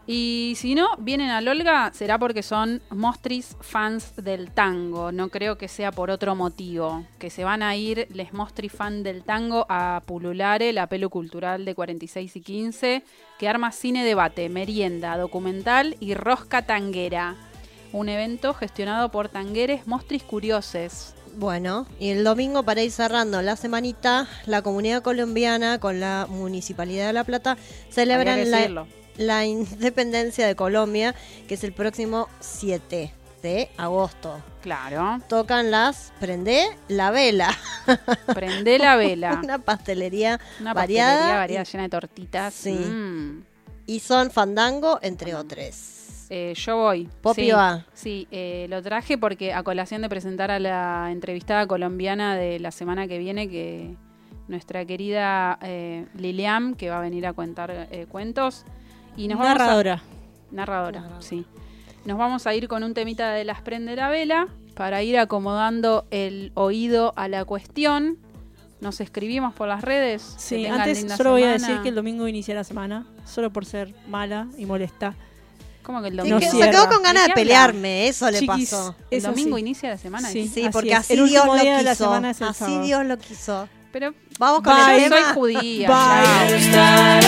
Y si no vienen al Olga, será porque son mostris fans del tango. No creo que sea por otro motivo. Que se van a ir les mostris fan del tango a Pululare, la pelo cultural de cuarenta y seis y quince, que arma cine debate, merienda, documental y rosca tanguera. Un evento gestionado por tangueres mostris curioses. Bueno, y el domingo, para ir cerrando la semanita, la comunidad colombiana con la Municipalidad de La Plata celebran la, la independencia de Colombia, que es el próximo siete de agosto. Claro. Tocan las Prendé la Vela. Prendé la Vela. Una pastelería Una variada. pastelería variada, llena de tortitas. Sí. Mm. Y son fandango, entre otros. Eh, yo voy. Popi sí, va. Sí, eh, lo traje porque a colación de presentar a la entrevistada colombiana de la semana que viene, que nuestra querida eh, Lilian, que va a venir a contar eh, cuentos. Y nos Narradora. Vamos a, narradora. Narradora, sí. Nos vamos a ir con un temita de las Prende la Vela para ir acomodando el oído a la cuestión. Nos escribimos por las redes. Sí, que antes linda solo voy a semana. decir que el domingo inicia la semana, solo por ser mala y molesta. ¿Cómo que el Sí, domingo? que No se quedó cierra. con ganas de ¿De qué pelearme, habla? eso le Chiquis, pasó. ¿El es domingo así. inicia la semana? Sí, Sí, así porque es. así El Dios último lo día de quiso. la semana es el Así sábado. Dios lo quiso. Pero vamos con Bye. el yo tema. soy judía. Bye. chao.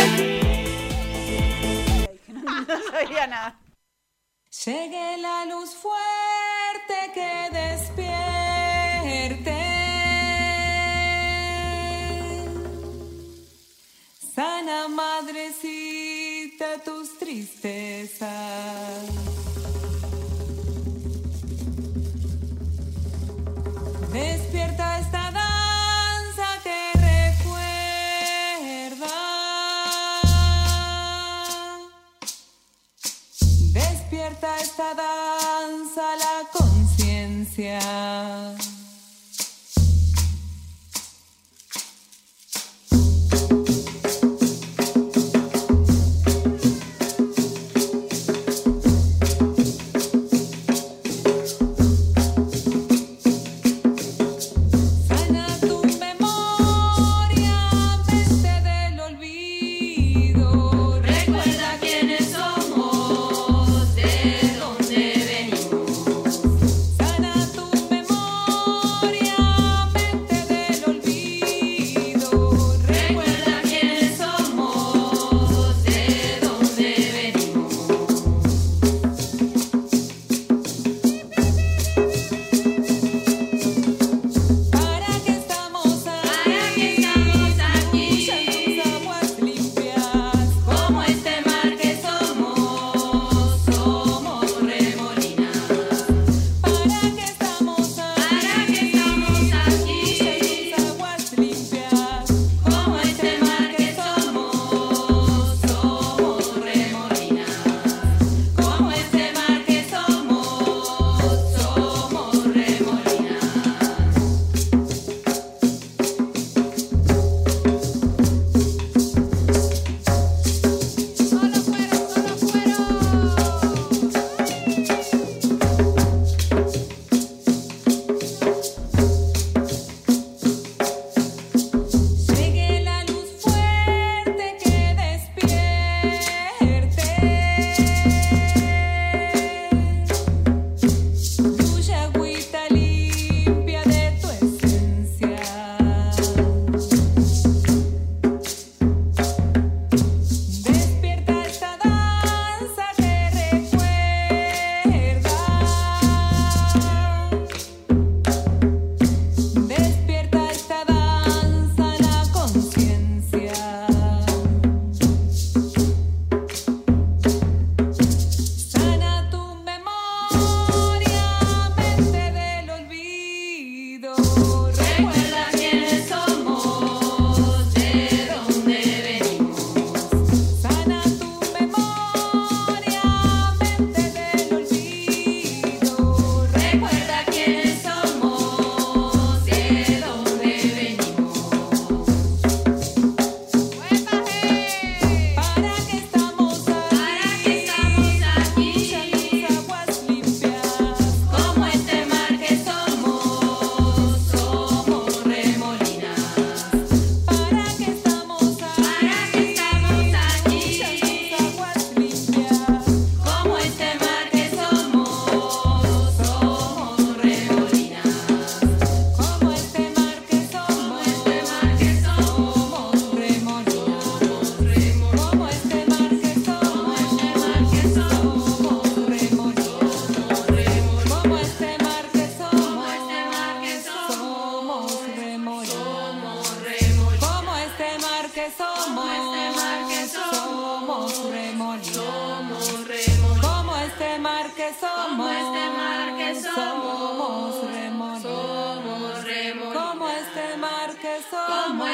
No sabía nada. Llegue la luz fuerte que despierte. Sana madrecita tus tristezas. Despierta esta danza que recuerda. Despierta esta danza la conciencia. Sana tu memoria, vete del olvido. Recuerda quiénes somos, de dónde venimos. Sana tu memoria.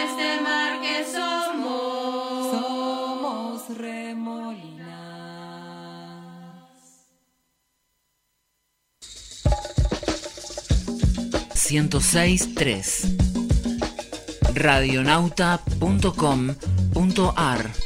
este mar que somos. Somos remolinas. ciento seis punto tres radionauta punto com punto ar